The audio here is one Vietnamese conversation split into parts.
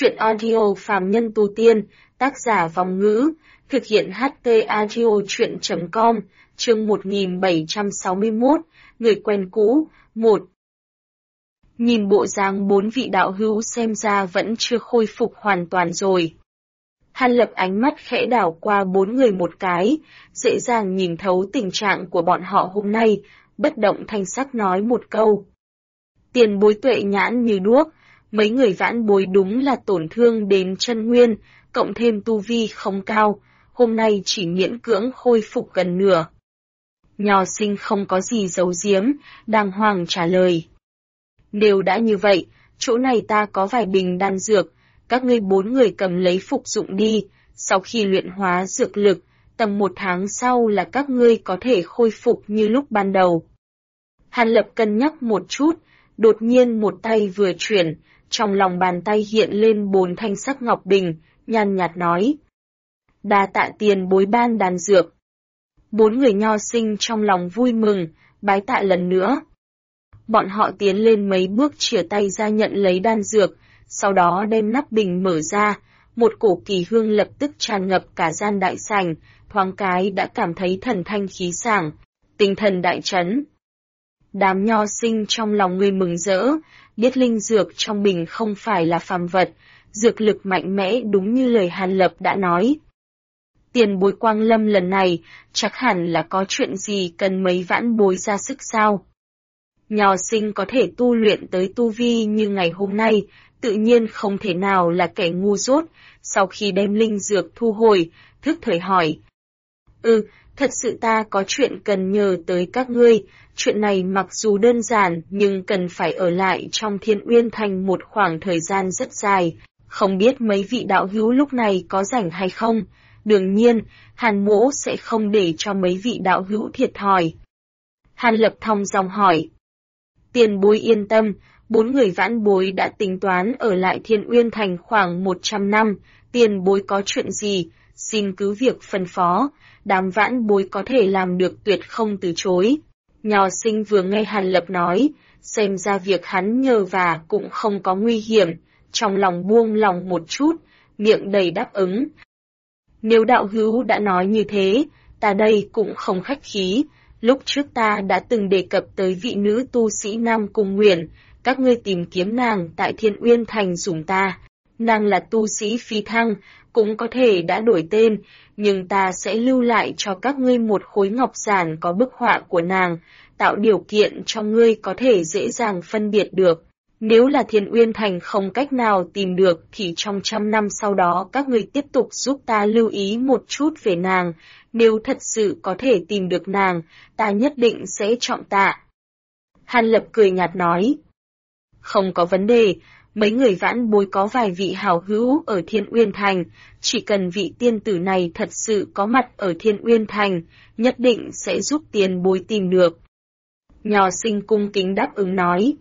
Truyện audio phàm nhân tu tiên, tác giả Vong Ngữ, thực hiện HT audio truyện.com, chương 1761, người quen cũ, 1. Nhìn bộ dáng bốn vị đạo hữu xem ra vẫn chưa khôi phục hoàn toàn rồi. Hàn Lập ánh mắt khẽ đảo qua bốn người một cái, dễ dàng nhìn thấu tình trạng của bọn họ hôm nay, bất động thanh sắc nói một câu. Tiền bối tuệ nhãn như đuốc, mấy người vãn bối đúng là tổn thương đến chân nguyên, cộng thêm tu vi không cao, hôm nay chỉ miễn cưỡng khôi phục gần nửa. Nho sinh không có gì giấu giếm, đàng hoàng trả lời. Nếu đã như vậy, chỗ này ta có vài bình đan dược, các ngươi bốn người cầm lấy phục dụng đi, sau khi luyện hóa dược lực, tầm 1 tháng sau là các ngươi có thể khôi phục như lúc ban đầu. Hàn Lập cân nhắc một chút, đột nhiên một tay vừa chuyển, trong lòng bàn tay hiện lên 4 thanh sắc ngọc bình, nhàn nhạt nói. Đa tạ tiền bối ban đan dược. 4 người nho sinh trong lòng vui mừng, bái tạ lần nữa. Bọn họ tiến lên mấy bước chìa tay ra nhận lấy đan dược, sau đó đem nắp bình mở ra, một cổ kỳ hương lập tức tràn ngập cả gian đại sảnh, thoáng cái đã cảm thấy thần thanh khí sảng, tinh thần đại chấn. Đám nho sinh trong lòng người mừng rỡ, biết linh dược trong bình không phải là phàm vật, dược lực mạnh mẽ đúng như lời Hàn Lập đã nói. Tiền bối quang lâm lần này, chắc hẳn là có chuyện gì cần mấy vãn bối ra sức sao? Nho sinh có thể tu luyện tới tu vi như ngày hôm nay, tự nhiên không thể nào là kẻ ngu dốt, sau khi đem linh dược thu hồi, thức thời hỏi. Thật sự ta có chuyện cần nhờ tới các ngươi, chuyện này mặc dù đơn giản nhưng cần phải ở lại trong Thiên Uyên Thành một khoảng thời gian rất dài, không biết mấy vị đạo hữu lúc này có rảnh hay không, đương nhiên, Hàn Mỗ sẽ không để cho mấy vị đạo hữu thiệt thòi. Hàn Lập thong dong hỏi. Tiền bối yên tâm, 4 người vãn bối đã tính toán ở lại Thiên Uyên Thành khoảng 100 năm, tiền bối có chuyện gì, xin cứ việc phân phó, đám vãn bối có thể làm được tuyệt không từ chối. Nho sinh vừa nghe Hàn Lập nói, xem ra việc hắn nhờ vả cũng không có nguy hiểm, trong lòng buông lòng một chút, miệng đầy đáp ứng. Nếu đạo hữu đã nói như thế, ta đây cũng không khách khí, lúc trước ta đã từng đề cập tới vị nữ tu sĩ Nam Cung Nguyền, các ngươi tìm kiếm nàng tại Thiên Uyên Thành dùng ta. Nàng là tu sĩ phi thăng, cũng có thể đã đổi tên, nhưng ta sẽ lưu lại cho các ngươi một khối ngọc giản có bức họa của nàng, tạo điều kiện cho ngươi có thể dễ dàng phân biệt được. Nếu là Thiên Uyên Thành không cách nào tìm được thì trong 100 năm sau đó các ngươi tiếp tục giúp ta lưu ý một chút về nàng, nếu thật sự có thể tìm được nàng, ta nhất định sẽ trọng tạ. Hàn Lập cười nhạt nói. Không có vấn đề, mấy người vãn bối có vài vị hảo hữu ở Thiên Uyên Thành, chỉ cần vị tiên tử này thật sự có mặt ở Thiên Uyên Thành, nhất định sẽ giúp tiền bối tìm được. Nho sinh cung kính đáp ứng nói.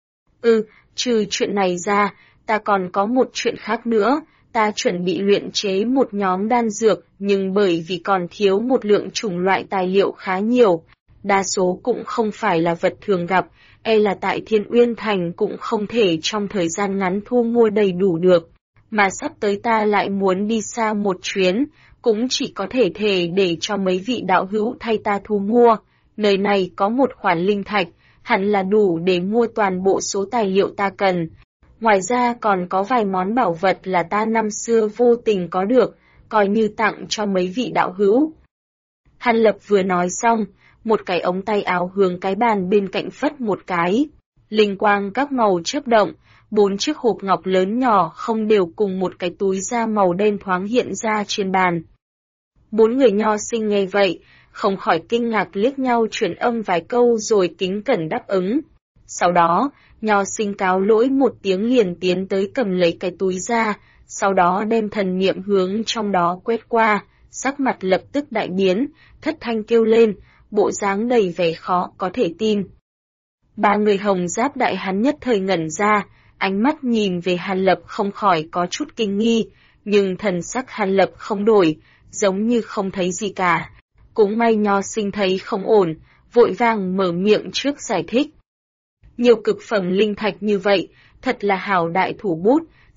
Trừ chuyện này ra, ta còn có một chuyện khác nữa, ta chuẩn bị luyện chế một nhóm đan dược, nhưng bởi vì còn thiếu một lượng chủng loại tài liệu khá nhiều, đa số cũng không phải là vật thường gặp, là tại Thiên Uyên Thành cũng không thể trong thời gian ngắn thu mua đầy đủ được, mà sắp tới ta lại muốn đi xa một chuyến, cũng chỉ có thể để cho mấy vị đạo hữu thay ta thu mua, nơi này có một khoản linh thạch, hẳn là đủ để mua toàn bộ số tài liệu ta cần. Ngoài ra còn có vài món bảo vật là ta năm xưa vô tình có được, coi như tặng cho mấy vị đạo hữu. Hàn Lập vừa nói xong, một cái ống tay áo hướng cái bàn bên cạnh phất một cái. Linh quang các màu chớp động, 4 chiếc hộp ngọc lớn nhỏ không đều cùng một cái túi da màu đen thoáng hiện ra trên bàn. 4 người nho sinh nghe vậy, không khỏi kinh ngạc liếc nhau truyền âm vài câu rồi kính cẩn đáp ứng. Sau đó, nho sinh cáo lỗi một tiếng liền tiến tới cầm lấy cái túi ra, sau đó đem thần niệm hướng trong đó quét qua, sắc mặt lập tức đại biến, thất thanh kêu lên, bộ dáng đầy vẻ khó có thể tin. 3 người hồng giáp đại hán nhất thời ngẩn ra, ánh mắt nhìn về Hàn Lập không khỏi có chút kinh nghi, nhưng thần sắc Hàn Lập không đổi, giống như không thấy gì cả. Cũng may nho sinh thấy không ổn, vội vàng mở miệng trước giải thích. Nhiều cực phẩm linh thạch như vậy, thật là hảo đại thủ bút,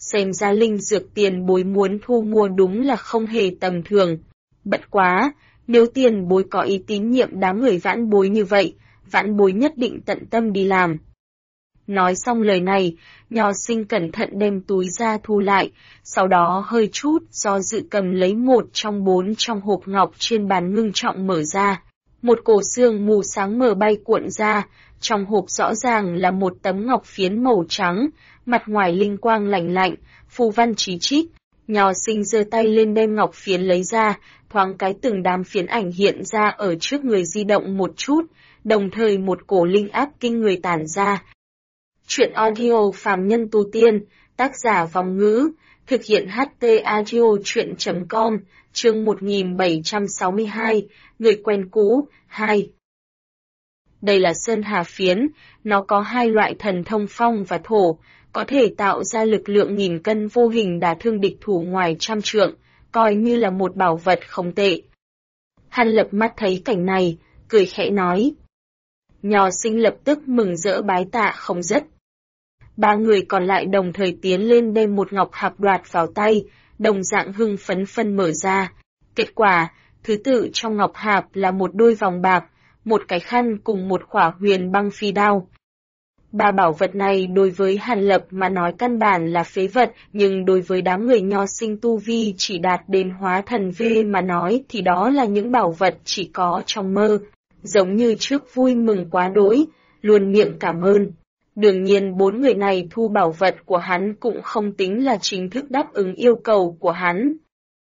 xem ra linh dược tiền bối muốn thu mua đúng là không hề tầm thường. Bất quá, nếu tiền bối có ý tín nhiệm đám người vãn bối như vậy, vãn bối nhất định tận tâm đi làm. Nói xong lời này, Nho Sinh cẩn thận đem túi ra thu lại, sau đó hơi chút do dự cầm lấy một trong 4 trong hộp ngọc trên bàn ngưng trọng mở ra. Một cổ sương mù sáng mờ bay cuộn ra, trong hộp rõ ràng là một tấm ngọc phiến màu trắng, mặt ngoài linh quang lạnh lạnh, phù văn chí chít. Nho Sinh giơ tay lên đem ngọc phiến lấy ra, thoáng cái từng đám phiến ảnh hiện ra ở trước người di động một chút, đồng thời một cổ linh áp kinh người tản ra. Chuyện audio phàm nhân tu tiên, tác giả Vong Ngữ, thực hiện HT Audio Chuyện.com, chương 1762, người quen cũ, 2. Đây là Sơn Hà Phiến, nó có 2 loại thần thông phong và thổ, có thể tạo ra lực lượng nghìn cân vô hình đả thương địch thủ ngoài trăm trượng, coi như là một bảo vật không tệ. Hàn Lập mắt thấy cảnh này, cười khẽ nói. Nho Sinh lập tức mừng rỡ bái tạ không dứt. 3 người còn lại đồng thời tiến lên đem một ngọc hạp đoạt vào tay, đồng dạng hưng phấn phân mở ra. Kết quả, thứ tự trong ngọc hạp là một đôi vòng bạc, một cái khăn cùng một khỏa huyền băng phi đao. 3 bảo vật này đối với Hàn Lập mà nói căn bản là phế vật, nhưng đối với đám người Nho Sinh tu vi chỉ đạt đến hóa thần V mà nói thì đó là những bảo vật chỉ có trong mơ. Giống như trước vui mừng quá đỗi, luôn miệng cảm ơn. Đương nhiên 4 người này thu bảo vật của hắn cũng không tính là chính thức đáp ứng yêu cầu của hắn.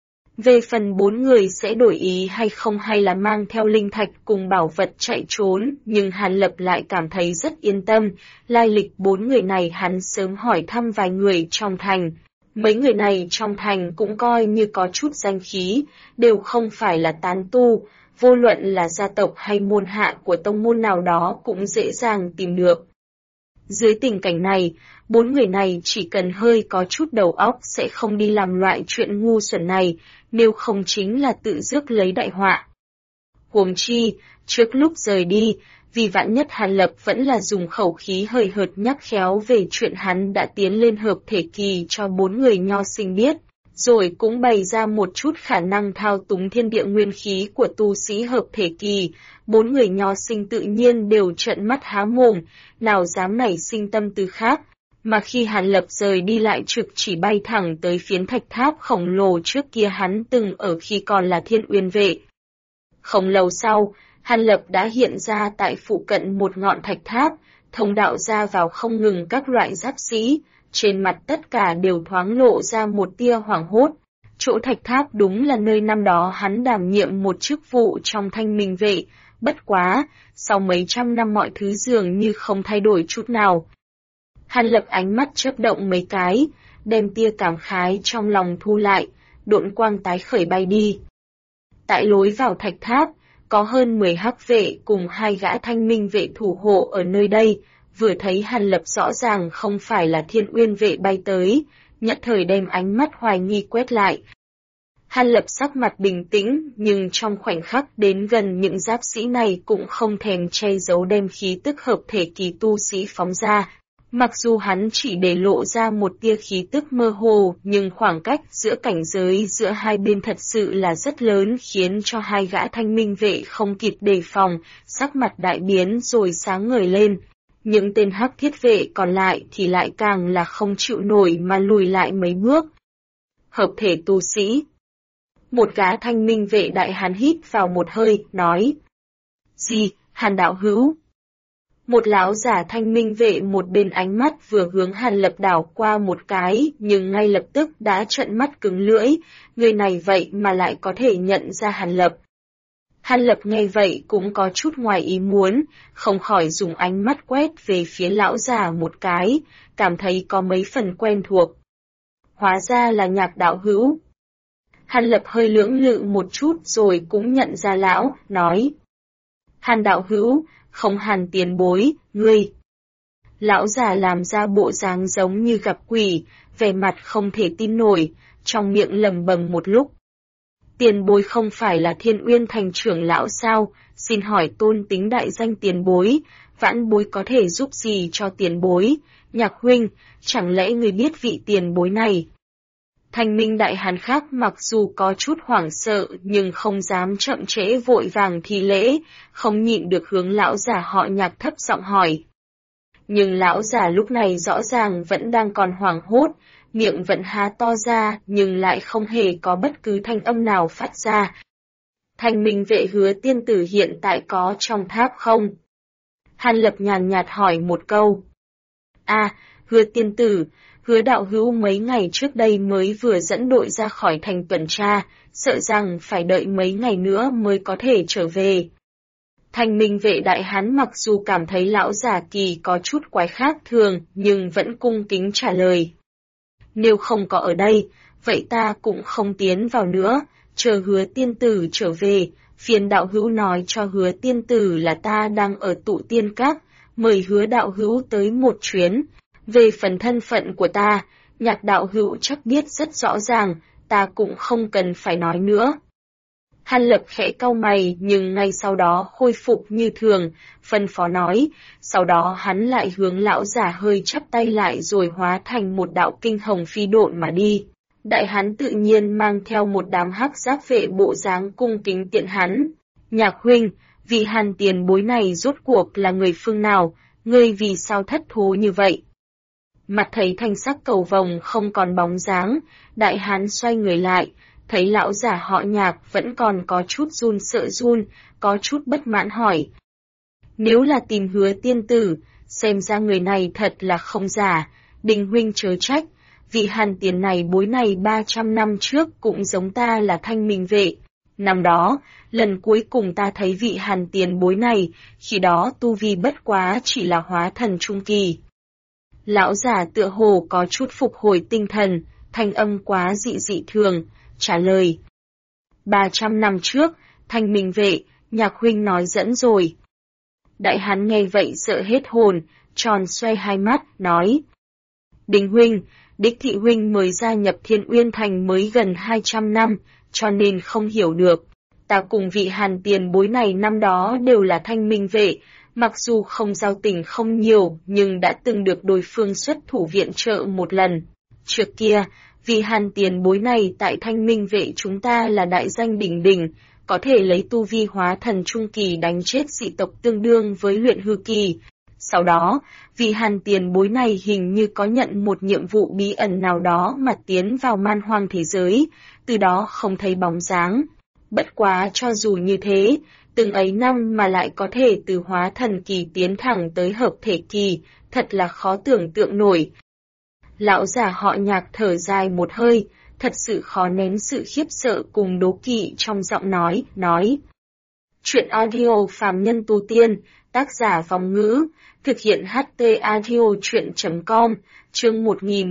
Về phần 4 người sẽ đổi ý hay không hay là mang theo linh thạch cùng bảo vật chạy trốn, nhưng Hàn Lập lại cảm thấy rất yên tâm, lai lịch 4 người này hắn sớm hỏi thăm vài người trong thành. Mấy người này trong thành cũng coi như có chút danh khí, đều không phải là tán tu, vô luận là gia tộc hay môn hạ của tông môn nào đó cũng dễ dàng tìm được. Dưới tình cảnh này, 4 người này chỉ cần hơi có chút đầu óc sẽ không đi làm loại chuyện ngu xuẩn này, nếu không chính là tự rước lấy đại họa. Huống chi, trước lúc rời đi, vì vạn nhất Hàn Lập vẫn là dùng khẩu khí hời hợt nhắc khéo về chuyện hắn đã tiến lên hợp thể kỳ cho 4 người Nho Sinh biết, rồi cũng bày ra một chút khả năng thao túng thiên địa nguyên khí của tu sĩ hợp thể kỳ, 4 người Nho Sinh tự nhiên đều trợn mắt há mồm, nào dám nảy sinh tâm tư khác, mà khi Hàn Lập rời đi lại trực chỉ bay thẳng tới phiến thạch tháp khổng lồ trước kia hắn từng ở khi còn là Thiên Uyên vệ. Không lâu sau, Hàn Lập đã hiện ra tại phụ cận một ngọn thạch tháp, thông đạo ra vào không ngừng các loại giáp sĩ, trên mặt tất cả đều thoáng lộ ra một tia hoảng hốt. Chỗ thạch tháp đúng là nơi năm đó hắn đảm nhiệm một chức vụ trong Thanh Minh vệ, bất quá, sau mấy trăm năm mọi thứ dường như không thay đổi chút nào. Hàn Lập ánh mắt chớp động mấy cái, đem tia cảm khái trong lòng thu lại, độn quang tái khởi bay đi. Tại lối vào thạch tháp, có hơn 10 hắc vệ cùng 2 gã Thanh Minh vệ thủ hộ ở nơi đây, vừa thấy Hàn Lập rõ ràng không phải là Thiên Uyên vệ bay tới, nhất thời đem ánh mắt hoài nghi quét lại. Hàn Lập sắc mặt bình tĩnh, nhưng trong khoảnh khắc đến gần những giáp sĩ này cũng không thèm che giấu đem khí tức hợp thể kỳ tu sĩ phóng ra. Mặc dù hắn chỉ để lộ ra một tia khí tức mơ hồ, nhưng khoảng cách giữa cảnh giới giữa hai bên thật sự là rất lớn khiến cho 2 gã Thanh Minh vệ không kịp đề phòng, sắc mặt đại biến rồi sáng ngời lên. Những tên hắc thiết vệ còn lại thì lại càng là không chịu nổi mà lùi lại mấy bước. Hợp thể tu sĩ. Một gã Thanh Minh vệ đại hán hít vào một hơi, nói. Gì, Hàn đạo hữu? Một lão giả Thanh Minh vệ một bên ánh mắt vừa hướng Hàn Lập đảo qua một cái, nhưng ngay lập tức đã trợn mắt cứng lưỡi, người này vậy mà lại có thể nhận ra Hàn Lập. Hàn Lập nghe vậy cũng có chút ngoài ý muốn, không khỏi dùng ánh mắt quét về phía lão già một cái, cảm thấy có mấy phần quen thuộc. Hóa ra là Nhạc đạo hữu. Hàn Lập hơi lưỡng lự một chút rồi cũng nhận ra lão, nói. Hàn đạo hữu, không Hàn tiền bối, ngươi. Lão già làm ra bộ dáng giống như gặp quỷ, vẻ mặt không thể tin nổi, trong miệng lầm bầm một lúc. Tiền bối không phải là Thiên Uyên thành trưởng lão sao, xin hỏi tôn tính đại danh tiền bối, vãn bối có thể giúp gì cho tiền bối, Nhạc huynh, chẳng lẽ người biết vị tiền bối này? Thanh minh đại hán khác mặc dù có chút hoảng sợ nhưng không dám chậm trễ vội vàng thi lễ, không nhịn được hướng lão giả họ Nhạc thấp giọng hỏi. Nhưng lão giả lúc này rõ ràng vẫn đang còn hoảng hốt, miệng vẫn há to ra nhưng lại không hề có bất cứ thanh âm nào phát ra. Thanh minh vệ Hứa tiên tử hiện tại có trong tháp không? Hàn Lập nhàn nhạt hỏi một câu. Hứa tiên tử, Hứa đạo hữu mấy ngày trước đây mới vừa dẫn đội ra khỏi thành tuần tra, sợ rằng phải đợi mấy ngày nữa mới có thể trở về. Thanh minh vệ đại hán mặc dù cảm thấy lão giả kỳ có chút quái khác thường nhưng vẫn cung kính trả lời. Nếu không có ở đây, vậy ta cũng không tiến vào nữa, chờ Hứa tiên tử trở về, phiền đạo hữu nói cho Hứa tiên tử là ta đang ở tụ tiên các, mời Hứa đạo hữu tới một chuyến. Về phần thân phận của ta, Nhạc đạo hữu chắc biết rất rõ ràng, ta cũng không cần phải nói nữa. Hàn Lập khẽ cau mày nhưng ngay sau đó khôi phục như thường, phân phó nói, sau đó hắn lại hướng lão giả hơi chắp tay lại rồi hóa thành một đạo kinh hồng phi độn mà đi. Đại hán tự nhiên mang theo một đám hắc giáp vệ bộ dáng cung kính tiện hắn. Nhạc huynh, vị Hàn tiền bối này rốt cuộc là người phương nào, ngươi vì sao thất thố như vậy? Mặt thấy thanh sắc cầu vồng không còn bóng dáng, đại hán xoay người lại, thấy lão giả họ Nhạc vẫn còn có chút run sợ run, có chút bất mãn hỏi. Nếu là tìm Hứa tiên tử, xem ra người này thật là không giả, Đình huynh chớ trách, vị Hàn tiền này bối này 300 năm trước cũng giống ta là thanh minh vệ. Năm đó, lần cuối cùng ta thấy vị Hàn tiền bối này, khi đó tu vi bất quá chỉ là hóa thần trung kỳ. Lão giả tựa hồ có chút phục hồi tinh thần, thanh âm quá dị thường, trả lời. 300 năm trước, thanh minh vệ, Nhạc huynh nói dẫn rồi. Đại hán nghe vậy sợ hết hồn, tròn xoay hai mắt, nói. Đình huynh, đích thị huynh mới gia nhập Thiên Uyên Thành mới gần 200 năm, cho nên không hiểu được. Ta cùng vị Hàn tiền bối này năm đó đều là thanh minh vệ, mặc dù không giao tình không nhiều nhưng đã từng được đối phương xuất thủ viện trợ một lần. Trước kia, vị Hàn tiền bối này tại thanh minh vệ chúng ta là đại danh đỉnh đỉnh, có thể lấy tu vi hóa thần trung kỳ đánh chết dị tộc tương đương với luyện hư kỳ. Sau đó, vị Hàn tiền bối này hình như có nhận một nhiệm vụ bí ẩn nào đó mà tiến vào man hoang thế giới, từ đó không thấy bóng dáng. Bất quá cho dù như thế, từng ấy năm mà lại có thể từ hóa thần kỳ tiến thẳng tới hợp thể kỳ, thật là khó tưởng tượng nổi. Lão giả họ Nhạc thở dài một hơi, thật sự khó nén sự khiếp sợ cùng đố kỵ trong giọng nói. Chuyện audio phàm nhân tu tiên, tác giả Vong Ngữ, thực hiện HT audio chuyện.com, chương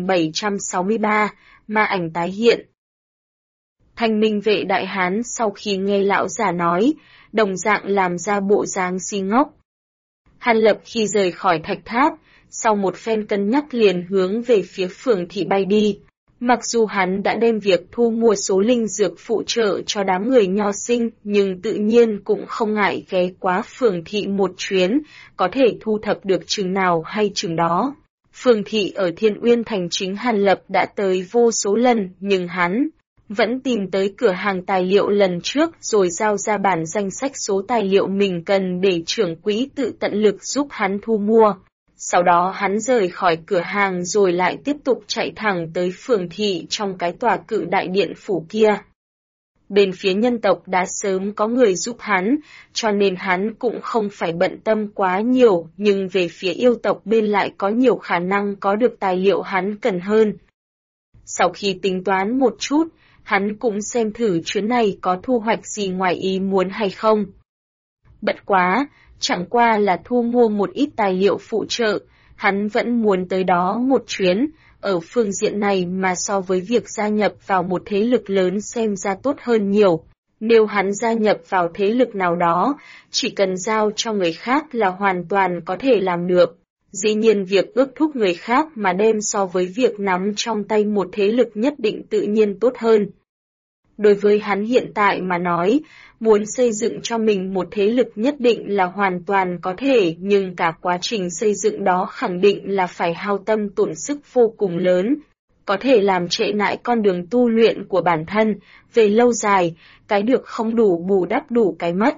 1763, ma ảnh tái hiện. Thanh minh vệ đại hán sau khi nghe lão giả nói, đồng dạng làm ra bộ dáng si ngốc. Hàn Lập khi rời khỏi thạch tháp, sau một phen cân nhắc liền hướng về phía phường thị bay đi. Mặc dù hắn đã đem việc thu mua số linh dược phụ trợ cho đám người nho sinh, nhưng tự nhiên cũng không ngại ghé qua phường thị một chuyến, có thể thu thập được chừng nào hay chừng đó. Phường thị ở Thiên Uyên Thành chính Hàn Lập đã tới vô số lần, nhưng hắn vẫn tìm tới cửa hàng tài liệu lần trước rồi giao ra bản danh sách số tài liệu mình cần để trưởng quỹ tự tận lực giúp hắn thu mua. Sau đó hắn rời khỏi cửa hàng rồi lại tiếp tục chạy thẳng tới phường thị trong cái tòa cự đại điện phủ kia. Bên phía nhân tộc đã sớm có người giúp hắn, cho nên hắn cũng không phải bận tâm quá nhiều, nhưng về phía yêu tộc bên lại có nhiều khả năng có được tài liệu hắn cần hơn. Sau khi tính toán một chút, hắn cũng xem thử chuyến này có thu hoạch gì ngoài ý muốn hay không. Bất quá, chẳng qua là thu mua một ít tài liệu phụ trợ, hắn vẫn muốn tới đó một chuyến, ở phương diện này mà so với việc gia nhập vào một thế lực lớn xem ra tốt hơn nhiều. Nếu hắn gia nhập vào thế lực nào đó, chỉ cần giao cho người khác là hoàn toàn có thể làm được. Dĩ nhiên việc ước thúc người khác mà đem so với việc nắm trong tay một thế lực nhất định tự nhiên tốt hơn. Đối với hắn hiện tại mà nói, muốn xây dựng cho mình một thế lực nhất định là hoàn toàn có thể, nhưng cả quá trình xây dựng đó khẳng định là phải hao tâm tổn sức vô cùng lớn, có thể làm trễ nải con đường tu luyện của bản thân, về lâu dài, cái được không đủ bù đắp đủ cái mất.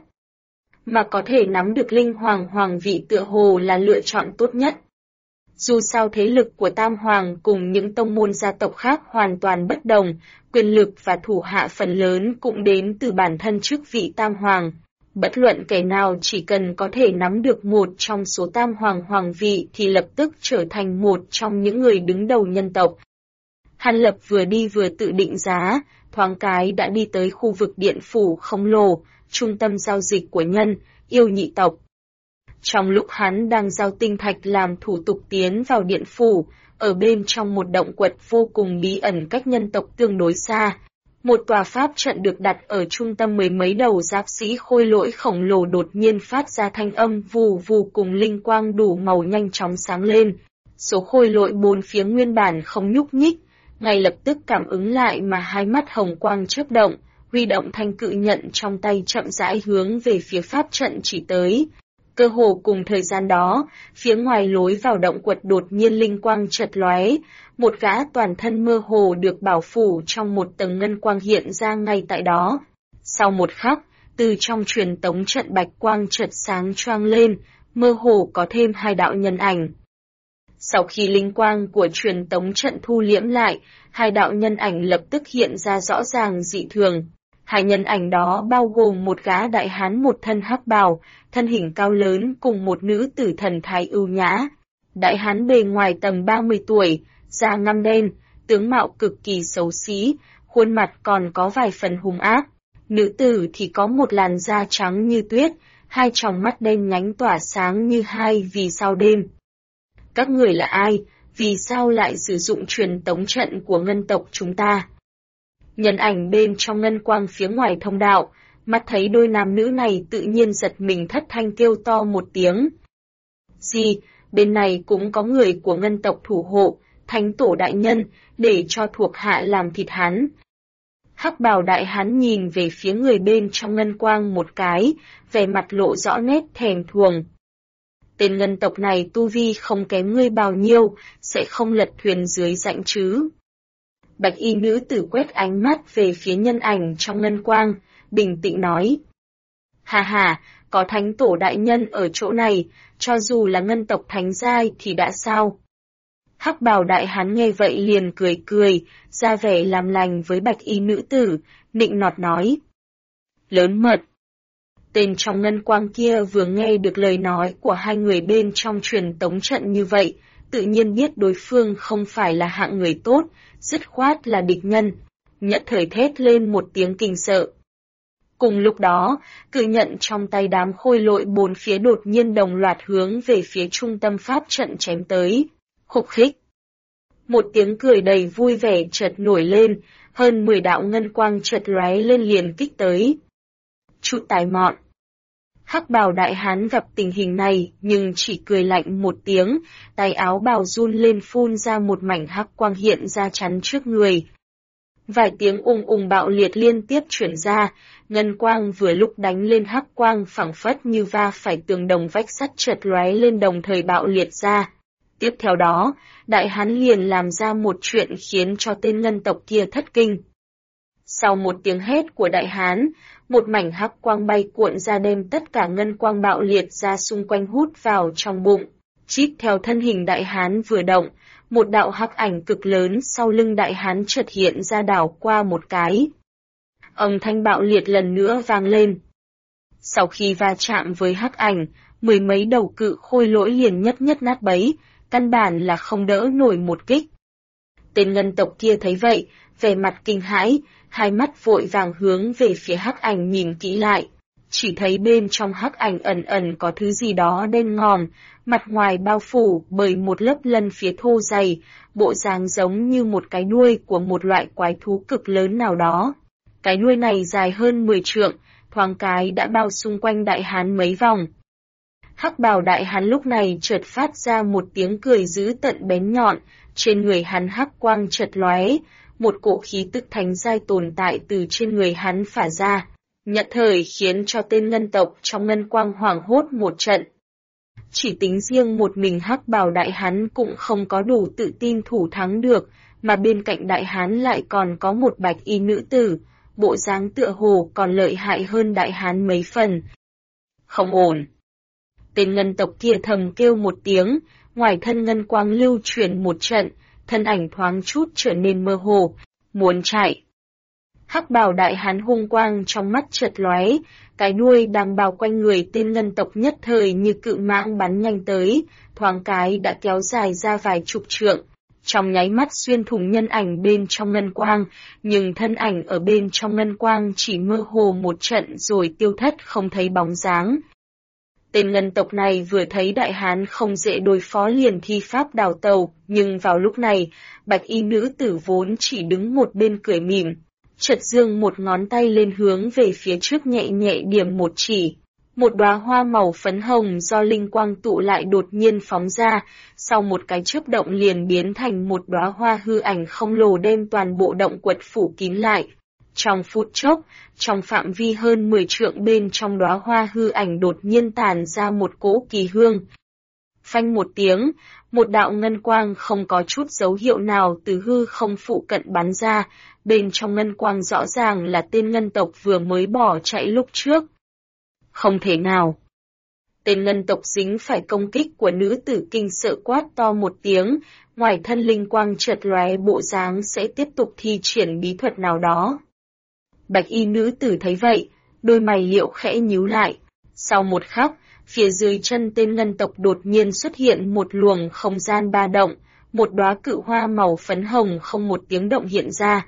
Mà có thể nắm được linh hoàng vị tựa hồ là lựa chọn tốt nhất. Dù sao thế lực của Tam Hoàng cùng những tông môn gia tộc khác hoàn toàn bất đồng, quyền lực và thủ hạ phần lớn cũng đến từ bản thân chức vị Tam Hoàng. Bất luận kẻ nào chỉ cần có thể nắm được một trong số Tam Hoàng vị thì lập tức trở thành một trong những người đứng đầu nhân tộc. Hàn Lập vừa đi vừa tự định giá, thoáng cái đã đi tới khu vực điện phủ khổng lồ, trung tâm giao dịch của nhân, yêu nhị tộc. Trong lúc hắn đang giao tinh thạch làm thủ tục tiến vào điện phủ, ở bên trong một động quật vô cùng bí ẩn cách nhân tộc tương đối xa, một tòa pháp trận được đặt ở trung tâm mười mấy đầu giáp sĩ khôi lỗi khổng lồ đột nhiên phát ra thanh âm vù vù cùng linh quang đủ màu nhanh chóng sáng lên. Số khôi lỗi bốn phía nguyên bản không nhúc nhích, ngay lập tức cảm ứng lại mà hai mắt hồng quang chớp động, huy động thanh cự nhận trong tay chậm rãi hướng về phía pháp trận chỉ tới. Cơ hồ cùng thời gian đó, phía ngoài lối vào động quật đột nhiên linh quang chợt lóe, một gã toàn thân mơ hồ được bảo phủ trong một tầng ngân quang hiện ra ngay tại đó. Sau một khắc, từ trong truyền tống trận bạch quang chợt sáng choang lên, mơ hồ có thêm hai đạo nhân ảnh. Sau khi linh quang của truyền tống trận thu liễm lại, hai đạo nhân ảnh lập tức hiện ra rõ ràng dị thường. Hai nhân ảnh đó bao gồm một gã đại hán một thân hắc bào, thân hình cao lớn cùng một nữ tử thần thái ưu nhã. Đại hán bề ngoài tầm 30 tuổi, da ngăm đen, tướng mạo cực kỳ xấu xí, khuôn mặt còn có vài phần hung ác. Nữ tử thì có một làn da trắng như tuyết, hai tròng mắt đen nhánh tỏa sáng như hai vì sao đêm. Các người là ai? Vì sao lại sử dụng truyền tống trận của ngân tộc chúng ta? Nhân ảnh bên trong ngân quang phía ngoài thông đạo, mắt thấy đôi nam nữ này tự nhiên giật mình thất thanh kêu to một tiếng. Gì, bên này cũng có người của ngân tộc thủ hộ, thánh tổ đại nhân, để cho thuộc hạ làm thịt hắn. Hắc bào đại hán nhìn về phía người bên trong ngân quang một cái, vẻ mặt lộ rõ nét thèm thuồng. Tên ngân tộc này tu vi không kém ngươi bao nhiêu, sẽ không lật thuyền dưới rãnh chứ. Bạch y nữ tử quét ánh mắt về phía nhân ảnh trong ngân quang, bình tĩnh nói. Hà hà, có thánh tổ đại nhân ở chỗ này, cho dù là ngân tộc thánh giai thì đã sao? Hắc bào đại hán nghe vậy liền cười cười, ra vẻ làm lành với bạch y nữ tử, nịnh nọt nói. Lớn mật. Tên trong ngân quang kia vừa nghe được lời nói của hai người bên trong truyền tống trận như vậy, tự nhiên biết đối phương không phải là hạng người tốt, dứt khoát là địch nhân, nhất thời thét lên một tiếng kinh sợ. Cùng lúc đó, cự nhận trong tay đám khôi lỗi bốn phía đột nhiên đồng loạt hướng về phía trung tâm pháp trận chém tới. Khục khích. Một tiếng cười đầy vui vẻ chợt nổi lên, hơn 10 đạo ngân quang chợt lóe lên liền kích tới. Chút tài mọn. Hắc bào đại hán gặp tình hình này nhưng chỉ cười lạnh một tiếng, tay áo bào run lên phun ra một mảnh hắc quang hiện ra chắn trước người. Vài tiếng ùng bạo liệt liên tiếp chuyển ra, ngân quang vừa lúc đánh lên hắc quang phảng phất như va phải tường đồng vách sắt chợt lóe lên đồng thời bạo liệt ra. Tiếp theo đó, đại hán liền làm ra một chuyện khiến cho tên ngân tộc kia thất kinh. Sau một tiếng hét của đại hán, một mảnh hắc quang bay cuộn ra đem tất cả ngân quang bạo liệt ra xung quanh hút vào trong bụng. Chít theo thân hình đại hán vừa động, một đạo hắc ảnh cực lớn sau lưng đại hán chợt hiện ra đảo qua một cái. Âm thanh bạo liệt lần nữa vang lên. Sau khi va chạm với hắc ảnh, mười mấy đầu cự khôi lỗi liền nhất nát bấy, căn bản là không đỡ nổi một kích. Tên ngân tộc kia thấy vậy, vẻ mặt kinh hãi, hai mắt vội vàng hướng về phía hắc ảnh nhìn kỹ lại. Chỉ thấy bên trong hắc ảnh ẩn có thứ gì đó đen ngòm, mặt ngoài bao phủ bởi một lớp lân phía thô dày, bộ dáng giống như một cái đuôi của một loại quái thú cực lớn nào đó. Cái đuôi này dài hơn 10 trượng, thoáng cái đã bao xung quanh đại hán mấy vòng. Hắc bào đại hán lúc này chợt phát ra một tiếng cười dữ tợn bén nhọn, trên người hắn hắc quang chợt lóe, một cỗ khí tức thánh giai tồn tại từ trên người hắn phả ra, nhận thời khiến cho tên ngân tộc trong ngân quang hoảng hốt một trận. Chỉ tính riêng một mình Hắc Bào đại hán cũng không có đủ tự tin thủ thắng được, mà bên cạnh đại hán lại còn có một bạch y nữ tử, bộ dáng tựa hồ còn lợi hại hơn đại hán mấy phần. Không ổn. Tên ngân tộc kia thầm kêu một tiếng, ngoài thân ngân quang lưu chuyển một trận, thân ảnh thoáng chút trở nên mơ hồ, muốn chạy. Hắc Bào đại hán hung quang trong mắt chợt lóe, cái đuôi đang bao quanh người tên ngân tộc nhất thời như cự mãng bắn nhanh tới, thoáng cái đã kéo dài ra vài chục trượng, trong nháy mắt xuyên thủng nhân ảnh bên trong ngân quang, nhưng thân ảnh ở bên trong ngân quang chỉ mơ hồ một trận rồi tiêu thất không thấy bóng dáng. Tên ngân tộc này vừa thấy đại hán không dễ đối phó liền thi pháp đào tàu, nhưng vào lúc này, bạch y nữ tử vốn chỉ đứng một bên cười mỉm, chợt giương một ngón tay lên hướng về phía trước nhẹ nhẹ điểm một chỉ. Một đóa hoa màu phấn hồng do linh quang tụ lại đột nhiên phóng ra, sau một cái chớp động liền biến thành một đóa hoa hư ảnh không lồ đem toàn bộ động quật phủ kín lại. Trong phút chốc, trong phạm vi hơn 10 trượng bên trong đóa hoa hư ảnh đột nhiên tản ra một cỗ kỳ hương. Phanh một tiếng, một đạo ngân quang không có chút dấu hiệu nào từ hư không phụ cận bắn ra, bên trong ngân quang rõ ràng là tên ngân tộc vừa mới bỏ chạy lúc trước. Không thể nào. Tên ngân tộc dính phải công kích của nữ tử kinh sợ quát to một tiếng, ngoài thân linh quang chợt lóe bộ dáng sẽ tiếp tục thi triển bí thuật nào đó. Bạch y nữ tử thấy vậy, đôi mày liễu khẽ nhíu lại. Sau một khắc, phía dưới chân tên ngân tộc đột nhiên xuất hiện một luồng không gian ba động, một đóa cự hoa màu phấn hồng không một tiếng động hiện ra.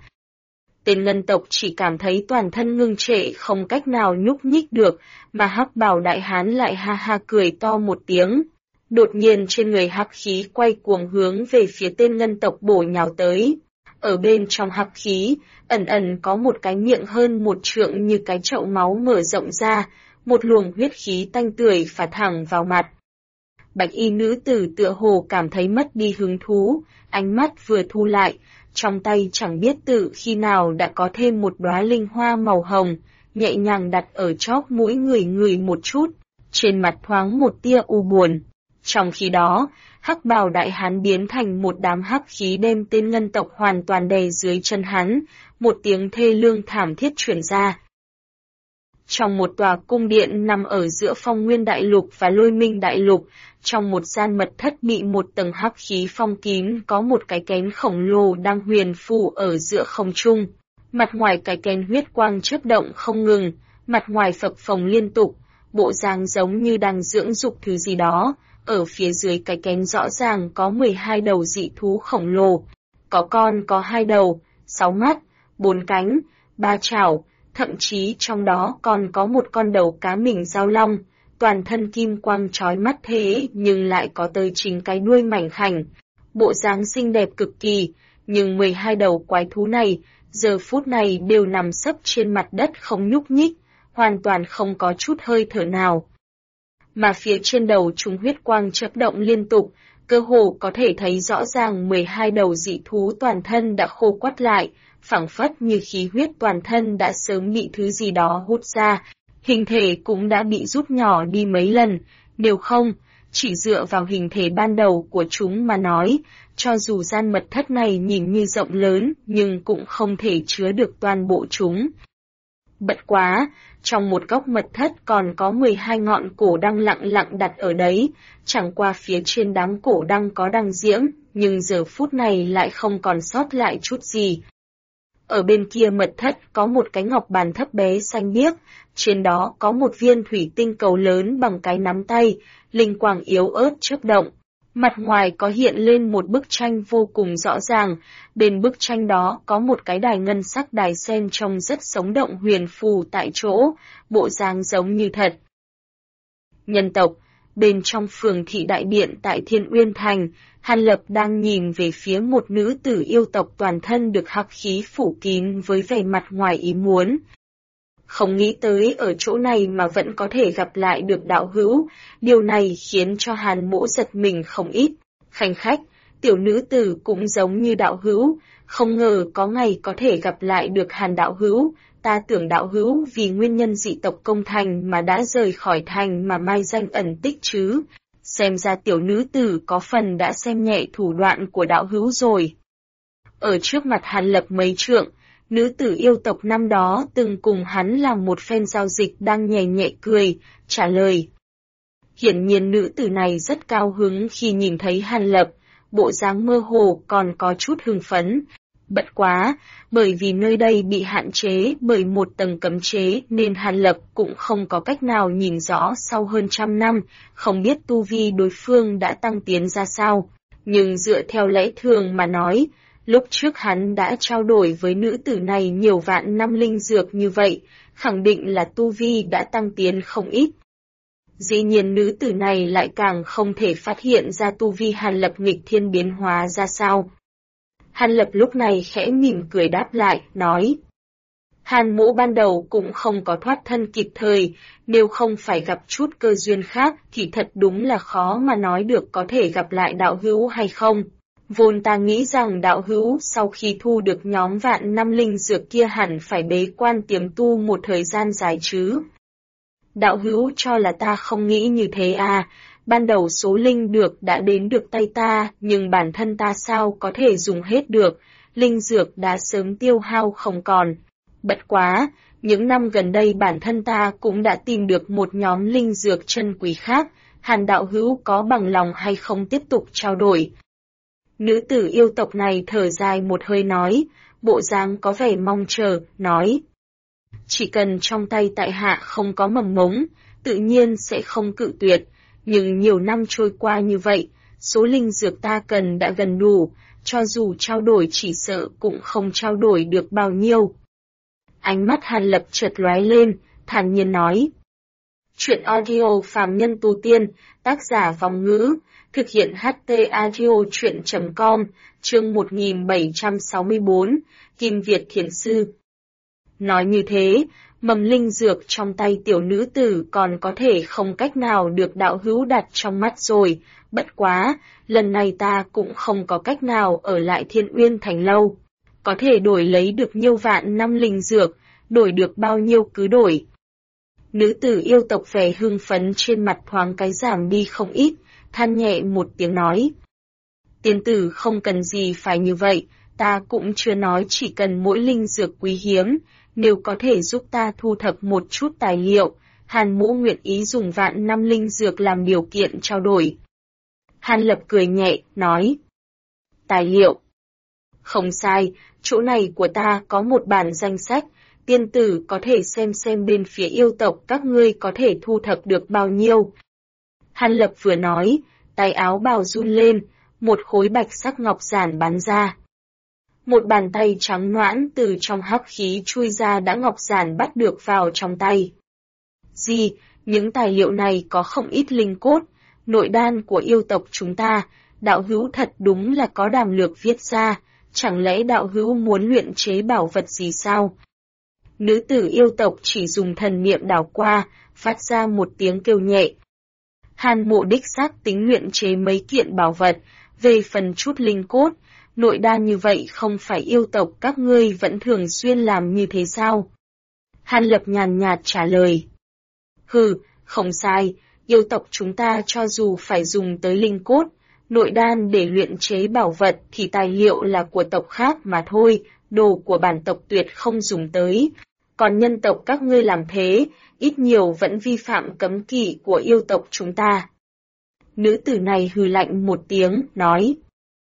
Tên ngân tộc chỉ cảm thấy toàn thân ngưng trệ không cách nào nhúc nhích được, mà Hắc Bào đại hán lại ha ha cười to một tiếng. Đột nhiên trên người hắc khí quay cuồng hướng về phía tên ngân tộc bổ nhào tới. Ở bên trong hắc khí, ẩn ẩn có một cái miệng hơn một trượng như cái chậu máu mở rộng ra, một luồng huyết khí tanh tưởi phả thẳng vào mặt. Bạch y nữ tử tựa hồ cảm thấy mất đi hứng thú, ánh mắt vừa thu lại, trong tay chẳng biết tự khi nào đã có thêm một đóa linh hoa màu hồng, nhẹ nhàng đặt ở chóp mũi người một chút, trên mặt thoáng một tia u buồn. Trong khi đó, Hắc Bào đại hán biến thành một đám hắc khí đem tên ngân tộc hoàn toàn đè dưới chân hắn, một tiếng thê lương thảm thiết truyền ra. Trong một tòa cung điện nằm ở giữa Phong Nguyên Đại Lục và Lôi Minh Đại Lục, trong một gian mật thất bị một tầng hắc khí phong kín có một cái kén khổng lồ đang huyền phù ở giữa không trung. Mặt ngoài cái kén huyết quang chớp động không ngừng, mặt ngoài phập phồng liên tục, bộ dáng giống như đang dưỡng dục thứ gì đó. Ở phía dưới cái kén rõ ràng có 12 đầu dị thú khổng lồ, có con có 2 đầu, 6 mắt, 4 cánh, 3 chảo, thậm chí trong đó còn có một con đầu cá mình giao long, toàn thân kim quang chói mắt thế nhưng lại có tới 9 cái đuôi mảnh khảnh, bộ dáng xinh đẹp cực kỳ, nhưng 12 đầu quái thú này, giờ phút này đều nằm sấp trên mặt đất không nhúc nhích, hoàn toàn không có chút hơi thở nào. Mà phía trên đầu chúng huyết quang chớp động liên tục, cơ hồ có thể thấy rõ ràng 12 đầu dị thú toàn thân đã khô quắt lại, phảng phất như khí huyết toàn thân đã sớm bị thứ gì đó hút ra, hình thể cũng đã bị rút nhỏ đi mấy lần, nếu không, chỉ dựa vào hình thể ban đầu của chúng mà nói, cho dù gian mật thất này nhìn như rộng lớn nhưng cũng không thể chứa được toàn bộ chúng. Bất quá, trong một góc mật thất còn có 12 ngọn cổ đăng lặng lặng đặt ở đấy, chẳng qua phía trên đám cổ đăng có đăng diễm, nhưng giờ phút này lại không còn sót lại chút gì. Ở bên kia mật thất có một cái ngọc bàn thấp bé xanh biếc, trên đó có một viên thủy tinh cầu lớn bằng cái nắm tay, linh quang yếu ớt chớp động. Mặt ngoài có hiện lên một bức tranh vô cùng rõ ràng, bên bức tranh đó có một cái đài ngân sắc đài sen trông rất sống động huyền phù tại chỗ, bộ dáng giống như thật. Nhân tộc, bên trong phường thị đại điện tại Thiên Uyên Thành, Hàn Lập đang nhìn về phía một nữ tử yêu tộc toàn thân được hắc khí phủ kín với vẻ mặt ngoài ý muốn. Không nghĩ tới ở chỗ này mà vẫn có thể gặp lại được đạo hữu, điều này khiến cho Hàn Mỗ giật mình không ít. Khanh khách, tiểu nữ tử cũng giống như đạo hữu, không ngờ có ngày có thể gặp lại được Hàn đạo hữu, ta tưởng đạo hữu vì nguyên nhân dị tộc công thành mà đã rời khỏi thành mà mai danh ẩn tích chứ. Xem ra tiểu nữ tử có phần đã xem nhẹ thủ đoạn của đạo hữu rồi. Ở trước mặt Hàn Lập mấy trượng, nữ tử yêu tộc năm đó từng cùng hắn làm một phen giao dịch đang nhẹ nhẹ cười, trả lời. Hiển nhiên nữ tử này rất cao hứng khi nhìn thấy Hàn Lập, bộ dáng mơ hồ còn có chút hưng phấn. Bất quá, bởi vì nơi đây bị hạn chế bởi một tầng cấm chế nên Hàn Lập cũng không có cách nào nhìn rõ sau hơn 100 năm, không biết tu vi đối phương đã tăng tiến ra sao. Nhưng dựa theo lẽ thường mà nói, lúc trước hắn đã trao đổi với nữ tử này nhiều vạn năm linh dược như vậy, khẳng định là tu vi đã tăng tiến không ít. Dĩ nhiên nữ tử này lại càng không thể phát hiện ra tu vi Hàn Lập nghịch thiên biến hóa ra sao. Hàn Lập lúc này khẽ mỉm cười đáp lại, nói. Hàn mỗ ban đầu cũng không có thoát thân kịp thời, nếu không phải gặp chút cơ duyên khác thì thật đúng là khó mà nói được có thể gặp lại đạo hữu hay không. Vốn ta nghĩ rằng đạo hữu sau khi thu được nhóm vạn năm linh dược kia hẳn phải bế quan tiềm tu một thời gian dài chứ. Đạo hữu cho là ta không nghĩ như thế à, ban đầu số linh được đã đến được tay ta, nhưng bản thân ta sao có thể dùng hết được, linh dược đã sớm tiêu hao không còn. Bất quá, những năm gần đây bản thân ta cũng đã tìm được một nhóm linh dược chân quý khác, Hàn đạo hữu có bằng lòng hay không tiếp tục trao đổi. Nữ tử yêu tộc này thở dài một hơi nói, bộ dáng có vẻ mong chờ, nói. Chỉ cần trong tay tại hạ không có mầm mống, tự nhiên sẽ không cự tuyệt, nhưng nhiều năm trôi qua như vậy, số linh dược ta cần đã gần đủ, cho dù trao đổi chỉ sợ cũng không trao đổi được bao nhiêu. Ánh mắt Hàn Lập chợt lóe lên, thản nhiên nói. Chuyện audio phàm nhân tu tiên, tác giả Vong Ngữ, thực hiện HT audio chuyện.com, chương 1764, Kim Việt Thiền Sư. Nói như thế, mầm linh dược trong tay tiểu nữ tử còn có thể không cách nào được đạo hữu đặt trong mắt rồi, bất quá, lần này ta cũng không có cách nào ở lại Thiên Uyên Thành lâu. Có thể đổi lấy được nhiêu vạn năm linh dược, đổi được bao nhiêu cứ đổi. Nữ tử yêu tộc vẻ hưng phấn trên mặt thoáng cái giảm đi không ít, than nhẹ một tiếng nói. Tiên tử không cần gì phải như vậy, ta cũng chưa nói chỉ cần mỗi linh dược quý hiếm, nếu có thể giúp ta thu thập một chút tài liệu, Hàn mỗ nguyện ý dùng vạn năm linh dược làm điều kiện trao đổi. Hàn Lập cười nhẹ, nói. Tài liệu. Không sai, chỗ này của ta có một bản danh sách, tiên tử có thể xem bên phía yêu tộc các ngươi có thể thu thập được bao nhiêu. Hàn Lập vừa nói, tay áo bào run lên, một khối bạch sắc ngọc giản bắn ra. Một bàn tay trắng nõn từ trong hắc khí chui ra đã ngọc giản bắt được vào trong tay. Gì, những tài liệu này có không ít linh cốt, nội đan của yêu tộc chúng ta, đạo hữu thật đúng là có đàm lược viết ra, chẳng lẽ đạo hữu muốn luyện chế bảo vật gì sao? Nữ tử yêu tộc chỉ dùng thần niệm đảo qua, phát ra một tiếng kêu nhẹ. Hàn mộ đích xác tính luyện chế mấy kiện bảo vật, về phần chút linh cốt, nội đan như vậy không phải yêu tộc các ngươi vẫn thường xuyên làm như thế sao? Hàn Lập nhàn nhạt trả lời. Hừ, không sai, yêu tộc chúng ta cho dù phải dùng tới linh cốt, nội đan để luyện chế bảo vật thì tài liệu là của tộc khác mà thôi, đồ của bản tộc tuyệt không dùng tới. Còn nhân tộc các ngươi làm thế, ít nhiều vẫn vi phạm cấm kỵ của yêu tộc chúng ta. Nữ tử này hừ lạnh một tiếng, nói.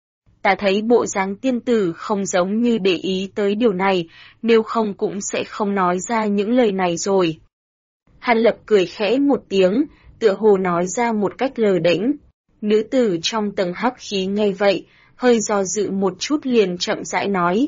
Ta thấy bộ dáng tiên tử không giống như để ý tới điều này, nếu không cũng sẽ không nói ra những lời này rồi. Hàn Lập cười khẽ một tiếng, tựa hồ nói ra một cách lờ đễnh. Nữ tử trong tầng hắc khí nghe vậy, hơi do dự một chút liền chậm rãi nói.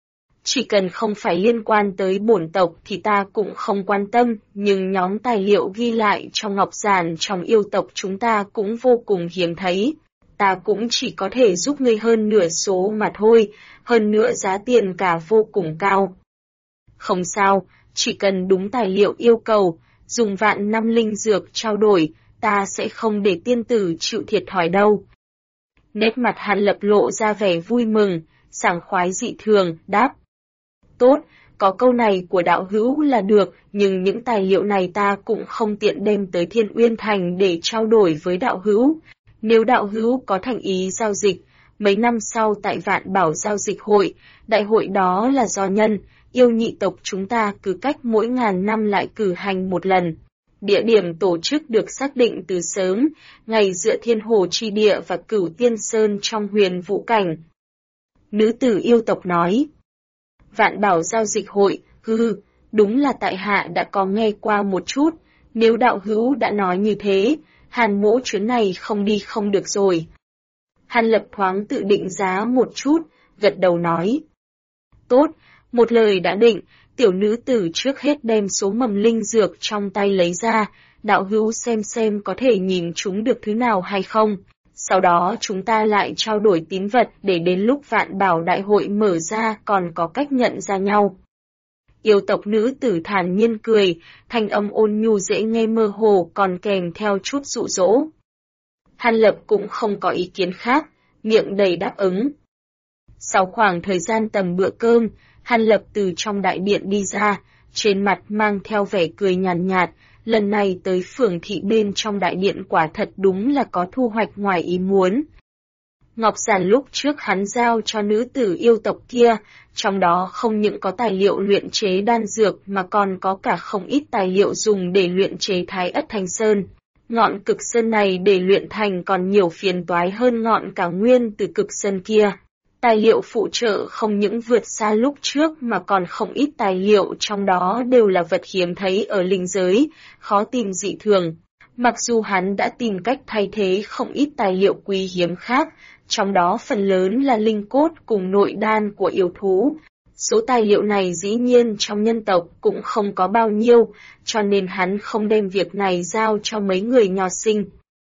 Chỉ cần không phải liên quan tới bổn tộc thì ta cũng không quan tâm, nhưng nhóm tài liệu ghi lại trong ngọc giản trong yêu tộc chúng ta cũng vô cùng hiếm thấy. Ta cũng chỉ có thể giúp ngươi hơn nửa số mà thôi, hơn nữa giá tiền cả vô cùng cao. Không sao, chỉ cần đúng tài liệu yêu cầu, dùng vạn năm linh dược trao đổi, ta sẽ không để tiên tử chịu thiệt thòi đâu. Nét mặt Hàn Lập lộ ra vẻ vui mừng, sảng khoái dị thường, đáp. Tốt, có câu này của đạo hữu là được, nhưng những tài liệu này ta cũng không tiện đem tới Thiên Uyên Thành để trao đổi với đạo hữu. Nếu đạo hữu có thành ý giao dịch, mấy năm sau tại Vạn Bảo Giao dịch hội, đại hội đó là do nhân, yêu nhị tộc chúng ta cứ cách mỗi ngàn năm lại cử hành một lần. Địa điểm tổ chức được xác định từ sớm, ngày dựa Thiên Hồ Chi Địa và Cửu Tiên Sơn trong Huyền Vũ Cảnh. Nữ tử yêu tộc nói. Vạn Bảo Giao dịch hội, đúng là tại hạ đã có nghe qua một chút, nếu đạo hữu đã nói như thế, Hàn mỗ chuyến này không đi không được rồi. Hàn Lập thoáng tự định giá một chút, gật đầu nói. Tốt, một lời đã định, tiểu nữ tử trước hết đem số mầm linh dược trong tay lấy ra, đạo hữu xem có thể nhìn chúng được thứ nào hay không. Sau đó chúng ta lại trao đổi tín vật để đến lúc Vạn Bảo Đại hội mở ra còn có cách nhận ra nhau. Yêu tộc nữ tử thản nhiên cười, thanh âm ôn nhu dễ nghe mơ hồ còn kèm theo chút dụ dỗ. Hàn Lập cũng không có ý kiến khác, miệng đầy đáp ứng. Sau khoảng thời gian tầm bữa cơm, Hàn Lập từ trong đại điện đi ra, trên mặt mang theo vẻ cười nhàn nhạt, lần này tới phường thị bên trong đại điện quả thật đúng là có thu hoạch ngoài ý muốn. Ngọc giản lúc trước hắn giao cho nữ tử yêu tộc kia, trong đó không những có tài liệu luyện chế đan dược mà còn có cả không ít tài liệu dùng để luyện chế Thái Ất Thanh Sơn. Ngọn cực sơn này để luyện thành còn nhiều phiền toái hơn ngọn cả nguyên từ cực sơn kia. Tài liệu phụ trợ không những vượt xa lúc trước mà còn không ít tài liệu trong đó đều là vật hiếm thấy ở linh giới, khó tìm dị thường. Mặc dù hắn đã tìm cách thay thế không ít tài liệu quý hiếm khác, trong đó phần lớn là linh cốt cùng nội đan của yêu thú. Số tài liệu này dĩ nhiên trong nhân tộc cũng không có bao nhiêu, cho nên hắn không đem việc này giao cho mấy người nho sinh.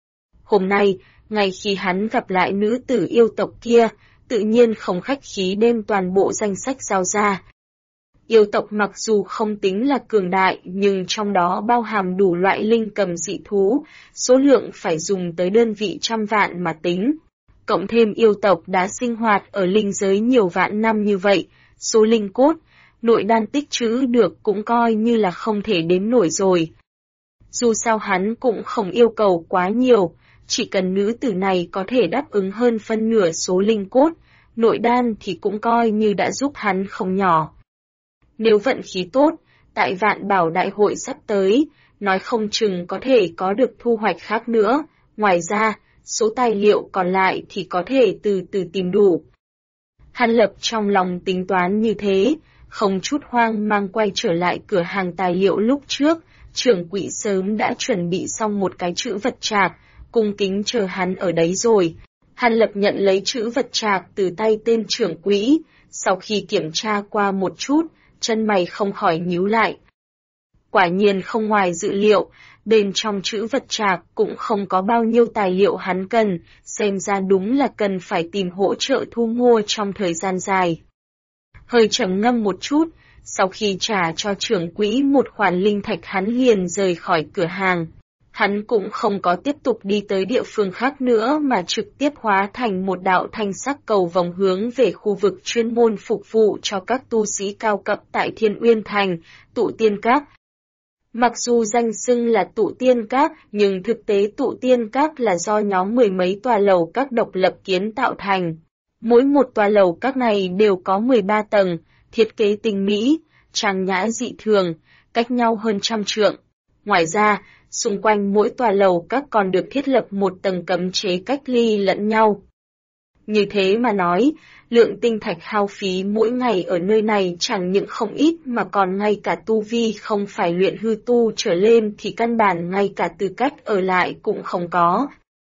Hôm nay, ngay khi hắn gặp lại nữ tử yêu tộc kia, tự nhiên không khách khí đem toàn bộ danh sách giao ra. Yêu tộc mặc dù không tính là cường đại nhưng trong đó bao hàm đủ loại linh cầm dị thú, số lượng phải dùng tới đơn vị trăm vạn mà tính. Cộng thêm yêu tộc đã sinh hoạt ở linh giới nhiều vạn năm như vậy, số linh cốt, nội đan tích trữ được cũng coi như là không thể đếm nổi rồi. Dù sao hắn cũng không yêu cầu quá nhiều, chỉ cần nữ tử này có thể đáp ứng hơn phân nửa số linh cốt, nội đan thì cũng coi như đã giúp hắn không nhỏ. Nếu vận khí tốt, tại Vạn Bảo Đại hội sắp tới, nói không chừng có thể có được thu hoạch khác nữa, ngoài ra, số tài liệu còn lại thì có thể từ từ tìm đủ. Hàn Lập trong lòng tính toán như thế, không chút hoang mang quay trở lại cửa hàng tài liệu lúc trước, trưởng quỹ sớm đã chuẩn bị xong một cái chữ vật trạc, cung kính chờ hắn ở đấy rồi. Hàn Lập nhận lấy chữ vật trạc từ tay tên trưởng quỹ, sau khi kiểm tra qua một chút, chân mày không khỏi nhíu lại. Quả nhiên không ngoài dự liệu, bên trong chữ vật trạc cũng không có bao nhiêu tài liệu hắn cần, xem ra đúng là cần phải tìm hỗ trợ thu mua trong thời gian dài. Hơi trầm ngâm một chút, sau khi trả cho trưởng quỹ một khoản linh thạch hắn liền rời khỏi cửa hàng. Hắn cũng không có tiếp tục đi tới địa phương khác nữa mà trực tiếp hóa thành một đạo thanh sắc cầu vòng hướng về khu vực chuyên môn phục vụ cho các tu sĩ cao cấp tại Thiên Uyên Thành, Tụ Tiên Các. Mặc dù danh xưng là Tụ Tiên Các, nhưng thực tế Tụ Tiên Các là do nhóm mười mấy tòa lầu các độc lập kiến tạo thành. Mỗi một tòa lầu các này đều có 13 tầng, thiết kế tinh mỹ, trang nhã dị thường, cách nhau hơn trăm trượng. Ngoài ra, xung quanh mỗi tòa lầu các còn được thiết lập một tầng cấm chế cách ly lẫn nhau. Như thế mà nói, lượng tinh thạch hao phí mỗi ngày ở nơi này chẳng những không ít mà còn ngay cả tu vi không phải luyện hư tu trở lên thì căn bản ngay cả tư cách ở lại cũng không có.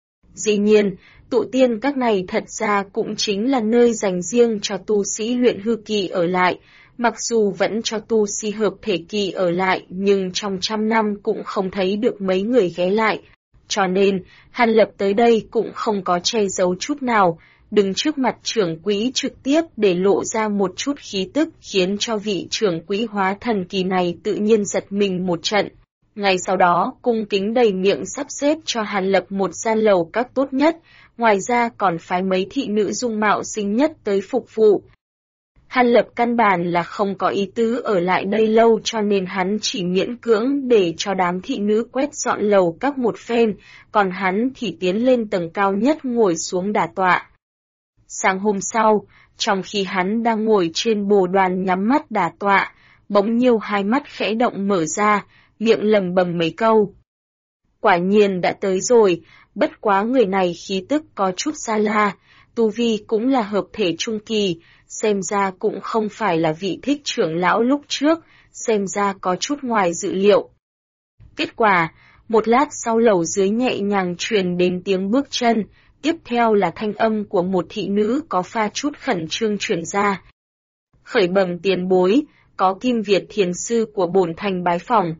Dĩ nhiên, Tụ Tiên Các này thật ra cũng chính là nơi dành riêng cho tu sĩ luyện hư kỳ ở lại, mặc dù vẫn cho tu sĩ hợp thể kỳ ở lại nhưng trong trăm năm cũng không thấy được mấy người ghé lại. Cho nên, Hàn Lập tới đây cũng không có che giấu chút nào, đứng trước mặt trưởng quỹ trực tiếp để lộ ra một chút khí tức khiến cho vị trưởng quỹ hóa thần kỳ này tự nhiên giật mình một trận. Ngay sau đó, cung kính đầy miệng sắp xếp cho Hàn Lập một gian lầu các tốt nhất, ngoài ra còn phái mấy thị nữ dung mạo xinh nhất tới phục vụ. Hàn Lập căn bản là không có ý tứ ở lại đây lâu cho nên hắn chỉ miễn cưỡng để cho đám thị nữ quét dọn lầu các một phen, còn hắn thì tiến lên tầng cao nhất ngồi xuống đả tọa. Sáng hôm sau, trong khi hắn đang ngồi trên bồ đoàn nhắm mắt đả tọa, bỗng nhiêu hai mắt khẽ động mở ra, miệng lầm bầm mấy câu. Quả nhiên đã tới rồi, bất quá người này khí tức có chút xa la, tu vi cũng là hợp thể trung kỳ, xem ra cũng không phải là vị Thích trưởng lão lúc trước, xem ra có chút ngoài dự liệu. Kết quả, một lát sau lầu dưới nhẹ nhàng truyền đến tiếng bước chân, tiếp theo là thanh âm của một thị nữ có pha chút khẩn trương truyền ra. Khởi bẩm tiền bối, có Kim Việt thiền sư của bổn thành bái phỏng.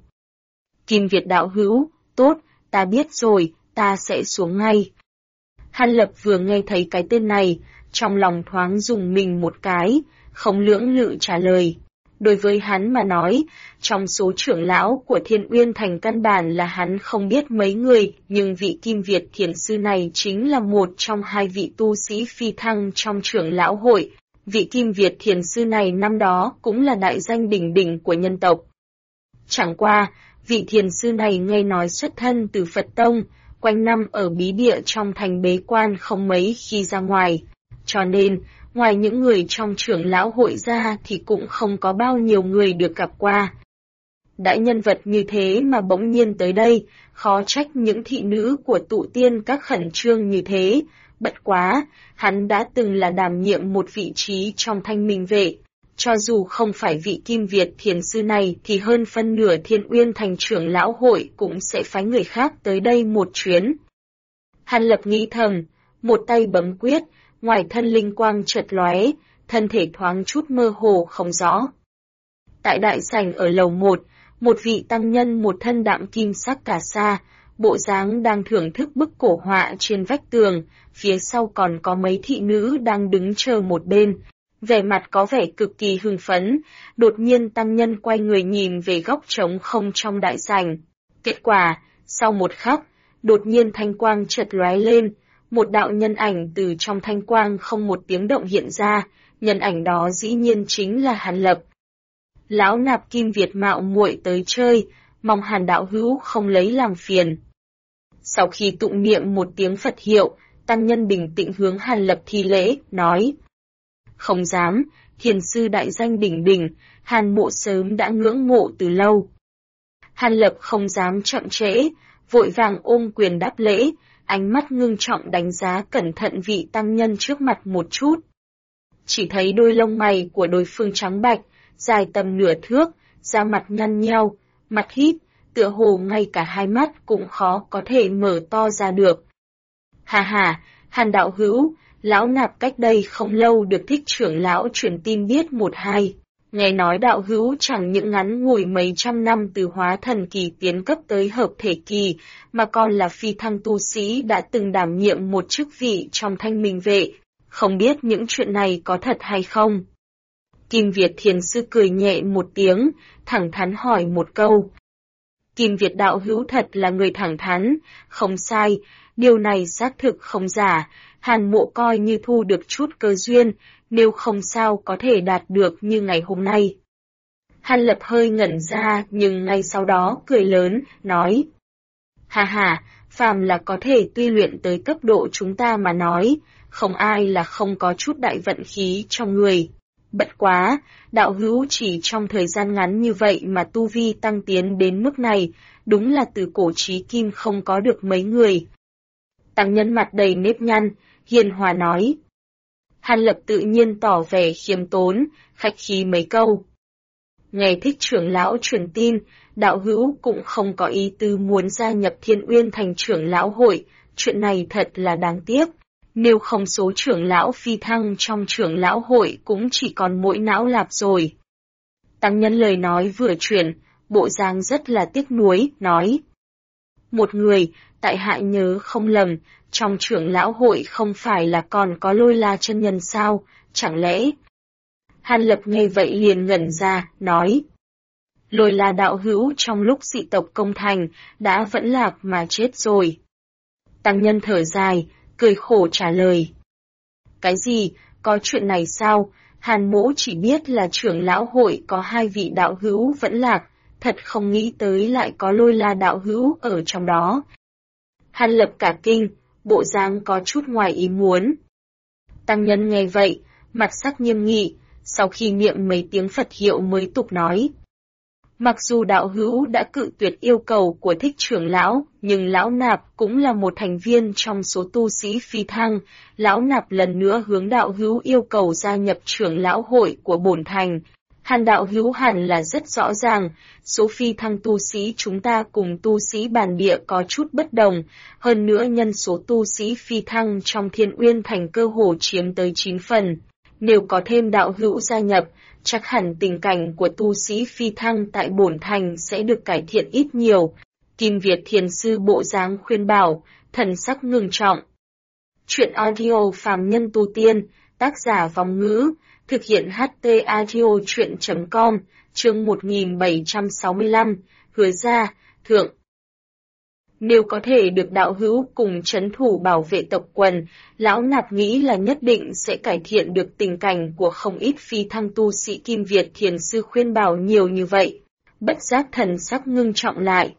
Kim Việt đạo hữu, tốt, ta biết rồi, ta sẽ xuống ngay. Hàn Lập vừa nghe thấy cái tên này, trong lòng thoáng dùng mình một cái, không lưỡng lự trả lời. Đối với hắn mà nói, trong số trưởng lão của Thiên Uyên Thành căn bản là hắn không biết mấy người, nhưng vị Kim Việt thiền sư này chính là một trong hai vị tu sĩ phi thăng trong trưởng lão hội. Vị Kim Việt thiền sư này năm đó cũng là đại danh đỉnh đỉnh của nhân tộc. Chẳng qua, vị thiền sư này nghe nói xuất thân từ Phật Tông, quanh năm ở bí địa trong thành bế quan không mấy khi ra ngoài. Cho nên, ngoài những người trong trưởng lão hội ra thì cũng không có bao nhiêu người được gặp qua. Đại nhân vật như thế mà bỗng nhiên tới đây, khó trách những thị nữ của tụ tiên các khẩn trương như thế. Bất quá, hắn đã từng là đảm nhiệm một vị trí trong Thanh Minh vệ. Cho dù không phải vị Kim Việt thiền sư này thì hơn phân nửa Thiên Uyên Thành trưởng lão hội cũng sẽ phái người khác tới đây một chuyến. Hàn Lập nghĩ thầm, một tay bấm quyết, ngoài thân linh quang chợt lóe, thân thể thoáng chút mơ hồ không rõ. Tại đại sảnh ở lầu 1, một vị tăng nhân một thân đạm kim sắc cà sa, bộ dáng đang thưởng thức bức cổ họa trên vách tường, phía sau còn có mấy thị nữ đang đứng chờ một bên. Vẻ mặt có vẻ cực kỳ hưng phấn, đột nhiên tăng nhân quay người nhìn về góc trống không trong đại sảnh. Kết quả, sau một khắc, đột nhiên thanh quang chợt lóe lên, một đạo nhân ảnh từ trong thanh quang không một tiếng động hiện ra, nhân ảnh đó dĩ nhiên chính là Hàn Lập. Lão nạp Kim Việt mạo muội tới chơi, mong Hàn đạo hữu không lấy làm phiền. Sau khi tụng niệm một tiếng Phật hiệu, tăng nhân bình tĩnh hướng Hàn Lập thi lễ, nói. Không dám, thiền sư đại danh đỉnh đỉnh, Hàn mộ sớm đã ngưỡng mộ từ lâu. Hàn Lập không dám chậm trễ, vội vàng ôm quyền đáp lễ, ánh mắt ngưng trọng đánh giá cẩn thận vị tăng nhân trước mặt một chút. Chỉ thấy đôi lông mày của đối phương trắng bạch, dài tầm nửa thước, da mặt nhăn nheo, mặt híp, tựa hồ ngay cả hai mắt cũng khó có thể mở to ra được. Hà hà, Hàn đạo hữu, lão nạp cách đây không lâu được Thích trưởng lão truyền tin biết một hai. Nghe nói đạo hữu chẳng những ngắn ngủi mấy trăm năm từ hóa thần kỳ tiến cấp tới hợp thể kỳ, mà còn là phi thăng tu sĩ đã từng đảm nhiệm một chức vị trong Thanh Minh vệ. Không biết những chuyện này có thật hay không? Kim Việt thiền sư cười nhẹ một tiếng, thẳng thắn hỏi một câu. Kim Việt đạo hữu thật là người thẳng thắn, không sai, điều này xác thực không giả, Hàn mộ coi như thu được chút cơ duyên, nếu không sao có thể đạt được như ngày hôm nay. Hàn Lập hơi ngẩn ra nhưng ngay sau đó cười lớn, nói. Hà hà, phàm là có thể tuy luyện tới cấp độ chúng ta mà nói, không ai là không có chút đại vận khí trong người. Bất quá, đạo hữu chỉ trong thời gian ngắn như vậy mà tu vi tăng tiến đến mức này, đúng là từ cổ chí kim không có được mấy người. Tăng nhân mặt đầy nếp nhăn, hiền hòa nói. Hàn Lập tự nhiên tỏ vẻ khiêm tốn, khách khí mấy câu. Nghe Thích trưởng lão truyền tin, đạo hữu cũng không có ý tư muốn gia nhập Thiên Uyên Thành trưởng lão hội, chuyện này thật là đáng tiếc. Nếu không số trưởng lão phi thăng trong trưởng lão hội cũng chỉ còn mỗi não lạp rồi. Tăng nhân lời nói vừa chuyển, bộ dáng rất là tiếc nuối, nói. Một người, tại hạ nhớ không lầm, trong trưởng lão hội không phải là còn có Lôi La chân nhân sao, chẳng lẽ? Hàn Lập nghe vậy liền ngẩn ra, nói. Lôi La đạo hữu trong lúc dị tộc công thành, đã vẫn lạc mà chết rồi. Tăng nhân thở dài, cười khổ trả lời. Cái gì, có chuyện này sao? Hàn Mỗ chỉ biết là trưởng lão hội có 2 vị đạo hữu vẫn lạc, thật không nghĩ tới lại có Lôi La đạo hữu ở trong đó. Hàn Lập cả kinh, bộ dáng có chút ngoài ý muốn. Tăng nhân nghe vậy, mặt sắc nghiêm nghị, sau khi niệm mấy tiếng Phật hiệu mới tục nói. Mặc dù đạo hữu đã cự tuyệt yêu cầu của Thích trưởng lão, nhưng lão nạp cũng là một thành viên trong số tu sĩ phi thăng, lão nạp lần nữa hướng đạo hữu yêu cầu gia nhập trưởng lão hội của bổn thành. Hàn đạo hữu hẳn là rất rõ ràng, số phi thăng tu sĩ chúng ta cùng tu sĩ bản địa có chút bất đồng, hơn nữa nhân số tu sĩ phi thăng trong Thiên Uyên thành cơ hồ chiếm tới 9 phần. Nếu có thêm đạo hữu gia nhập, chắc hẳn tình cảnh của tu sĩ phi thăng tại bổn thành sẽ được cải thiện ít nhiều. Kim Việt Thiền Sư bộ dáng khuyên bảo, thần sắc ngưng trọng. Chuyện audio phàm nhân tu tiên, tác giả Vong Ngữ, thực hiện HT audio chuyện.com, chương 1765, hứa ra, thượng. Nếu có thể được đạo hữu cùng trấn thủ bảo vệ tộc quần, lão nạp nghĩ là nhất định sẽ cải thiện được tình cảnh của không ít phi thăng tu sĩ. Kim Việt Thiền Sư khuyên bảo nhiều như vậy, bất giác thần sắc ngưng trọng lại.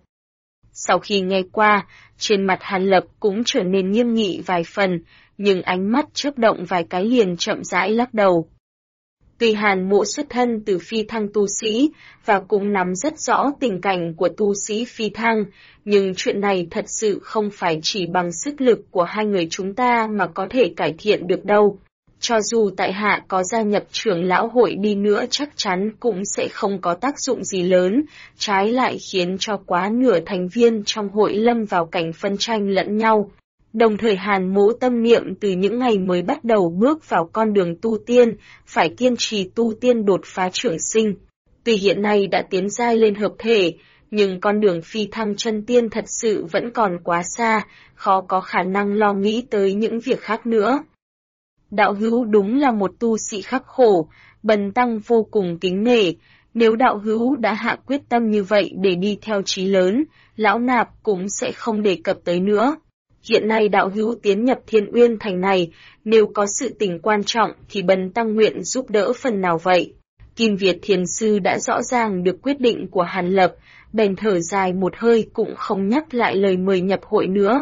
Sau khi nghe qua, trên mặt Hàn Lập cũng trở nên nghiêm nghị vài phần, nhưng ánh mắt chớp động vài cái liền chậm rãi lắc đầu. Tuy Hàn Mỗ xuất thân từ phi thăng tu sĩ, và cũng nắm rất rõ tình cảnh của tu sĩ phi thăng, nhưng chuyện này thật sự không phải chỉ bằng sức lực của 2 người chúng ta mà có thể cải thiện được đâu. Cho dù tại hạ có gia nhập trưởng lão hội đi nữa chắc chắn cũng sẽ không có tác dụng gì lớn, trái lại khiến cho quá nửa thành viên trong hội lâm vào cảnh phân tranh lẫn nhau. Đồng thời Hàn Mỗ tâm niệm từ những ngày mới bắt đầu bước vào con đường tu tiên, phải kiên trì tu tiên đột phá trưởng sinh. Tuy hiện nay đã tiến giai lên hợp thể, nhưng con đường phi thăng chân tiên thật sự vẫn còn quá xa, khó có khả năng lo nghĩ tới những việc khác nữa. Đạo hữu đúng là một tu sĩ khắc khổ, bần tăng vô cùng kính nể. Nếu đạo hữu đã hạ quyết tâm như vậy để đi theo chí lớn, lão nạp cũng sẽ không đề cập tới nữa. Hiện nay đạo hữu tiến nhập Thiên Uyên thành này, nếu có sự tình quan trọng thì bần tăng nguyện giúp đỡ phần nào vậy. Kim Việt Thiền Sư đã rõ ràng được quyết định của Hàn Lập, bèn thở dài một hơi cũng không nhắc lại lời mời nhập hội nữa.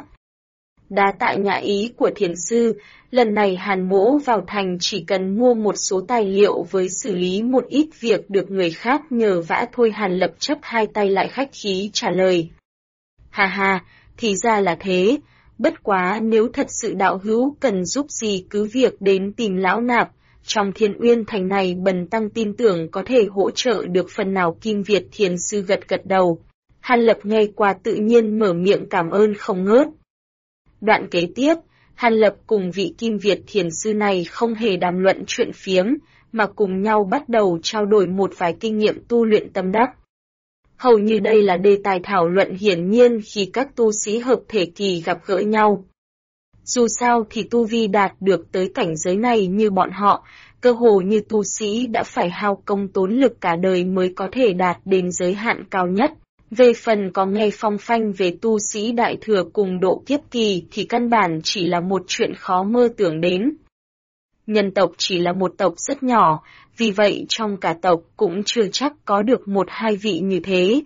Đa tạ nhã ý của Thiền Sư, lần này Hàn Mỗ vào thành chỉ cần mua một số tài liệu với xử lý một ít việc được người khác nhờ vả thôi. Hàn Lập chấp 2 tay lại khách khí trả lời. Hà hà, thì ra là thế, bất quá nếu thật sự đạo hữu cần giúp gì cứ việc đến tìm lão nạp, trong Thiên Uyên thành này bần tăng tin tưởng có thể hỗ trợ được phần nào. Kim Việt Thiền Sư gật gật đầu. Hàn Lập nghe qua tự nhiên mở miệng cảm ơn không ngớt. Đoạn kế tiếp, Hàn Lập cùng vị Kim Việt Thiền Sư này không hề đàm luận chuyện phiếm, mà cùng nhau bắt đầu trao đổi một vài kinh nghiệm tu luyện tâm đắc. Hầu như đây là đề tài thảo luận hiển nhiên khi các tu sĩ hợp thể kỳ gặp gỡ nhau. Dù sao thì tu vi đạt được tới cảnh giới này như bọn họ, cơ hồ như tu sĩ đã phải hao công tốn lực cả đời mới có thể đạt đến giới hạn cao nhất. Về phần có nghe phong phanh về tu sĩ đại thừa cùng độ kiếp kỳ thì căn bản chỉ là một chuyện khó mơ tưởng đến. Nhân tộc chỉ là một tộc rất nhỏ, vì vậy trong cả tộc cũng chưa chắc có được 1-2 vị như thế.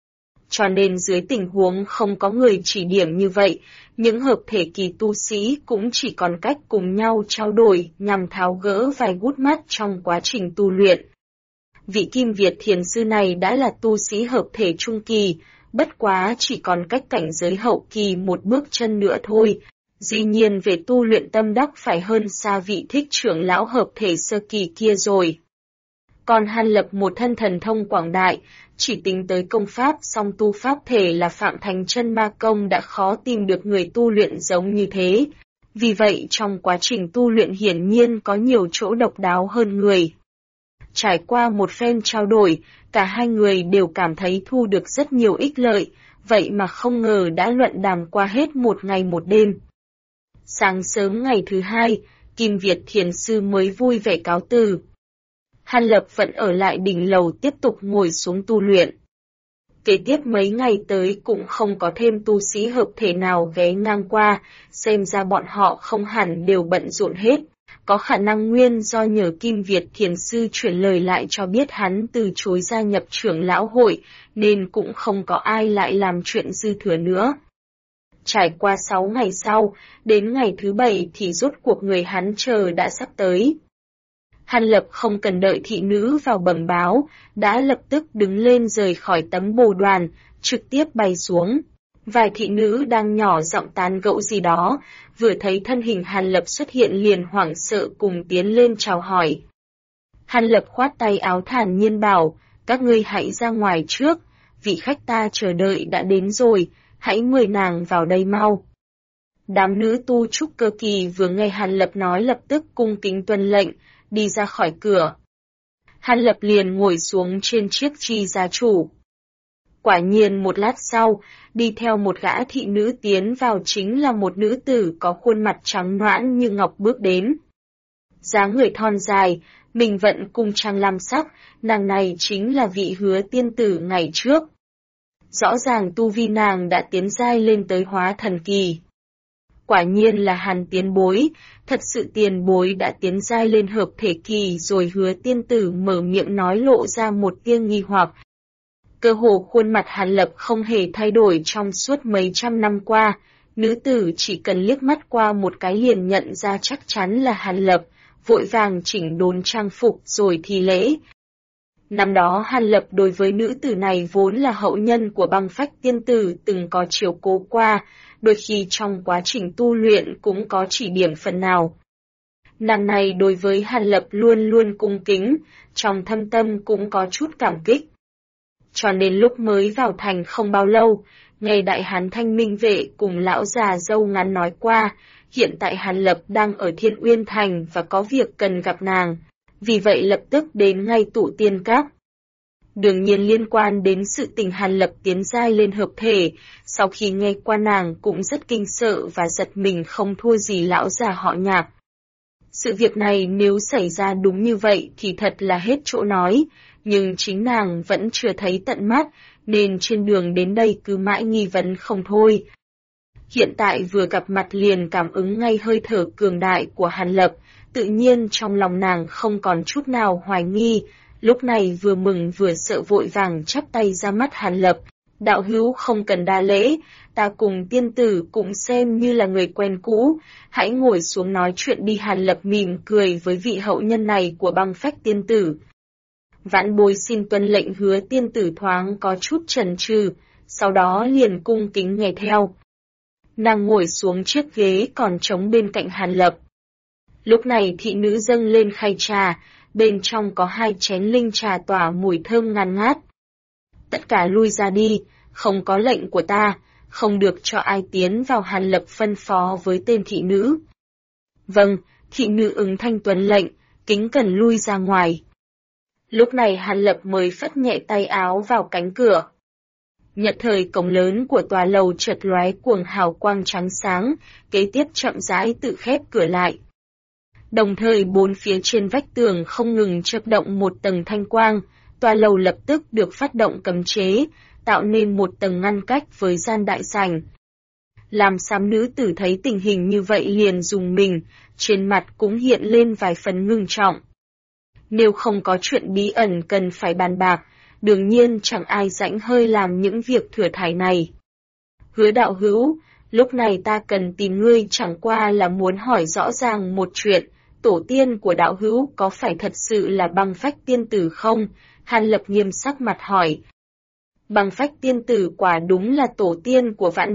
Cho nên dưới tình huống không có người chỉ điểm như vậy, những hợp thể kỳ tu sĩ cũng chỉ còn cách cùng nhau trao đổi nhằm tháo gỡ vài gút mắt trong quá trình tu luyện. Vị Kim Việt Thiền Sư này đã là tu sĩ hợp thể trung kỳ, bất quá chỉ còn cách cảnh giới hậu kỳ một bước chân nữa thôi. Dĩ nhiên về tu luyện tâm đắc phải hơn xa vị Thích trưởng lão hợp thể sơ kỳ kia rồi. Còn Hàn Lập một thân thần thông quảng đại, chỉ tính tới công pháp song tu pháp thể là Phạm Thành Chân Ma Công đã khó tìm được người tu luyện giống như thế. Vì vậy trong quá trình tu luyện hiển nhiên có nhiều chỗ độc đáo hơn người. Trải qua một phen trao đổi, cả 2 người đều cảm thấy thu được rất nhiều ích lợi, vậy mà không ngờ đã luận đàm qua hết một ngày một đêm. Sáng sớm ngày thứ 2, Kim Việt Thiền Sư mới vui vẻ cáo từ. Hàn Lập vẫn ở lại đỉnh lầu tiếp tục ngồi xuống tu luyện. Kế tiếp mấy ngày tới cũng không có thêm tu sĩ hợp thể nào ghé ngang qua, xem ra bọn họ không hẳn đều bận rộn hết. Có khả năng nguyên do nhờ Kim Việt Thiền Sư chuyển lời lại cho biết hắn từ chối gia nhập trưởng lão hội, nên cũng không có ai lại làm chuyện dư thừa nữa. Trải qua 6 ngày sau, đến ngày thứ 7 thì rốt cuộc người hắn chờ đã sắp tới. Hàn Lập không cần đợi thị nữ vào bẩm báo, đã lập tức đứng lên rời khỏi tấm bồ đoàn, trực tiếp bay xuống. Vài thị nữ đang nhỏ giọng tán gẫu gì đó, vừa thấy thân hình Hàn Lập xuất hiện liền hoảng sợ cùng tiến lên chào hỏi. Hàn Lập khoát tay áo thản nhiên bảo, các ngươi hãy ra ngoài trước, vị khách ta chờ đợi đã đến rồi, hãy mời nàng vào đây mau. Đám nữ tu trúc cơ kỳ vừa nghe Hàn Lập nói lập tức cung kính tuân lệnh, đi ra khỏi cửa. Hàn Lập liền ngồi xuống trên chiếc chi gia chủ. Quả nhiên một lát sau, đi theo một gã thị nữ tiến vào chính là một nữ tử có khuôn mặt trắng nõn như ngọc bước đến. Dáng người thon dài, mình vận cung trang lam sắc, nàng này chính là vị Hứa tiên tử ngày trước. Rõ ràng tu vi nàng đã tiến giai lên tới hóa thần kỳ. Quả nhiên là Hàn tiền bối, thật sự tiền bối đã tiến giai lên hợp thể kỳ rồi. Hứa tiên tử mở miệng nói lộ ra một tia nghi hoặc. Cơ hồ khuôn mặt Hàn Lập không hề thay đổi trong suốt mấy trăm năm qua, nữ tử chỉ cần liếc mắt qua một cái liền nhận ra chắc chắn là Hàn Lập, vội vàng chỉnh đốn trang phục rồi thi lễ. Năm đó Hàn Lập đối với nữ tử này vốn là hậu nhân của Băng Phách tiên tử từng có chiếu cố qua, đôi khi trong quá trình tu luyện cũng có chỉ điểm phần nào. Nàng này đối với Hàn Lập luôn luôn cung kính, trong thâm tâm cũng có chút cảm kích. Cho nên lúc mới vào thành không bao lâu, nghe Đại Hán Thanh Minh Vệ cùng lão già râu ngắn nói qua, hiện tại Hàn Lập đang ở Thiên Uyên Thành và có việc cần gặp nàng, vì vậy lập tức đến ngay Tụ Tiên Các. Đương nhiên liên quan đến sự tình Hàn Lập tiến giai lên hợp thể, sau khi nghe qua nàng cũng rất kinh sợ và giật mình không thua gì lão già họ Nhạc. Sự việc này nếu xảy ra đúng như vậy thì thật là hết chỗ nói, nhưng chính nàng vẫn chưa thấy tận mắt, nên trên đường đến đây cứ mãi nghi vấn không thôi. Hiện tại vừa gặp mặt liền cảm ứng ngay hơi thở cường đại của Hàn Lập, tự nhiên trong lòng nàng không còn chút nào hoài nghi, lúc này vừa mừng vừa sợ vội vàng chắp tay ra mắt Hàn Lập. Đạo hữu không cần đa lễ, ta cùng tiên tử cũng xem như là người quen cũ, hãy ngồi xuống nói chuyện đi. Hàn Lập mỉm cười với vị hậu nhân này của Băng Phách tiên tử. Vãn bối xin tuân lệnh. Hứa tiên tử thoáng có chút chần chừ, sau đó liền cung kính nghe theo. Nàng ngồi xuống chiếc ghế còn trống bên cạnh Hàn Lập. Lúc này thị nữ dâng lên khay trà, bên trong có 2 chén linh trà tỏa mùi thơm ngàn ngát. Tất cả lui ra đi, không có lệnh của ta, không được cho ai tiến vào. Hàn Lập phân phó với tên thị nữ. Vâng, thị nữ ứng thanh tuân lệnh, kính cẩn lui ra ngoài. Lúc này Hàn Lập mới phất nhẹ tay áo vào cánh cửa. Nhật thời cổng lớn của tòa lầu chợt lóe cuồng hào quang trắng sáng, kế tiếp chậm rãi tự khép cửa lại. Đồng thời 4 phía trên vách tường không ngừng chớp động một tầng thanh quang, tòa lầu lập tức được phát động cấm chế, tạo nên một tầng ngăn cách với gian đại sảnh. Làm xám nữ tử thấy tình hình như vậy liền rùng mình, trên mặt cũng hiện lên vài phần ngưng trọng. Nếu không có chuyện bí ẩn cần phải bàn bạc, đương nhiên chẳng ai rảnh hơi làm những việc thừa thải này. Hứa đạo hữu, lúc này ta cần tìm ngươi chẳng qua là muốn hỏi rõ ràng một chuyện, tổ tiên của đạo hữu có phải thật sự là Băng Phách tiên tử không? Hàn Lập nghiêm sắc mặt hỏi. Băng Phách tiên tử quả đúng là tổ tiên của vãn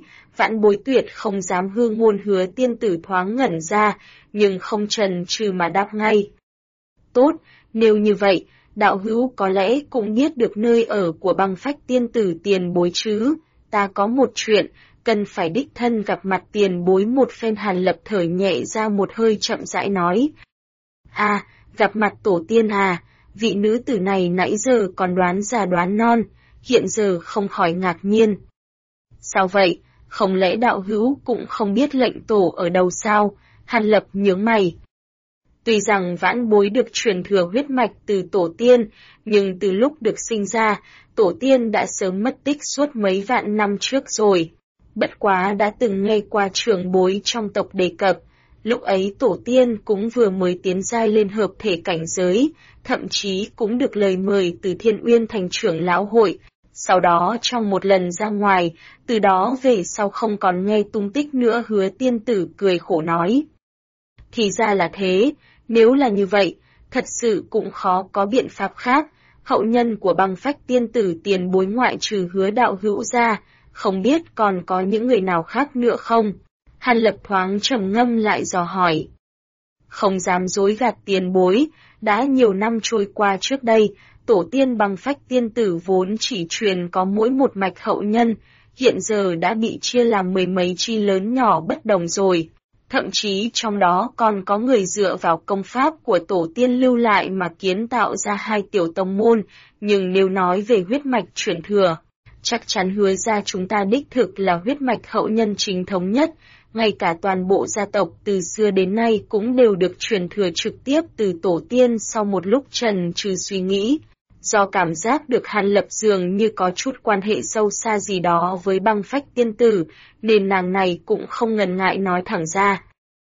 bối tuyệt không dám hư ngôn. Hứa tiên tử thoáng ngẩn ra, nhưng không chần chừ mà đáp ngay. Tốt, nếu như vậy, đạo hữu có lẽ cũng biết được nơi ở của Băng Phách tiên tử tiền bối chứ, ta có một chuyện, cần phải đích thân gặp mặt tiền bối một phen. Hàn Lập thở nhẹ ra một hơi chậm rãi nói. À, gặp mặt tổ tiên à, vị nữ tử này nãy giờ còn đoán già đoán non, hiện giờ không khỏi ngạc nhiên. Sao vậy, không lẽ đạo hữu cũng không biết lệnh tổ ở đâu sao? Hàn Lập nhướng mày. Tuy rằng vãn bối được truyền thừa huyết mạch từ tổ tiên, nhưng từ lúc được sinh ra, tổ tiên đã sớm mất tích suốt mấy vạn năm trước rồi. Bất quá đã từng nghe qua trưởng bối trong tộc đề cập, lúc ấy tổ tiên cũng vừa mới tiến giai lên hợp thể cảnh giới, thậm chí cũng được lời mời từ Thiên Uyên thành trưởng lão hội. Sau đó trong một lần ra ngoài, từ đó về sau không còn nghe tung tích nữa. Hứa tiên tử cười khổ nói. Thì ra là thế, nếu là như vậy, thật sự cũng khó có biện pháp khác. Hậu nhân của Băng Phách tiên tử tiền bối ngoại trừ Hứa đạo hữu ra, không biết còn có những người nào khác nữa không? Hàn Lập thoáng trầm ngâm lại dò hỏi. Không dám dối gạt tiền bối, đã nhiều năm trôi qua trước đây, tổ tiên Băng Phách tiên tử vốn chỉ truyền có mỗi một mạch hậu nhân, hiện giờ đã bị chia làm mười mấy chi lớn nhỏ bất đồng rồi. Thậm chí trong đó còn có người dựa vào công pháp của tổ tiên lưu lại mà kiến tạo ra hai tiểu tông môn, nhưng nếu nói về huyết mạch truyền thừa, chắc chắn Hứa gia chúng ta đích thực là huyết mạch hậu nhân chính thống nhất, ngay cả toàn bộ gia tộc từ xưa đến nay cũng đều được truyền thừa trực tiếp từ tổ tiên. Sau một lúc chần chừ suy nghĩ, do cảm giác được Hàn Lập dường như có chút quan hệ sâu xa gì đó với Băng Phách tiên tử, nên nàng này cũng không ngần ngại nói thẳng ra.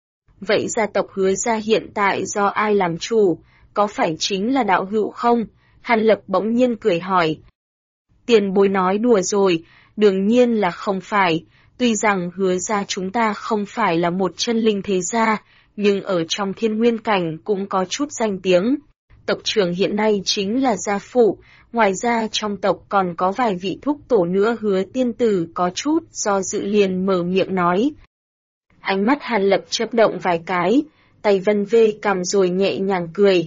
Vậy gia tộc Hứa gia hiện tại do ai làm chủ, có phải chính là đạo hữu không? Hàn Lập bỗng nhiên cười hỏi. Tiền bối nói đùa rồi, đương nhiên là không phải. Tuy rằng Hứa gia chúng ta không phải là một chân linh thế gia, nhưng ở trong Thiên Nguyên cảnh cũng có chút danh tiếng. Tộc trưởng hiện nay chính là gia phụ, ngoài ra trong tộc còn có vài vị thúc tổ nữa. Hứa tiên tử có chút do dự liền mở miệng nói. Ánh mắt Hàn Lập chớp động vài cái, tay vân vê cằm rồi nhẹ nhàng cười.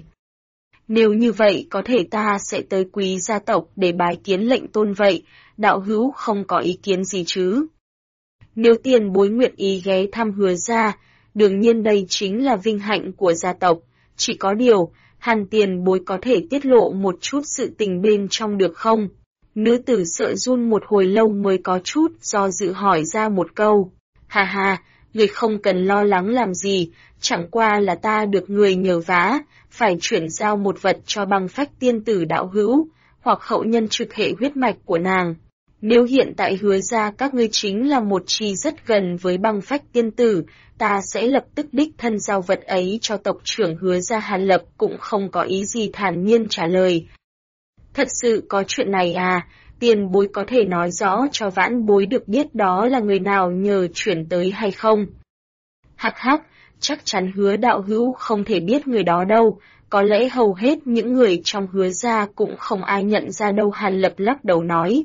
Nếu như vậy có thể ta sẽ tới Quý gia tộc để bái kiến lệnh tôn vậy, đạo hữu không có ý kiến gì chứ? Nếu tiền bối nguyện ý ghé thăm Hứa gia, đương nhiên đây chính là vinh hạnh của gia tộc, chỉ có điều, Hàn tiền bối có thể tiết lộ một chút sự tình bên trong được không? Nữ tử sợ run một hồi lâu mới có chút do dự hỏi ra một câu. Hà hà, người không cần lo lắng làm gì, chẳng qua là ta được người nhờ vả, phải chuyển giao một vật cho Băng Phách tiên tử đạo hữu, hoặc hậu nhân trực hệ huyết mạch của nàng. Nếu hiện tại Hứa gia các ngươi chính là một chi rất gần với Băng Phách tiên tử, ta sẽ lập tức đích thân giao vật ấy cho tộc trưởng Hứa gia. Hàn Lập cũng không có ý gì thản nhiên trả lời. Thật sự có chuyện này à, tiền bối có thể nói rõ cho vãn bối được biết đó là người nào nhờ chuyển tới hay không? Hắc hắc, chắc chắn Hứa đạo hữu không thể biết người đó đâu, có lẽ hầu hết những người trong Hứa gia cũng không ai nhận ra đâu. Hàn Lập lắc đầu nói.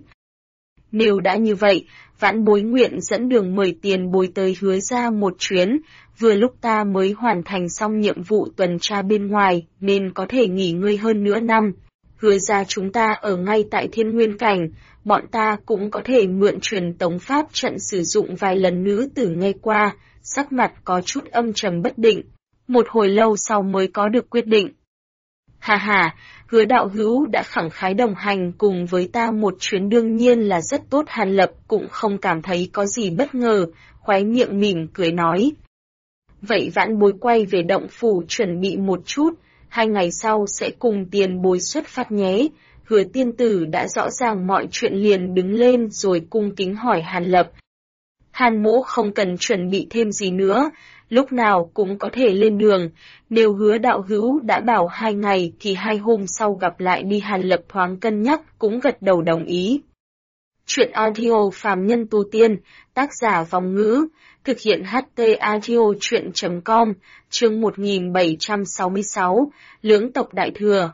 Nếu đã như vậy, vãn bối nguyện dẫn đường mời tiền bối tới Hứa gia một chuyến, vừa lúc ta mới hoàn thành xong nhiệm vụ tuần tra bên ngoài nên có thể nghỉ ngơi hơn nửa năm. Hứa gia chúng ta ở ngay tại Thiên Nguyên cảnh, bọn ta cũng có thể mượn truyền tống pháp trận sử dụng vài lần. Nữ tử nghe qua, sắc mặt có chút âm trầm bất định, một hồi lâu sau mới có được quyết định. Hà hà, Hứa đạo hữu đã khẳng khái đồng hành cùng với ta một chuyến đương nhiên là rất tốt. Hàn Lập cũng không cảm thấy có gì bất ngờ, khóe miệng mỉm cười nói. Vậy vãn bối quay về động phủ chuẩn bị một chút, 2 ngày sau sẽ cùng tiền bối xuất phát nhé. Hứa tiên tử đã rõ ràng mọi chuyện liền đứng lên rồi cung kính hỏi Hàn Lập. Hàn mỗ không cần chuẩn bị thêm gì nữa, lúc nào cũng có thể lên đường, nếu Hứa đạo hữu đã bảo 2 ngày thì 2 hôm sau gặp lại đi. Hàn Lập thoáng cân nhắc cũng gật đầu đồng ý. Chuyện audio phàm nhân tu tiên, tác giả Vòng Ngữ, thực hiện HT audio chuyện.com, chương 1766, Lưỡng tộc đại thừa.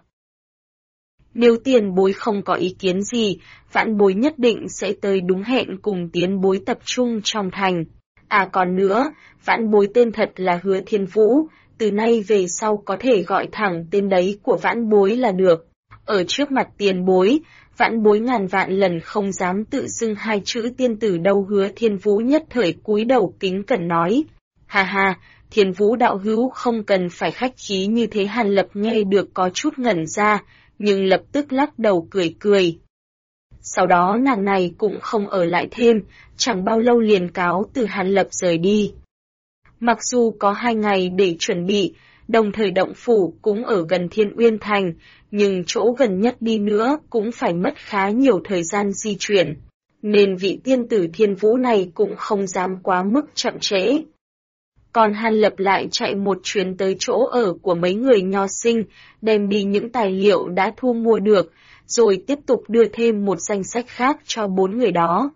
Nếu tiền bối không có ý kiến gì, vãn bối nhất định sẽ tới đúng hẹn cùng tiền bối tập trung trong thành. À còn nữa, vãn bối tên thật là Hứa Thiên Vũ, từ nay về sau có thể gọi thẳng tên đấy của vãn bối là được. Ở trước mặt tiền bối, vãn bối ngàn vạn lần không dám tự xưng 2 chữ tiên tử đâu. Hứa Thiên Vũ nhất thời cúi đầu kính cẩn nói. Hà hà, Thiên Vũ đạo hữu không cần phải khách khí như thế. Hàn Lập nghe được có chút ngẩn ra, nhưng lập tức lắc đầu cười cười. Sau đó nàng này cũng không ở lại thêm, chẳng bao lâu liền cáo từ Hàn Lập rời đi. Mặc dù có 2 ngày để chuẩn bị, Đồng thời động phủ cũng ở gần Thiên Uyên Thành, nhưng chỗ gần nhất đi nữa cũng phải mất khá nhiều thời gian di chuyển, nên vị tiên tử Thiên Vũ này cũng không dám quá mức chậm trễ. Còn Hàn Lập lại chạy một chuyến tới chỗ ở của mấy người nho sinh, đem đi những tài liệu đã thu mua được, rồi tiếp tục đưa thêm một danh sách khác cho 4 người đó.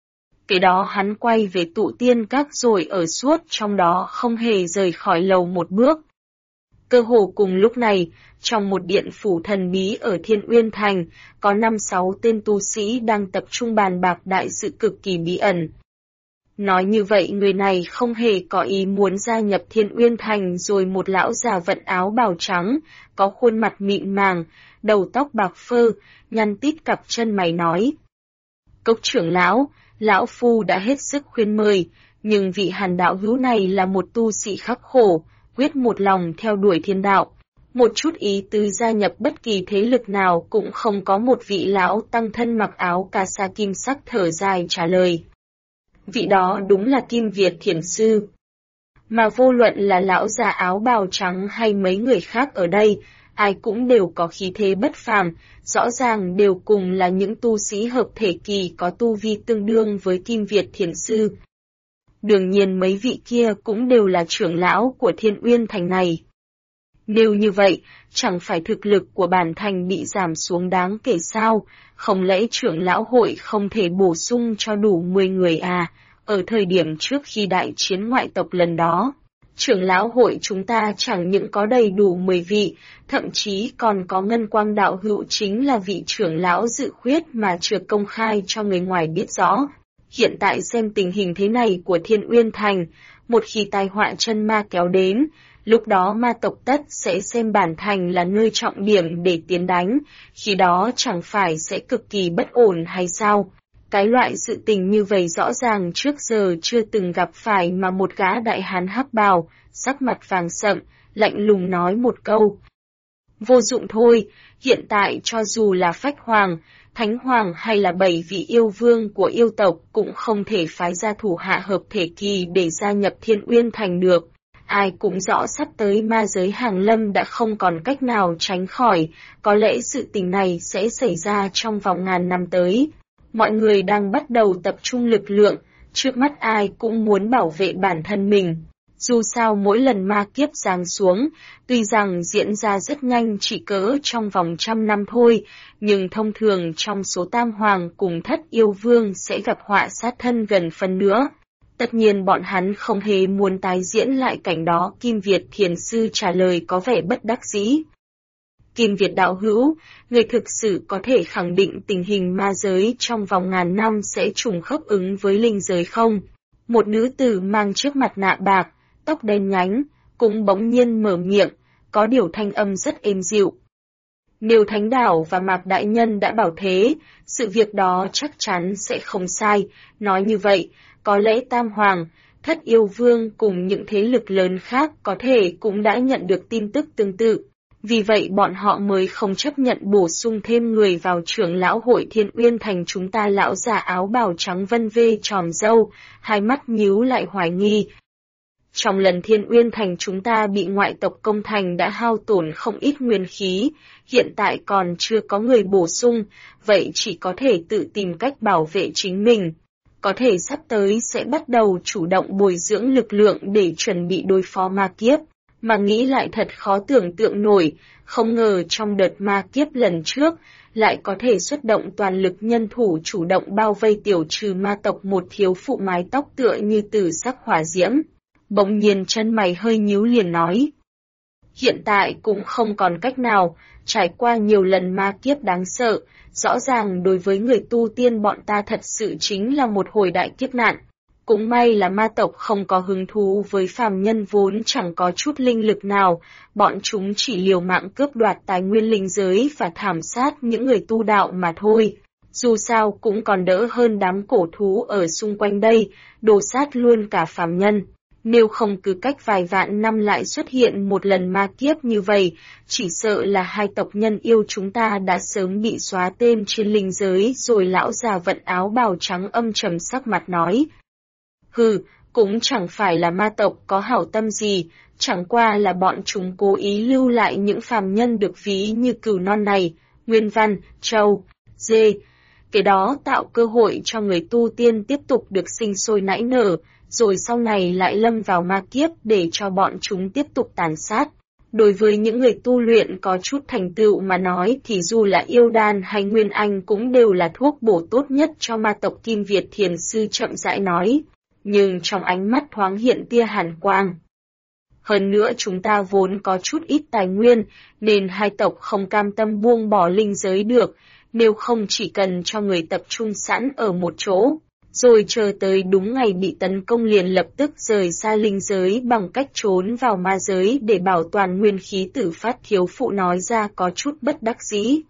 Kế đó hắn quay về tụ tiên các rồi ở suốt trong đó không hề rời khỏi lầu một bước. Cơ hồ cùng lúc này, trong một điện phủ thần bí ở Thiên Uyên Thành, có 5-6 tên tu sĩ đang tập trung bàn bạc đại sự cực kỳ bí ẩn. Nói như vậy người này không hề có ý muốn gia nhập Thiên Uyên Thành rồi một lão già vận áo bào trắng, có khuôn mặt mịn màng, đầu tóc bạc phơ, nhăn tít cặp chân mày nói. Cốc trưởng lão phu đã hết sức khuyên mời, nhưng vị Hàn đạo hữu này là một tu sĩ khắc khổ, quyết một lòng theo đuổi thiên đạo. Một chút ý tứ gia nhập bất kỳ thế lực nào cũng không có, một vị lão tăng thân mặc áo cà sa kim sắc thở dài trả lời. Vị đó đúng là Kim Việt Thiền Sư. Mà vô luận là lão già áo bào trắng hay mấy người khác ở đây, ai cũng đều có khí thế bất phàm, rõ ràng đều cùng là những tu sĩ hợp thể kỳ có tu vi tương đương với Kim Việt Thiền Sư. Đương nhiên mấy vị kia cũng đều là trưởng lão của Thiên Uyên Thành này. Nếu như vậy, chẳng phải thực lực của bản thành bị giảm xuống đáng kể sao, không lẽ trưởng lão hội không thể bổ sung cho đủ 10 người à, ở thời điểm trước khi đại chiến ngoại tộc lần đó. Trưởng lão hội chúng ta chẳng những có đầy đủ 10 vị, thậm chí còn có Ngân Quang đạo hữu chính là vị trưởng lão dự khuyết mà chưa công khai cho người ngoài biết rõ. Hiện tại xem tình hình thế này của Thiên Uyên Thành, một khi tai họa chân ma kéo đến, lúc đó ma tộc tất sẽ xem bản thành là nơi trọng điểm để tiến đánh, khi đó chẳng phải sẽ cực kỳ bất ổn hay sao? Cái loại sự tình như vậy rõ ràng trước giờ chưa từng gặp phải, mà một gã đại hán hắc bào, sắc mặt vàng sậm, lạnh lùng nói một câu. Vô dụng thôi, hiện tại cho dù là Phách Hoàng, Thánh Hoàng hay là 7 vị yêu vương của yêu tộc cũng không thể phái ra thủ hạ hợp thể kỳ để gia nhập Thiên Uyên Thành được. Ai cũng rõ sắp tới ma giới hàng lâm đã không còn cách nào tránh khỏi, có lẽ sự tình này sẽ xảy ra trong vòng ngàn năm tới. Mọi người đang bắt đầu tập trung lực lượng, trước mắt ai cũng muốn bảo vệ bản thân mình. Dù sao mỗi lần ma kiếp giáng xuống, tuy rằng diễn ra rất nhanh chỉ cỡ trong vòng 100 năm thôi, nhưng thông thường trong số tam hoàng cùng thất yêu vương sẽ gặp họa sát thân gần phần nữa. Tất nhiên bọn hắn không hề muốn tái diễn lại cảnh đó. Kim Việt Thiền Sư trả lời có vẻ bất đắc dĩ. Kim Việt đạo hữu, người thực sự có thể khẳng định tình hình ma giới trong vòng ngàn năm sẽ trùng khớp ứng với linh giới không? Một nữ tử mang chiếc mặt nạ bạc, tóc đen nhánh, cũng bỗng nhiên mở miệng, có điều thanh âm rất êm dịu. Nếu Thánh Đảo và Mạc Đại Nhân đã bảo thế, sự việc đó chắc chắn sẽ không sai. Nói như vậy, có lẽ Tam Hoàng, Thất Yêu Vương cùng những thế lực lớn khác có thể cũng đã nhận được tin tức tương tự. Vì vậy bọn họ mới không chấp nhận bổ sung thêm người vào trưởng lão hội Thiên Uyên Thành chúng ta. Lão già áo bào trắng vân vê tròm râu, hai mắt nhíu lại hoài nghi. Trong lần Thiên Uyên Thành chúng ta bị ngoại tộc công thành đã hao tổn không ít nguyên khí, hiện tại còn chưa có người bổ sung, vậy chỉ có thể tự tìm cách bảo vệ chính mình. Có thể sắp tới sẽ bắt đầu chủ động bồi dưỡng lực lượng để chuẩn bị đối phó ma kiếp, mà nghĩ lại thật khó tưởng tượng nổi, không ngờ trong đợt ma kiếp lần trước, lại có thể xuất động toàn lực nhân thủ chủ động bao vây tiểu trừ ma tộc. Một thiếu phụ mái tóc tựa như tử sắc hỏa diễm, bỗng nhiên chân mày hơi nhíu liền nói. Hiện tại cũng không còn cách nào, trải qua nhiều lần ma kiếp đáng sợ, rõ ràng đối với người tu tiên bọn ta thật sự chính là một hồi đại kiếp nạn. Cũng may là ma tộc không có hứng thú với phàm nhân vốn chẳng có chút linh lực nào, bọn chúng chỉ liều mạng cướp đoạt tài nguyên linh giới và thảm sát những người tu đạo mà thôi. Dù sao cũng còn đỡ hơn đám cổ thú ở xung quanh đây, đồ sát luôn cả phàm nhân. Nếu không cứ cách vài vạn năm lại xuất hiện một lần ma kiếp như vậy, chỉ sợ là hai tộc nhân yêu chúng ta đã sớm bị xóa tên trên linh giới rồi. Lão già vận áo bào trắng âm trầm sắc mặt nói. Hừ, cũng chẳng phải là ma tộc có hảo tâm gì, chẳng qua là bọn chúng cố ý lưu lại những phàm nhân được ví như cừu non này, Nguyên Văn, Châu, Dê. Cái đó tạo cơ hội cho người tu tiên tiếp tục được sinh sôi nảy nở, rồi sau này lại lâm vào ma kiếp để cho bọn chúng tiếp tục tàn sát. Đối với những người tu luyện có chút thành tựu mà nói thì dù là yêu đan hay nguyên anh cũng đều là thuốc bổ tốt nhất cho ma tộc Kim Việt, thiền sư chậm rãi nói. Nhưng trong ánh mắt thoáng hiện tia hàn quang. Hơn nữa chúng ta vốn có chút ít tài nguyên, nên hai tộc không cam tâm buông bỏ linh giới được, nếu không chỉ cần cho người tập trung sẵn ở một chỗ, rồi chờ tới đúng ngày bị tấn công liền lập tức rời xa linh giới bằng cách trốn vào ma giới để bảo toàn nguyên khí tử phát. Thiếu phụ nói ra có chút bất đắc dĩ.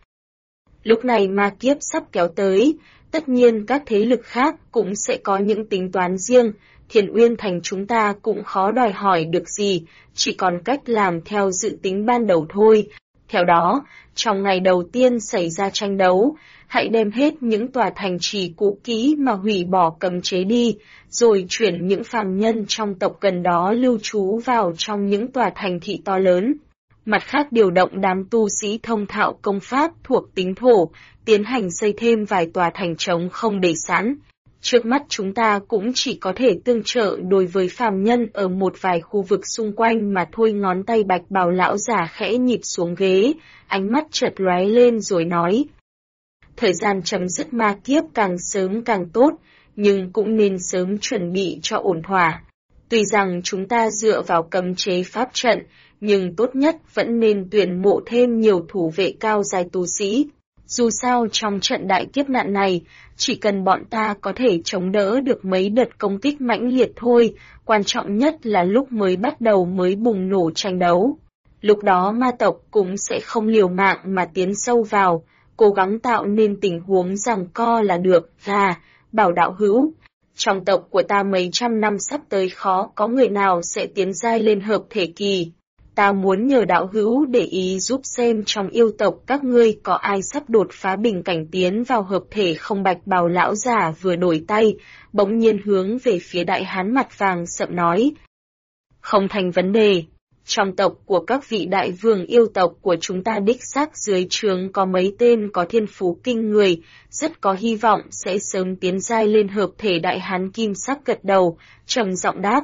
Lúc này ma kiếp sắp kéo tới, tất nhiên các thế lực khác cũng sẽ có những tính toán riêng, Thiền Uyên Thành chúng ta cũng khó đòi hỏi được gì, chỉ còn cách làm theo dự tính ban đầu thôi. Theo đó, trong ngày đầu tiên xảy ra tranh đấu, hãy đem hết những tòa thành trì cũ kỹ mà hủy bỏ cấm chế đi, rồi chuyển những phàm nhân trong tộc gần đó lưu trú vào trong những tòa thành thị to lớn. Mặt khác điều động đám tu sĩ thông thạo công pháp thuộc tính thổ, tiến hành xây thêm vài tòa thành trống không để sẵn. Trước mắt chúng ta cũng chỉ có thể tương trợ đối với phàm nhân ở một vài khu vực xung quanh mà thôi. Ngón tay Bạch Bào lão giả khẽ nhịp xuống ghế, ánh mắt chợt lóe lên rồi nói. Thời gian chấm dứt ma kiếp càng sớm càng tốt, nhưng cũng nên sớm chuẩn bị cho ổn thỏa. Tuy rằng chúng ta dựa vào cấm chế pháp trận, nhưng tốt nhất vẫn nên tuyển mộ thêm nhiều thủ vệ cao giai tu sĩ. Dù sao trong trận đại kiếp nạn này, chỉ cần bọn ta có thể chống đỡ được mấy đợt công kích mãnh liệt thôi, quan trọng nhất là lúc mới bắt đầu mới bùng nổ tranh đấu. Lúc đó ma tộc cũng sẽ không liều mạng mà tiến sâu vào, cố gắng tạo nên tình huống giằng co là được. Bảo đạo hữu, trong tộc của ta mấy trăm năm sắp tới khó có người nào sẽ tiến giai lên hợp thể kỳ. Ta muốn nhờ đạo hữu để ý giúp xem trong yêu tộc các ngươi có ai sắp đột phá bình cảnh tiến vào hợp thể không. Bạch Bào lão giả vừa đổi tay, bỗng nhiên hướng về phía đại hán mặt vàng sậm nói. Không thành vấn đề. Trong tộc của các vị đại vương yêu tộc của chúng ta đích xác dưới trướng có mấy tên có thiên phú kinh người, rất có hy vọng sẽ sớm tiến giai lên hợp thể. Đại hán kim sắc gật đầu, trầm giọng đáp.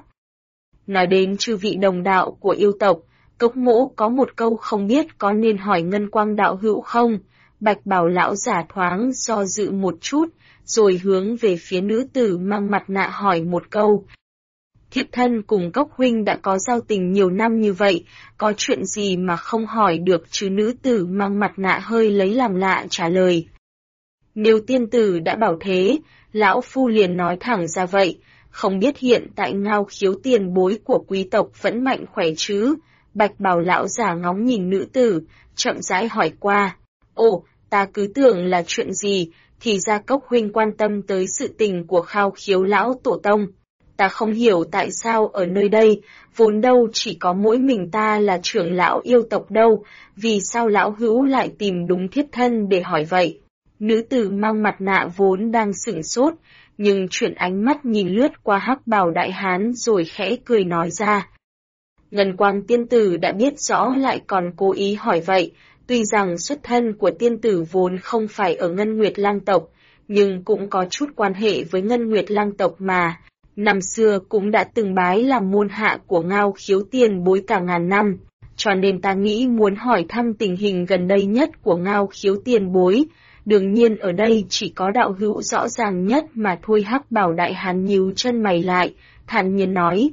Nói đến chư vị đồng đạo của yêu tộc, Cốc Mỗ có một câu không biết có nên hỏi Ngân Quang đạo hữu không? Bạch Bào lão giả thoáng do dự một chút, rồi hướng về phía nữ tử mang mặt nạ hỏi một câu. Thiếp thân cùng Cốc huynh đã có giao tình nhiều năm như vậy, có chuyện gì mà không hỏi được chứ? Nữ tử mang mặt nạ hơi lấy làm lạ trả lời. Nếu tiên tử đã bảo thế, lão phu liền nói thẳng ra vậy, không biết hiện tại Ngao Khiếu tiền bối của quý tộc vẫn mạnh khỏe chứ? Bạch Bào lão giả ngóng nhìn nữ tử, chậm rãi hỏi qua. Ồ, ta cứ tưởng là chuyện gì, thì ra Cốc huynh quan tâm tới sự tình của Ngao Khiếu lão tổ tông. Ta không hiểu tại sao ở nơi đây, vốn đâu chỉ có mỗi mình ta là trưởng lão yêu tộc đâu, vì sao lão hữu lại tìm đúng thiếp thân để hỏi vậy? Nữ tử mang mặt nạ vốn đang sửng sốt, nhưng chuyển ánh mắt nhìn lướt qua Hắc Bào đại hán rồi khẽ cười nói ra. Ngân Quang tiên tử đã biết rõ lại còn cố ý hỏi vậy, tuy rằng xuất thân của tiên tử vốn không phải ở Ngân Nguyệt Lang tộc, nhưng cũng có chút quan hệ với Ngân Nguyệt Lang tộc mà. Năm xưa cũng đã từng bái làm môn hạ của Ngao Khiếu tiền bối cả ngàn năm, cho nên ta nghĩ muốn hỏi thăm tình hình gần đây nhất của Ngao Khiếu tiền bối. Đương nhiên ở đây chỉ có đạo hữu rõ ràng nhất mà thôi. Hắc Bào đại hán nhíu chân mày lại, thản nhiên nói.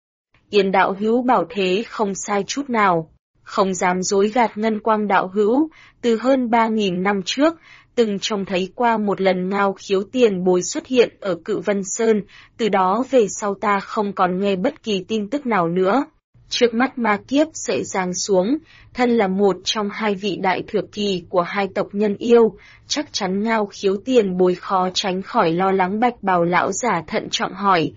Yên đạo hữu bảo thế không sai chút nào, không dám dối gạt Ngân Quang đạo hữu, từ hơn 3.000 năm trước, từng trông thấy qua một lần Ngao Khiếu tiền bối xuất hiện ở Cự Vân Sơn, từ đó về sau ta không còn nghe bất kỳ tin tức nào nữa. Trước mắt ma kiếp sẽ giáng xuống, thân là một trong hai vị đại thừa kỳ của hai tộc nhân yêu, chắc chắn Ngao Khiếu tiền bối khó tránh khỏi lo lắng. Bạch Bào lão giả thận trọng hỏi.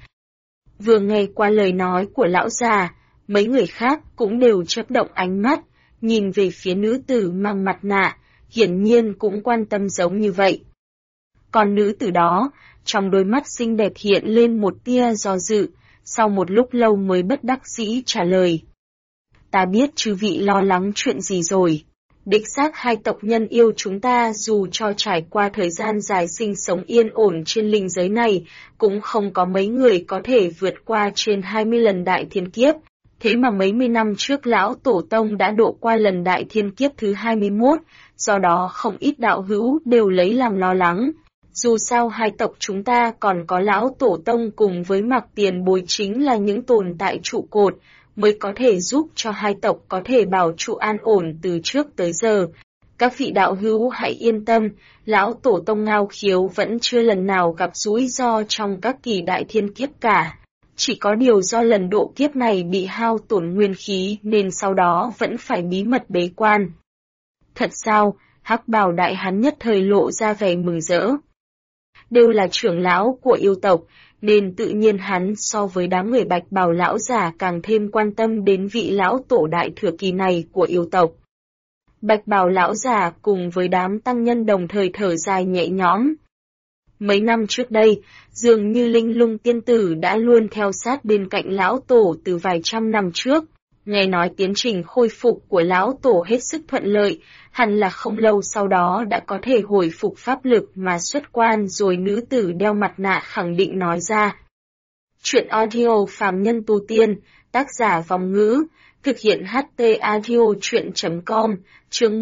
Vừa nghe qua lời nói của lão già, mấy người khác cũng đều chớp động ánh mắt, nhìn về phía nữ tử mang mặt nạ, hiển nhiên cũng quan tâm giống như vậy. Còn nữ tử đó, trong đôi mắt xinh đẹp hiện lên một tia do dự, sau một lúc lâu mới bất đắc dĩ trả lời. Ta biết chư vị lo lắng chuyện gì rồi. Đích xác hai tộc nhân yêu chúng ta dù cho trải qua thời gian dài sinh sống yên ổn trên linh giới này, cũng không có mấy người có thể vượt qua trên 20 lần đại thiên kiếp. Thế mà mấy mươi năm trước lão tổ tông đã độ qua lần đại thiên kiếp thứ 21, do đó không ít đạo hữu đều lấy làm lo lắng. Dù sao hai tộc chúng ta còn có lão tổ tông cùng với Mạc Tiền Bối chính là những tồn tại trụ cột, mới có thể giúp cho hai tộc có thể bảo trụ an ổn từ trước tới giờ. Các vị đạo hữu hãy yên tâm, lão tổ tông Ngao Khiếu vẫn chưa lần nào gặp rủi ro trong các kỳ đại thiên kiếp cả. Chỉ có điều do lần độ kiếp này bị hao tổn nguyên khí nên sau đó vẫn phải bí mật bế quan. Thật sao? Hắc Bào đại hán nhất thời lộ ra vẻ mừng rỡ. Đều là trưởng lão của yêu tộc, nên tự nhiên hắn so với đám người Bạch Bào lão giả càng thêm quan tâm đến vị lão tổ đại thừa kỳ này của yêu tộc. Bạch Bào lão giả cùng với đám tăng nhân đồng thời thở dài nhẹ nhõm. Mấy năm trước đây, dường như Linh Lung tiên tử đã luôn theo sát bên cạnh lão tổ từ vài trăm năm trước. Nghe nói tiến trình khôi phục của lão tổ hết sức thuận lợi, hẳn là không lâu sau đó đã có thể hồi phục pháp lực mà xuất quan rồi nữ tử đeo mặt nạ khẳng định nói ra. Chuyện audio phàm nhân tu tiên, tác giả Vòng Ngữ, thực hiện HT audio chuyện.com, chương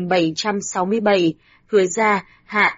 1767, hứa ra, hạ.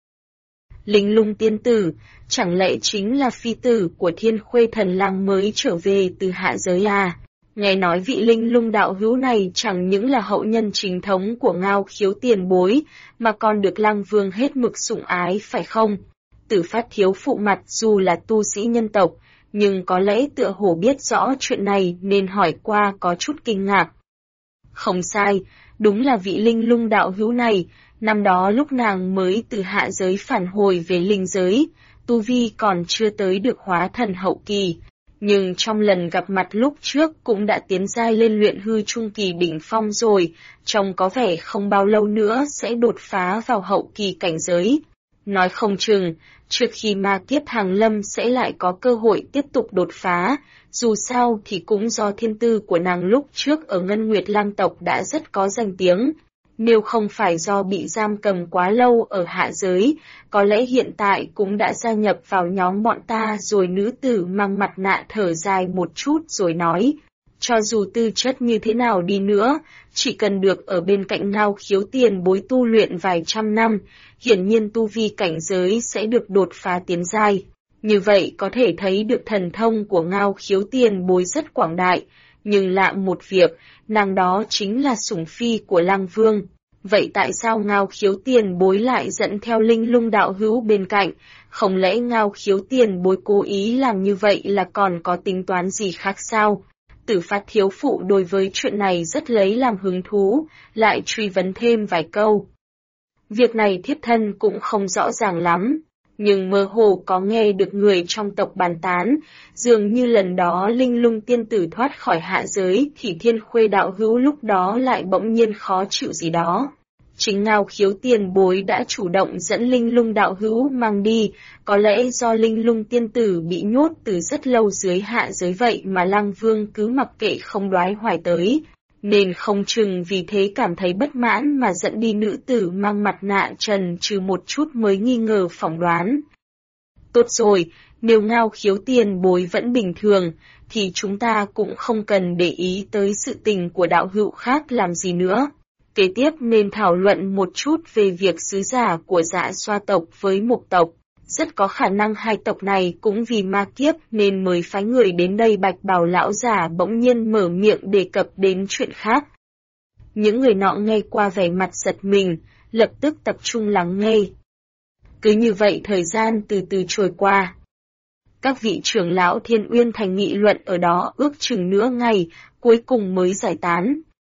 Linh Lung tiên tử, chẳng lẽ chính là phi tử của Thiên Khuê Thần Lang mới trở về từ hạ giới à? Nghe nói vị Linh Lung đạo hữu này chẳng những là hậu nhân chính thống của Ngao Khiếu tiền bối, mà còn được Lang Vương hết mực sủng ái phải không? Tử Phát thiếu phụ mặt dù là tu sĩ nhân tộc, nhưng có lẽ tựa hồ biết rõ chuyện này nên hỏi qua có chút kinh ngạc. Không sai, đúng là vị Linh Lung đạo hữu này, năm đó lúc nàng mới từ hạ giới phản hồi về linh giới, tu vi còn chưa tới được hóa thần hậu kỳ. Nhưng trong lần gặp mặt lúc trước cũng đã tiến giai lên luyện hư trung kỳ đỉnh phong rồi, trông có vẻ không bao lâu nữa sẽ đột phá vào hậu kỳ cảnh giới. Nói không chừng, trước khi ma kiếp hàng lâm sẽ lại có cơ hội tiếp tục đột phá, dù sao thì cũng do thiên tư của nàng lúc trước ở Ngân Nguyệt Lang tộc đã rất có danh tiếng. Nếu không phải do bị giam cầm quá lâu ở hạ giới, có lẽ hiện tại cũng đã gia nhập vào nhóm bọn ta rồi. Nữ tử mang mặt nạ thở dài một chút rồi nói, cho dù tư chất như thế nào đi nữa, chỉ cần được ở bên cạnh Ngao Khiếu tiền bối tu luyện vài trăm năm, hiển nhiên tu vi cảnh giới sẽ được đột phá tiến giai. Như vậy có thể thấy được thần thông của Ngao Khiếu tiền bối rất quảng đại. Nhưng lạ một việc, nàng đó chính là sủng phi của Lang Vương. Vậy tại sao Ngao Khiếu tiền bối lại dẫn theo Linh Lung đạo hữu bên cạnh? Không lẽ Ngao Khiếu tiền bối cố ý làm như vậy là còn có tính toán gì khác sao? Tử Phát thiếu phụ đối với chuyện này rất lấy làm hứng thú, lại truy vấn thêm vài câu. Việc này thiếp thân cũng không rõ ràng lắm, nhưng mơ hồ có nghe được người trong tộc bàn tán, dường như lần đó Linh Lung tiên tử thoát khỏi hạ giới thì Thiên Khuê đạo hữu lúc đó lại bỗng nhiên khó chịu gì đó. Chính Ngao Khiếu tiền bối đã chủ động dẫn Linh Lung đạo hữu mang đi, có lẽ do Linh Lung tiên tử bị nhốt từ rất lâu dưới hạ giới vậy mà Lang Vương cứ mặc kệ không đoái hoài tới. Nên không chừng vì thế cảm thấy bất mãn mà dẫn đi nữ tử mang mặt nạ trần trừ một chút mới nghi ngờ phỏng đoán. Tốt rồi, nếu Ngao Khiếu tiền bối vẫn bình thường, thì chúng ta cũng không cần để ý tới sự tình của đạo hữu khác làm gì nữa. Kế tiếp nên thảo luận một chút về việc sứ giả của Dạ Xoa tộc với Mộc tộc. Rất có khả năng hai tộc này cũng vì ma kiếp nên mới phái người đến đây. Bạch Bào lão giả bỗng nhiên mở miệng đề cập đến chuyện khác. Những người nọ nghe qua vẻ mặt giật mình, lập tức tập trung lắng nghe. Cứ như vậy thời gian từ từ trôi qua. Các vị trưởng lão Thiên Uyên Thành nghị luận ở đó ước chừng nửa ngày, cuối cùng mới giải tán.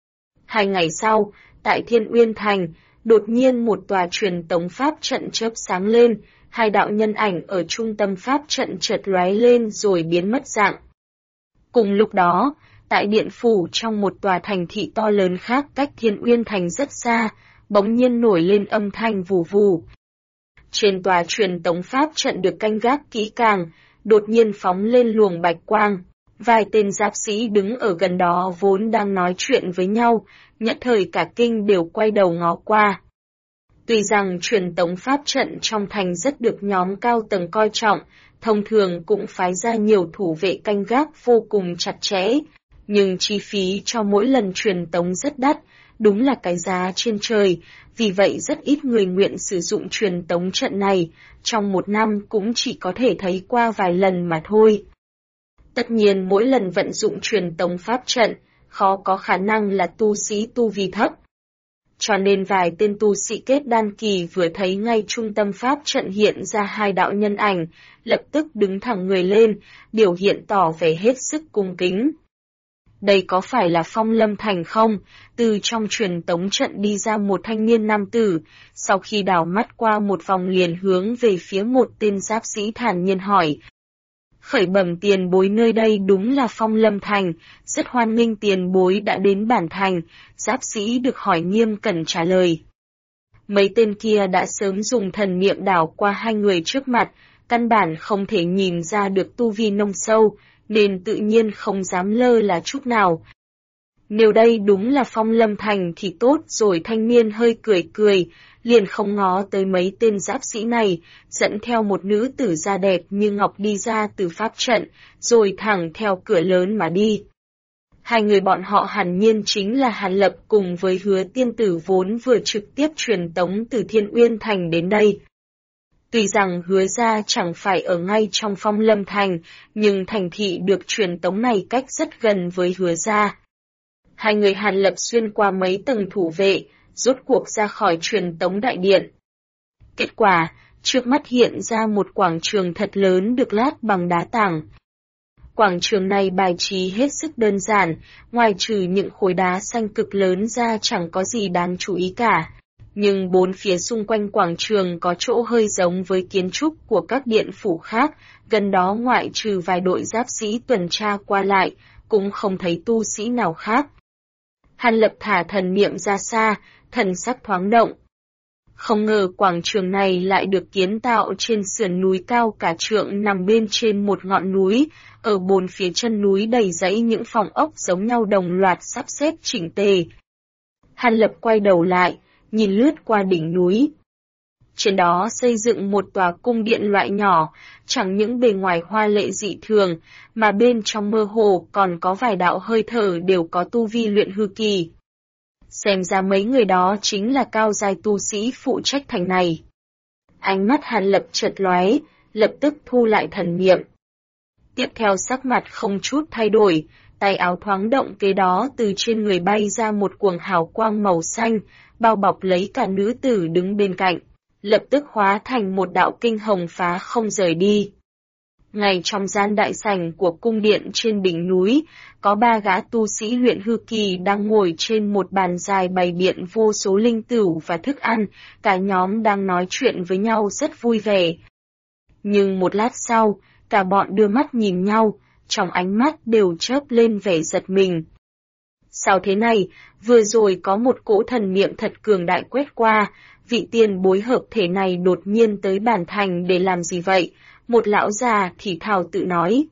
2 ngày sau, tại Thiên Uyên Thành, đột nhiên một tòa truyền tống pháp trận chớp sáng lên. 2 đạo nhân ảnh ở trung tâm pháp trận chợt lóe lên rồi biến mất dạng. Cùng lúc đó, tại điện phủ trong một tòa thành thị to lớn khác cách Thiên Uyên Thành rất xa, bỗng nhiên nổi lên âm thanh vù vù. Trên tòa truyền tống pháp trận được canh gác kỹ càng, đột nhiên phóng lên luồng bạch quang. Vài tên giáp sĩ đứng ở gần đó vốn đang nói chuyện với nhau, nhất thời cả kinh đều quay đầu ngó qua. Tuy rằng truyền tống pháp trận trong thành rất được nhóm cao tầng coi trọng, thông thường cũng phái ra nhiều thủ vệ canh gác vô cùng chặt chẽ, nhưng chi phí cho mỗi lần truyền tống rất đắt, đúng là cái giá trên trời, vì vậy rất ít người nguyện sử dụng truyền tống trận này, trong một năm cũng chỉ có thể thấy qua vài lần mà thôi. Tất nhiên mỗi lần vận dụng truyền tống pháp trận, khó có khả năng là tu sĩ tu vi thấp. Cho nên vài tên tu sĩ kết đan kỳ vừa thấy ngay trung tâm pháp trận hiện ra hai đạo nhân ảnh, lập tức đứng thẳng người lên, biểu hiện tỏ vẻ hết sức cung kính. Đây có phải là Phong Lâm Thành không? Từ trong truyền tống trận đi ra một thanh niên nam tử, sau khi đảo mắt qua một vòng liền hướng về phía một tên giáp sĩ thản nhiên hỏi. Khởi bẩm tiền bối, nơi đây đúng là Phong Lâm Thành, rất hoan nghênh tiền bối đã đến bản thành, giáp sĩ được hỏi nghiêm cẩn trả lời. Mấy tên kia đã sớm dùng thần niệm đảo qua hai người trước mặt, căn bản không thể nhìn ra được tu vi nông sâu, nên tự nhiên không dám lơ là chút nào. Nếu đây đúng là Phong Lâm Thành thì tốt rồi, thanh niên hơi cười cười, liền không ngó tới mấy tên giáp sĩ này, dẫn theo một nữ tử da đẹp như ngọc đi ra từ pháp trận, rồi thẳng theo cửa lớn mà đi. Hai người bọn họ hẳn nhiên chính là Hàn Lập cùng với Hứa tiên tử vốn vừa trực tiếp truyền tống từ Thiên Uyên Thành đến đây. Tuy rằng Hứa gia chẳng phải ở ngay trong Phong Lâm Thành, nhưng thành thị được truyền tống này cách rất gần với Hứa gia. Hai người Hàn Lập xuyên qua mấy tầng thủ vệ, rốt cuộc ra khỏi truyền tống đại điện. Kết quả, trước mắt hiện ra một quảng trường thật lớn được lát bằng đá tảng. Quảng trường này bài trí hết sức đơn giản, ngoài trừ những khối đá xanh cực lớn ra chẳng có gì đáng chú ý cả. Nhưng bốn phía xung quanh quảng trường có chỗ hơi giống với kiến trúc của các điện phủ khác, gần đó ngoại trừ vài đội giáp sĩ tuần tra qua lại, cũng không thấy tu sĩ nào khác. Hàn Lập thả thần niệm ra xa, thần sắc thoáng động. Không ngờ quảng trường này lại được kiến tạo trên sườn núi cao cả trượng nằm bên trên một ngọn núi, ở bốn phía chân núi đầy rẫy những phòng ốc giống nhau đồng loạt sắp xếp chỉnh tề. Hàn Lập quay đầu lại, nhìn lướt qua đỉnh núi. Trên đó xây dựng một tòa cung điện loại nhỏ, chẳng những bề ngoài hoa lệ dị thường, mà bên trong mơ hồ còn có vài đạo hơi thở đều có tu vi luyện hư kỳ. Xem ra mấy người đó chính là cao giai tu sĩ phụ trách thành này. Ánh mắt Hàn Lập chợt lóe, lập tức thu lại thần niệm. Tiếp theo sắc mặt không chút thay đổi, tay áo thoáng động, kế đó từ trên người bay ra một cuồng hào quang màu xanh, bao bọc lấy cả nữ tử đứng bên cạnh, lập tức hóa thành một đạo kinh hồng phá không rời đi. Ngay trong gian đại sảnh của cung điện trên đỉnh núi, có ba gã tu sĩ luyện hư kỳ đang ngồi trên một bàn dài bày biện vô số linh tửu và thức ăn, cả nhóm đang nói chuyện với nhau rất vui vẻ. Nhưng một lát sau, cả bọn đưa mắt nhìn nhau, trong ánh mắt đều chớp lên vẻ giật mình. Sao thế này, vừa rồi có một cỗ thần niệm thật cường đại quét qua, vị tiền bối hợp thể này đột nhiên tới bản thành để làm gì vậy? Một lão già thì thào tự nói.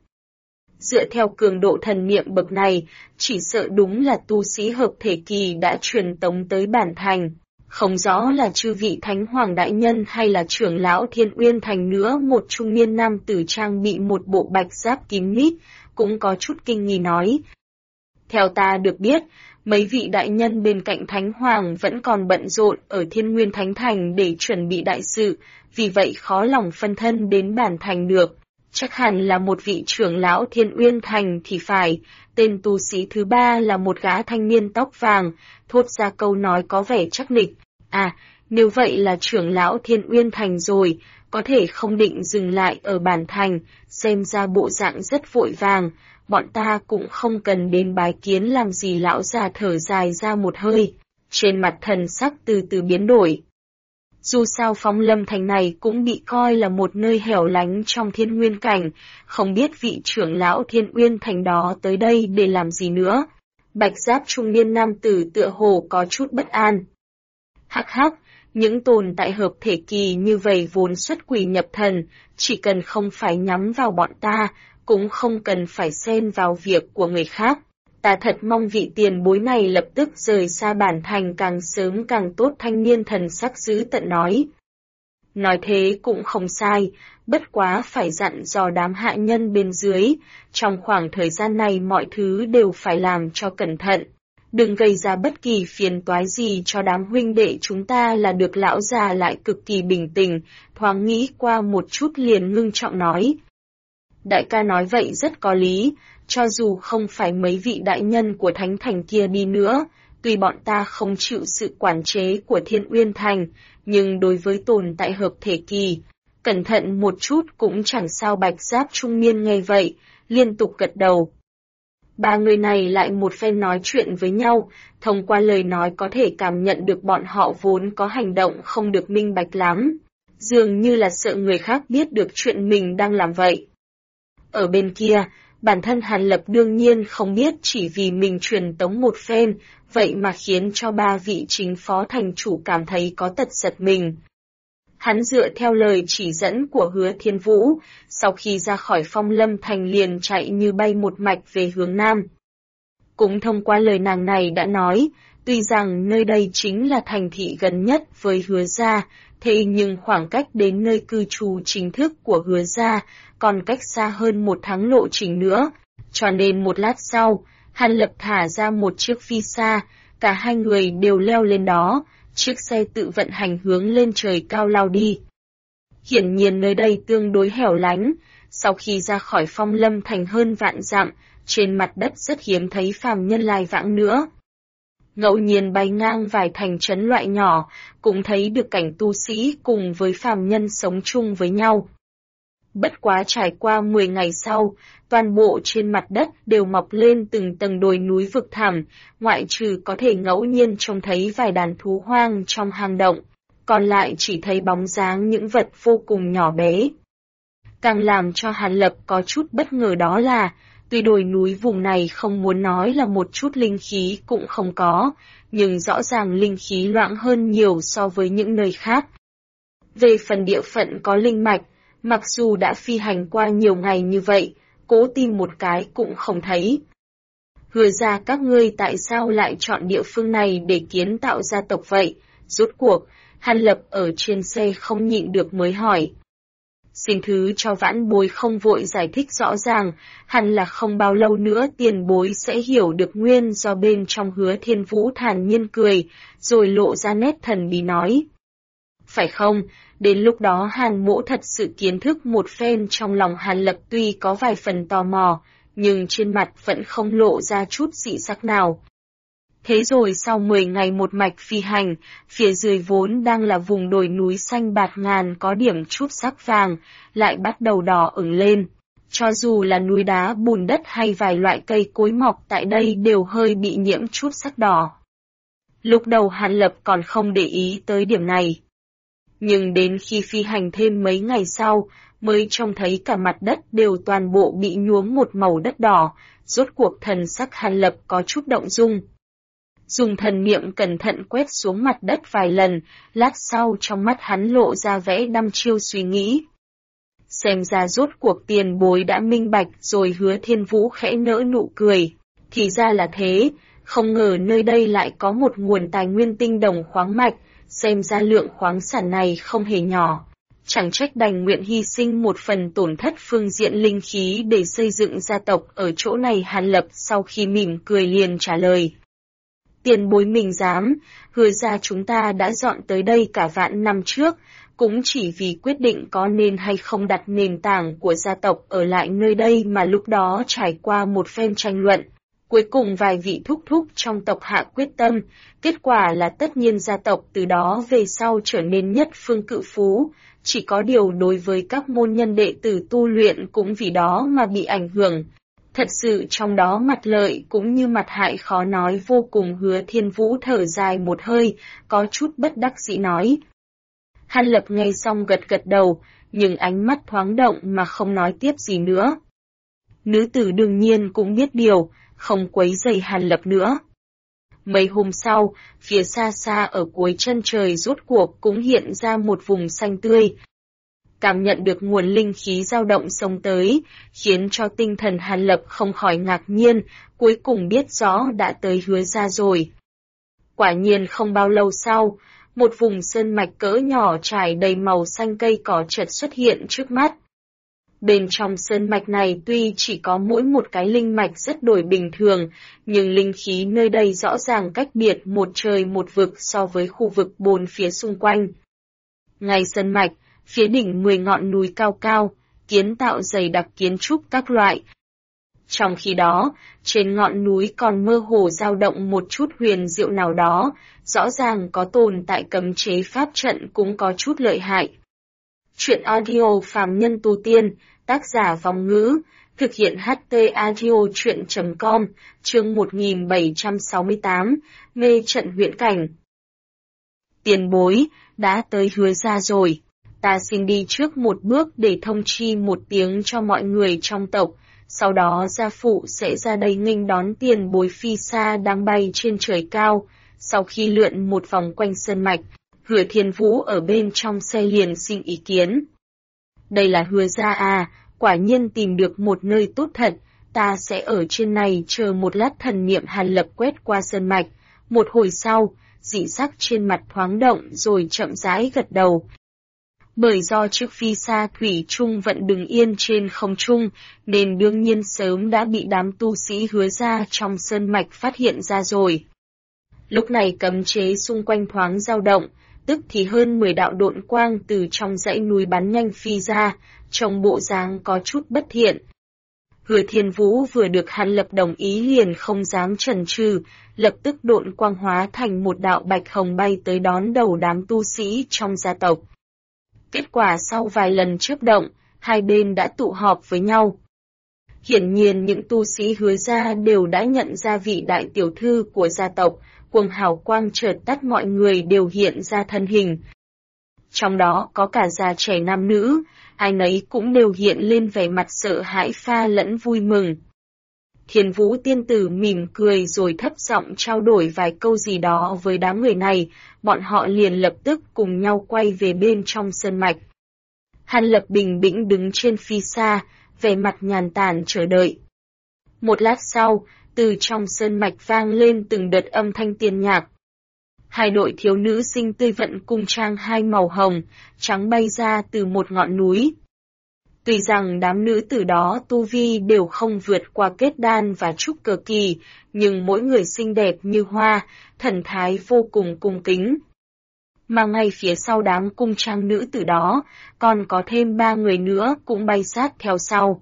Dựa theo cường độ thần niệm bậc này, chỉ sợ đúng là tu sĩ hợp thể kỳ đã truyền tống tới bản thành. Không rõ là chư vị Thánh Hoàng Đại Nhân hay là trưởng lão Thiên Uyên Thành nữa. Một trung niên nam tử trang bị một bộ bạch giáp kín mít, cũng có chút kinh nghi nói. Theo ta được biết, mấy vị đại nhân bên cạnh Thánh Hoàng vẫn còn bận rộn ở Thiên Nguyên Thánh Thành để chuẩn bị đại sự, vì vậy khó lòng phân thân đến bản thành được. Chắc hẳn là một vị trưởng lão Thiên Uyên Thành thì phải. Tên tu sĩ thứ ba là một gã thanh niên tóc vàng, thốt ra câu nói có vẻ chắc nịch. À, nếu vậy là trưởng lão Thiên Uyên Thành rồi, có thể không định dừng lại ở bản thành, xem ra bộ dạng rất vội vàng, bọn ta cũng không cần đến bái kiến làm gì. Lão già thở dài ra một hơi, trên mặt thần sắc từ từ biến đổi. Dù sao Phong Lâm Thành này cũng bị coi là một nơi hẻo lánh trong Thiên Nguyên Cảnh, không biết vị trưởng lão Thiên Uyên Thành đó tới đây để làm gì nữa. Bạch giáp trung niên nam tử tựa hồ có chút bất an. Hắc hắc, Những tồn tại hợp thể kỳ như vậy vốn xuất quỷ nhập thần, chỉ cần không phải nhắm vào bọn ta, cũng không cần phải xen vào việc của người khác. Ta thật mong vị tiền bối này lập tức rời xa bản thành càng sớm càng tốt. Thanh niên thần sắc dữ tợn nói. Nói thế cũng không sai, bất quá phải dặn dò đám hạ nhân bên dưới, trong khoảng thời gian này mọi thứ đều phải làm cho cẩn thận. Đừng gây ra bất kỳ phiền toái gì cho đám huynh đệ chúng ta là được. Lão già lại cực kỳ bình tĩnh, thoáng nghĩ qua một chút liền ngưng trọng nói. Đại ca nói vậy rất có lý, cho dù không phải mấy vị đại nhân của thánh thành kia đi nữa, tuy bọn ta không chịu sự quản chế của Thiên Uyên Thành, nhưng đối với tồn tại hợp thể kỳ, cẩn thận một chút cũng chẳng sao. Bạch Giáp trung niên nghe vậy, liên tục gật đầu. Ba người này lại một phen nói chuyện với nhau, thông qua lời nói có thể cảm nhận được bọn họ vốn có hành động không được minh bạch lắm, dường như là sợ người khác biết được chuyện mình đang làm vậy. Ở bên kia, bản thân Hàn Lập đương nhiên không biết, chỉ vì mình truyền tống một phen, vậy mà khiến cho ba vị chính phó thành chủ cảm thấy có tật giật mình. Hắn dựa theo lời chỉ dẫn của Hứa Thiên Vũ, sau khi ra khỏi Phong Lâm Thành liền chạy như bay một mạch về hướng Nam. Cũng thông qua lời nàng này đã nói, tuy rằng nơi đây chính là thành thị gần nhất với Hứa gia, thế nhưng khoảng cách đến nơi cư trú chính thức của Hứa gia còn cách xa hơn 1 tháng lộ trình nữa, cho nên một lát sau, Hàn Lập thả ra một chiếc phi xa, cả hai người đều leo lên đó, chiếc xe tự vận hành hướng lên trời cao lao đi. Hiển nhiên nơi đây tương đối hẻo lánh, sau khi ra khỏi Phong Lâm Thành hơn vạn dặm, trên mặt đất rất hiếm thấy phàm nhân lai vãng nữa. Ngẫu nhiên bay ngang vài thành trấn loại nhỏ, cũng thấy được cảnh tu sĩ cùng với phàm nhân sống chung với nhau. Bất quá trải qua 10 ngày sau, toàn bộ trên mặt đất đều mọc lên từng tầng đồi núi vực thẳm, ngoại trừ có thể ngẫu nhiên trông thấy vài đàn thú hoang trong hang động, còn lại chỉ thấy bóng dáng những vật vô cùng nhỏ bé. Càng làm cho Hàn Lập có chút bất ngờ đó là, tuy đồi núi vùng này không muốn nói là một chút linh khí cũng không có, nhưng rõ ràng linh khí loãng hơn nhiều so với những nơi khác. Về phần địa phận có linh mạch, mặc dù đã phi hành qua nhiều ngày như vậy, cố tìm một cái cũng không thấy. Hứa ra các ngươi tại sao lại chọn địa phương này để kiến tạo gia tộc vậy? Rốt cuộc, Hàn Lập ở trên xe không nhịn được mới hỏi. Xin thứ cho vãn bối không vội giải thích rõ ràng, hẳn là không bao lâu nữa tiền bối sẽ hiểu được nguyên do. Bên trong Hứa Thiên Vũ thản nhiên cười, rồi lộ ra nét thần bí nói. Phải không, đến lúc đó Hàn mỗ thật sự kiến thức một phen. Trong lòng Hàn Lập tuy có vài phần tò mò, nhưng trên mặt vẫn không lộ ra chút dị sắc nào. Thế rồi sau 10 ngày một mạch phi hành, phía dưới vốn đang là vùng đồi núi xanh bạt ngàn có điểm chút sắc vàng, lại bắt đầu đỏ ửng lên. Cho dù là núi đá bùn đất hay vài loại cây cối mọc tại đây đều hơi bị nhiễm chút sắc đỏ. Lúc đầu Hàn Lập còn không để ý tới điểm này. Nhưng đến khi phi hành thêm mấy ngày sau, mới trông thấy cả mặt đất đều toàn bộ bị nhuốm một màu đất đỏ, rốt cuộc thần sắc Hàn Lập có chút động dung. Dùng thần niệm cẩn thận quét xuống mặt đất vài lần, lát sau trong mắt hắn lộ ra vẻ đăm chiêu suy nghĩ. Xem ra rốt cuộc tiền bối đã minh bạch rồi. Hứa Thiên Vũ khẽ nỡ nụ cười. Thì ra là thế, không ngờ nơi đây lại có một nguồn tài nguyên tinh đồng khoáng mạch, xem ra lượng khoáng sản này không hề nhỏ. Chẳng trách đành nguyện hy sinh một phần tổn thất phương diện linh khí để xây dựng gia tộc ở chỗ này. Hàn Lập sau khi mỉm cười liền trả lời. Tiền bối mình dám, Hứa ra chúng ta đã dọn tới đây cả vạn năm trước, cũng chỉ vì quyết định có nên hay không đặt nền tảng của gia tộc ở lại nơi đây mà lúc đó trải qua một phen tranh luận. Cuối cùng vài vị thúc thúc trong tộc hạ quyết tâm, kết quả là tất nhiên gia tộc từ đó về sau trở nên nhất phương cự phú, chỉ có điều đối với các môn nhân đệ tử tu luyện cũng vì đó mà bị ảnh hưởng. Thật sự trong đó mặt lợi cũng như mặt hại khó nói vô cùng. Hứa Thiên Vũ thở dài một hơi, có chút bất đắc dĩ nói. Hàn Lập nghe xong gật gật đầu, nhưng ánh mắt thoáng động mà không nói tiếp gì nữa. Nữ tử đương nhiên cũng biết điều, không quấy rầy Hàn Lập nữa. Mấy hôm sau, phía xa xa ở cuối chân trời rốt cuộc cũng hiện ra một vùng xanh tươi. Cảm nhận được nguồn linh khí dao động xông tới, khiến cho tinh thần Hàn Lập không khỏi ngạc nhiên, cuối cùng biết rõ đã tới Hứa gia rồi. Quả nhiên không bao lâu sau, một vùng sơn mạch cỡ nhỏ trải đầy màu xanh cây cỏ chợt xuất hiện trước mắt. Bên trong sơn mạch này tuy chỉ có mỗi một cái linh mạch rất đổi bình thường, nhưng linh khí nơi đây rõ ràng cách biệt một trời một vực so với khu vực bốn phía xung quanh. Ngay sơn mạch, phía đỉnh 10 ngọn núi cao cao, kiến tạo dày đặc kiến trúc các loại. Trong khi đó, trên ngọn núi còn mơ hồ dao động một chút huyền diệu nào đó, rõ ràng có tồn tại cấm chế pháp trận cũng có chút lợi hại. Chuyện audio phàm nhân tu tiên, tác giả Vong Ngữ, thực hiện HT audio chuyện.com, chương 1768, mê trận huyễn cảnh. Tiền bối, đã tới Hứa gia rồi. Ta xin đi trước một bước để thông chi một tiếng cho mọi người trong tộc, sau đó gia phụ sẽ ra đây nghênh đón tiền bối phi xa đang bay trên trời cao. Sau khi lượn một vòng quanh sơn mạch, Hứa Thiên Vũ ở bên trong xe liền xin ý kiến. Đây là Hứa gia à, quả nhiên tìm được một nơi tốt thật, ta sẽ ở trên này chờ một lát. Thần niệm Hàn Lập quét qua sơn mạch, một hồi sau, dị sắc trên mặt thoáng động rồi chậm rãi gật đầu. Bởi do chiếc phi xa thủy chung vẫn đứng yên trên không trung, nên đương nhiên sớm đã bị đám tu sĩ Hứa gia trong sơn mạch phát hiện ra rồi. Lúc này cấm chế xung quanh thoáng dao động, tức thì hơn 10 đạo độn quang từ trong dãy núi bắn nhanh phi ra, trông bộ dáng có chút bất thiện. Hứa Thiên Vũ vừa được Hàn Lập đồng ý liền không dám chần chừ, lập tức độn quang hóa thành một đạo bạch hồng bay tới đón đầu đám tu sĩ trong gia tộc. Kết quả sau vài lần chớp động, hai bên đã tụ họp với nhau. Hiển nhiên những tu sĩ Hứa gia đều đã nhận ra vị đại tiểu thư của gia tộc, cuồng hào quang chợt tắt mọi người đều hiện ra thân hình. Trong đó có cả già trẻ nam nữ, ai nấy cũng đều hiện lên vẻ mặt sợ hãi pha lẫn vui mừng. Thiên Vũ tiên tử mỉm cười rồi thấp giọng trao đổi vài câu gì đó với đám người này, bọn họ liền lập tức cùng nhau quay về bên trong sơn mạch. Hàn Lập bình bĩnh đứng trên phi xa, vẻ mặt nhàn tản chờ đợi. Một lát sau, từ trong sơn mạch vang lên từng đợt âm thanh tiên nhạc. Hai đội thiếu nữ xinh tươi vận cung trang hai màu hồng, trắng bay ra từ một ngọn núi. Tuy rằng đám nữ tử đó tu vi đều không vượt qua kết đan và trúc cơ kỳ, nhưng mỗi người xinh đẹp như hoa, thần thái vô cùng cung kính. Mà ngay phía sau đám cung trang nữ tử đó, còn có thêm 3 người nữa cũng bay sát theo sau.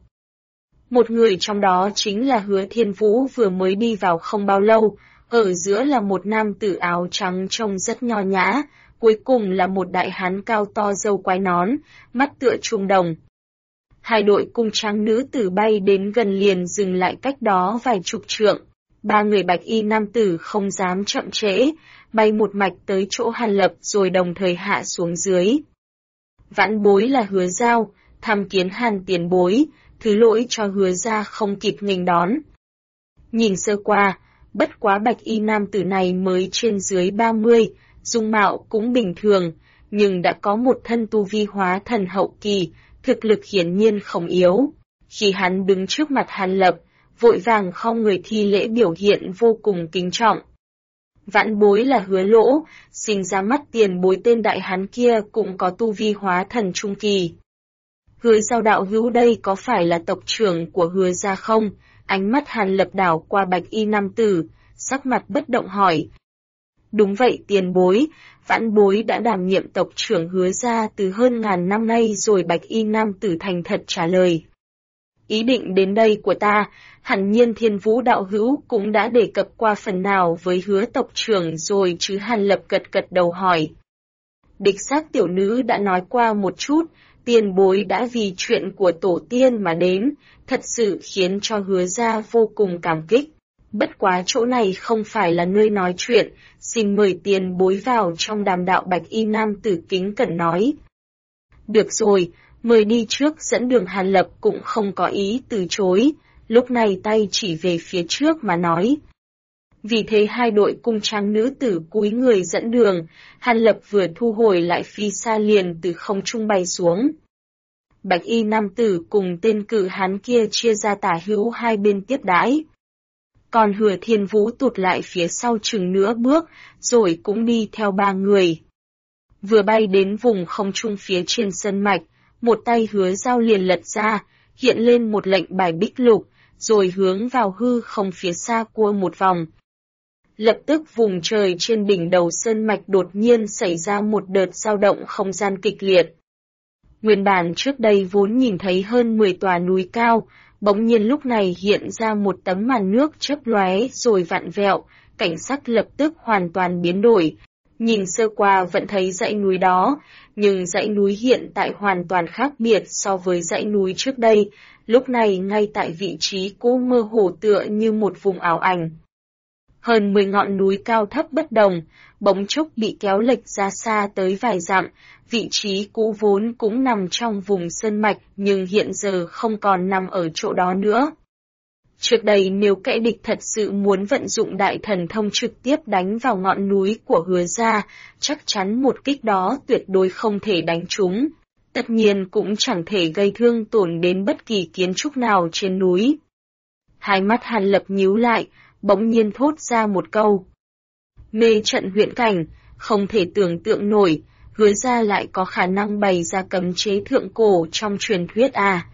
Một người trong đó chính là Hứa Thiên Vũ vừa mới đi vào không bao lâu, ở giữa là một nam tử áo trắng trông rất nho nhã, cuối cùng là một đại hán cao to râu quai nón, mắt tựa chuông đồng. Hai đội cung trang nữ tử bay đến gần liền dừng lại cách đó vài chục trượng. 3 người bạch y nam tử không dám chậm trễ, bay một mạch tới chỗ Hàn Lập rồi đồng thời hạ xuống dưới. Vãn bối là Hứa Giao, tham kiến Hàn tiền bối, thứ lỗi cho Hứa gia không kịp nghênh đón. Nhìn sơ qua, bất quá bạch y nam tử này mới trên dưới 30, dung mạo cũng bình thường, nhưng đã có một thân tu vi hóa thần hậu kỳ, thực lực hiển nhiên không yếu. Khi hắn đứng trước mặt Hàn Lập, vội vàng khom người thi lễ biểu hiện vô cùng kính trọng. Vãn bối là Hứa Lỗ, sinh ra mắt tiền bối tên đại hán kia cũng có tu vi hóa thần trung kỳ. Hứa Giao đạo hữu đây có phải là tộc trưởng của Hứa gia không? Ánh mắt Hàn Lập đảo qua bạch y nam tử, sắc mặt bất động hỏi. Đúng vậy tiền bối, vãn bối đã đảm nhiệm tộc trưởng Hứa gia từ hơn ngàn năm nay rồi. Bạch y nam tử thành thật trả lời. Ý định đến đây của ta, hẳn nhiên Thiên Vũ đạo hữu cũng đã đề cập qua phần nào với Hứa tộc trưởng rồi chứ? Hàn Lập gật đầu hỏi. Đích xác tiểu nữ đã nói qua một chút, tiền bối đã vì chuyện của tổ tiên mà đến, thật sự khiến cho Hứa gia vô cùng cảm kích. Bất quá chỗ này không phải là nơi nói chuyện, xin mời tiền bối vào trong đàm đạo. Bạch y nam tử kính cẩn nói. Được rồi, mời đi trước dẫn đường. Hàn Lập cũng không có ý từ chối, lúc này tay chỉ về phía trước mà nói. Vì thế hai đội cung trang nữ tử cúi người dẫn đường, Hàn Lập vừa thu hồi lại phi xa liền từ không trung bay xuống. Bạch y nam tử cùng tên cự hán kia chia ra tả hữu hai bên tiếp đãi. Còn Hứa Thiên Vũ tụt lại phía sau chừng nửa bước, rồi cũng đi theo ba người. Vừa bay đến vùng không trung phía trên sơn mạch, một tay Hứa Giao liền lật ra, hiện lên một lệnh bài bích lục, rồi hướng vào hư không phía xa cua một vòng. Lập tức vùng trời trên đỉnh đầu sơn mạch đột nhiên xảy ra một đợt dao động không gian kịch liệt. Nguyên bản trước đây vốn nhìn thấy hơn 10 tòa núi cao, bỗng nhiên lúc này hiện ra một tấm màn nước chớp lóe rồi vặn vẹo, cảnh sắc lập tức hoàn toàn biến đổi. Nhìn sơ qua vẫn thấy dãy núi đó, nhưng dãy núi hiện tại hoàn toàn khác biệt so với dãy núi trước đây, lúc này ngay tại vị trí cũ mơ hồ tựa như một vùng ảo ảnh. Hơn 10 ngọn núi cao thấp bất đồng, bỗng chốc bị kéo lệch ra xa tới vài dặm, vị trí cũ vốn cũng nằm trong vùng sơn mạch nhưng hiện giờ không còn nằm ở chỗ đó nữa. Trước đây nếu kẻ địch thật sự muốn vận dụng đại thần thông trực tiếp đánh vào ngọn núi của Hứa gia, chắc chắn một kích đó tuyệt đối không thể đánh trúng. Tất nhiên cũng chẳng thể gây thương tổn đến bất kỳ kiến trúc nào trên núi. Hai mắt Hàn Lập nhíu lại, bỗng nhiên thốt ra một câu. Mê trận huyễn cảnh, không thể tưởng tượng nổi, Hứa gia lại có khả năng bày ra cấm chế thượng cổ trong truyền thuyết à.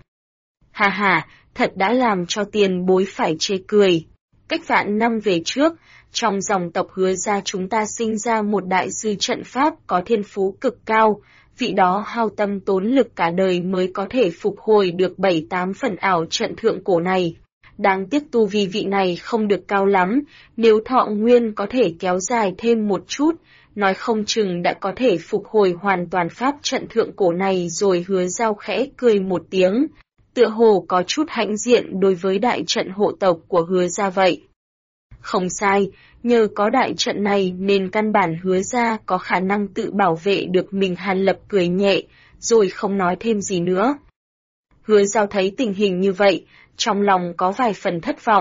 Hà hà, thật đã làm cho tiền bối phải chê cười. Cách vạn năm về trước, trong dòng tộc Hứa gia chúng ta sinh ra một đại sư trận pháp có thiên phú cực cao, vị đó hao tâm tốn lực cả đời mới có thể phục hồi được 7-8 phần ảo trận thượng cổ này. Đáng tiếc tu vi vị này không được cao lắm, nếu thọ nguyên có thể kéo dài thêm một chút, nói không chừng đã có thể phục hồi hoàn toàn pháp trận thượng cổ này rồi. Hứa Giao khẽ cười một tiếng, tựa hồ có chút hãnh diện đối với đại trận hộ tộc của Hứa gia vậy. Không sai, nhờ có đại trận này nên căn bản Hứa gia có khả năng tự bảo vệ được mình. Hàn Lập cười nhẹ, rồi không nói thêm gì nữa. Hứa Giao thấy tình hình như vậy, trong lòng có vài phần thất vọng.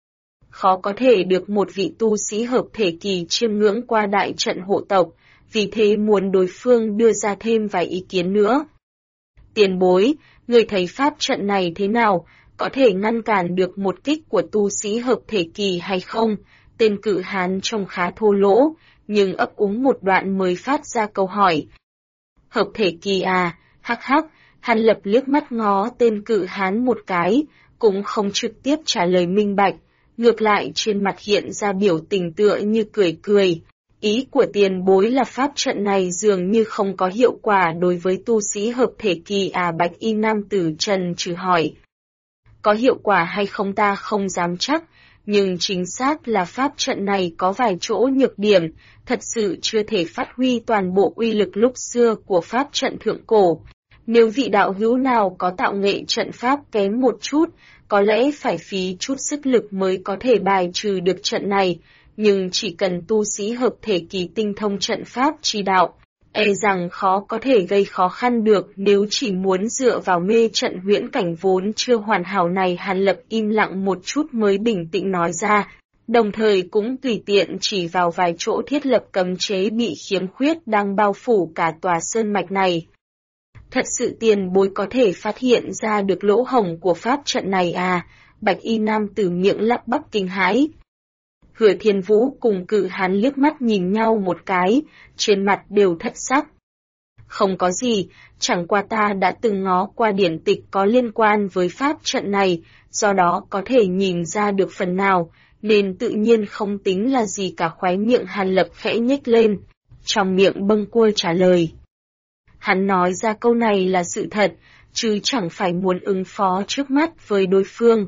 Khó có thể được một vị tu sĩ hợp thể kỳ chiêm ngưỡng qua đại trận hộ tộc, vì thế muốn đối phương đưa ra thêm vài ý kiến nữa. Tiền bối, người thấy pháp trận này thế nào, có thể ngăn cản được một kích của tu sĩ hợp thể kỳ hay không? Tên cự hán trông khá thô lỗ, nhưng ấp úng một đoạn mới phát ra câu hỏi. Hợp thể kỳ à, hắc hắc, Hàn Lập liếc mắt ngó tên cự hán một cái, cũng không trực tiếp trả lời minh bạch, ngược lại trên mặt hiện ra biểu tình tựa như cười cười. Ý của tiền bối là pháp trận này dường như không có hiệu quả đối với tu sĩ hợp thể kỳ à? Bạch y nam tử trần trừ hỏi. Có hiệu quả hay không ta không dám chắc, nhưng chính xác là pháp trận này có vài chỗ nhược điểm, thật sự chưa thể phát huy toàn bộ uy lực lúc xưa của pháp trận thượng cổ. Nếu vị đạo hữu nào có tạo nghệ trận pháp kém một chút, có lẽ phải phí chút sức lực mới có thể bài trừ được trận này, nhưng chỉ cần tu sĩ hợp thể kỳ tinh thông trận pháp chi đạo, e rằng khó có thể gây khó khăn được nếu chỉ muốn dựa vào mê trận huyễn cảnh vốn chưa hoàn hảo này. Hàn Lập im lặng một chút mới bình tĩnh nói ra, đồng thời cũng tùy tiện chỉ vào vài chỗ thiết lập cấm chế bị khiếm khuyết đang bao phủ cả tòa sơn mạch này. Thật sự tiền bối có thể phát hiện ra được lỗ hổng của pháp trận này à? Bạch y nam tử miệng lắp bắp kinh hãi. Hứa Thiên Vũ cùng cự hán liếc mắt nhìn nhau một cái, trên mặt đều thất sắc. Không có gì, chẳng qua ta đã từng ngó qua điển tịch có liên quan với pháp trận này, do đó có thể nhìn ra được phần nào, nên tự nhiên không tính là gì cả. Khóe miệng Hàn Lập khẽ nhếch lên, trong miệng bâng quơ trả lời. Hắn nói ra câu này là sự thật, chứ chẳng phải muốn ứng phó trước mắt với đối phương.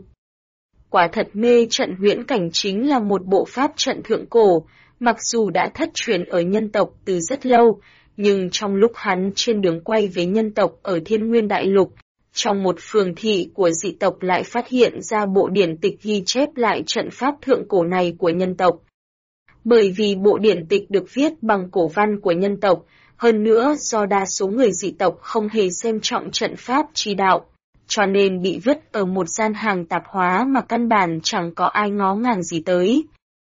Quả thật mê trận huyễn cảnh chính là một bộ pháp trận thượng cổ, mặc dù đã thất truyền ở nhân tộc từ rất lâu, nhưng trong lúc hắn trên đường quay về nhân tộc ở Thiên Nguyên Đại Lục, trong một phường thị của dị tộc lại phát hiện ra bộ điển tịch ghi chép lại trận pháp thượng cổ này của nhân tộc. Bởi vì bộ điển tịch được viết bằng cổ văn của nhân tộc, hơn nữa do đa số người dị tộc không hề xem trọng trận pháp chi đạo, cho nên bị vứt ở một gian hàng tạp hóa mà căn bản chẳng có ai ngó ngàng gì tới.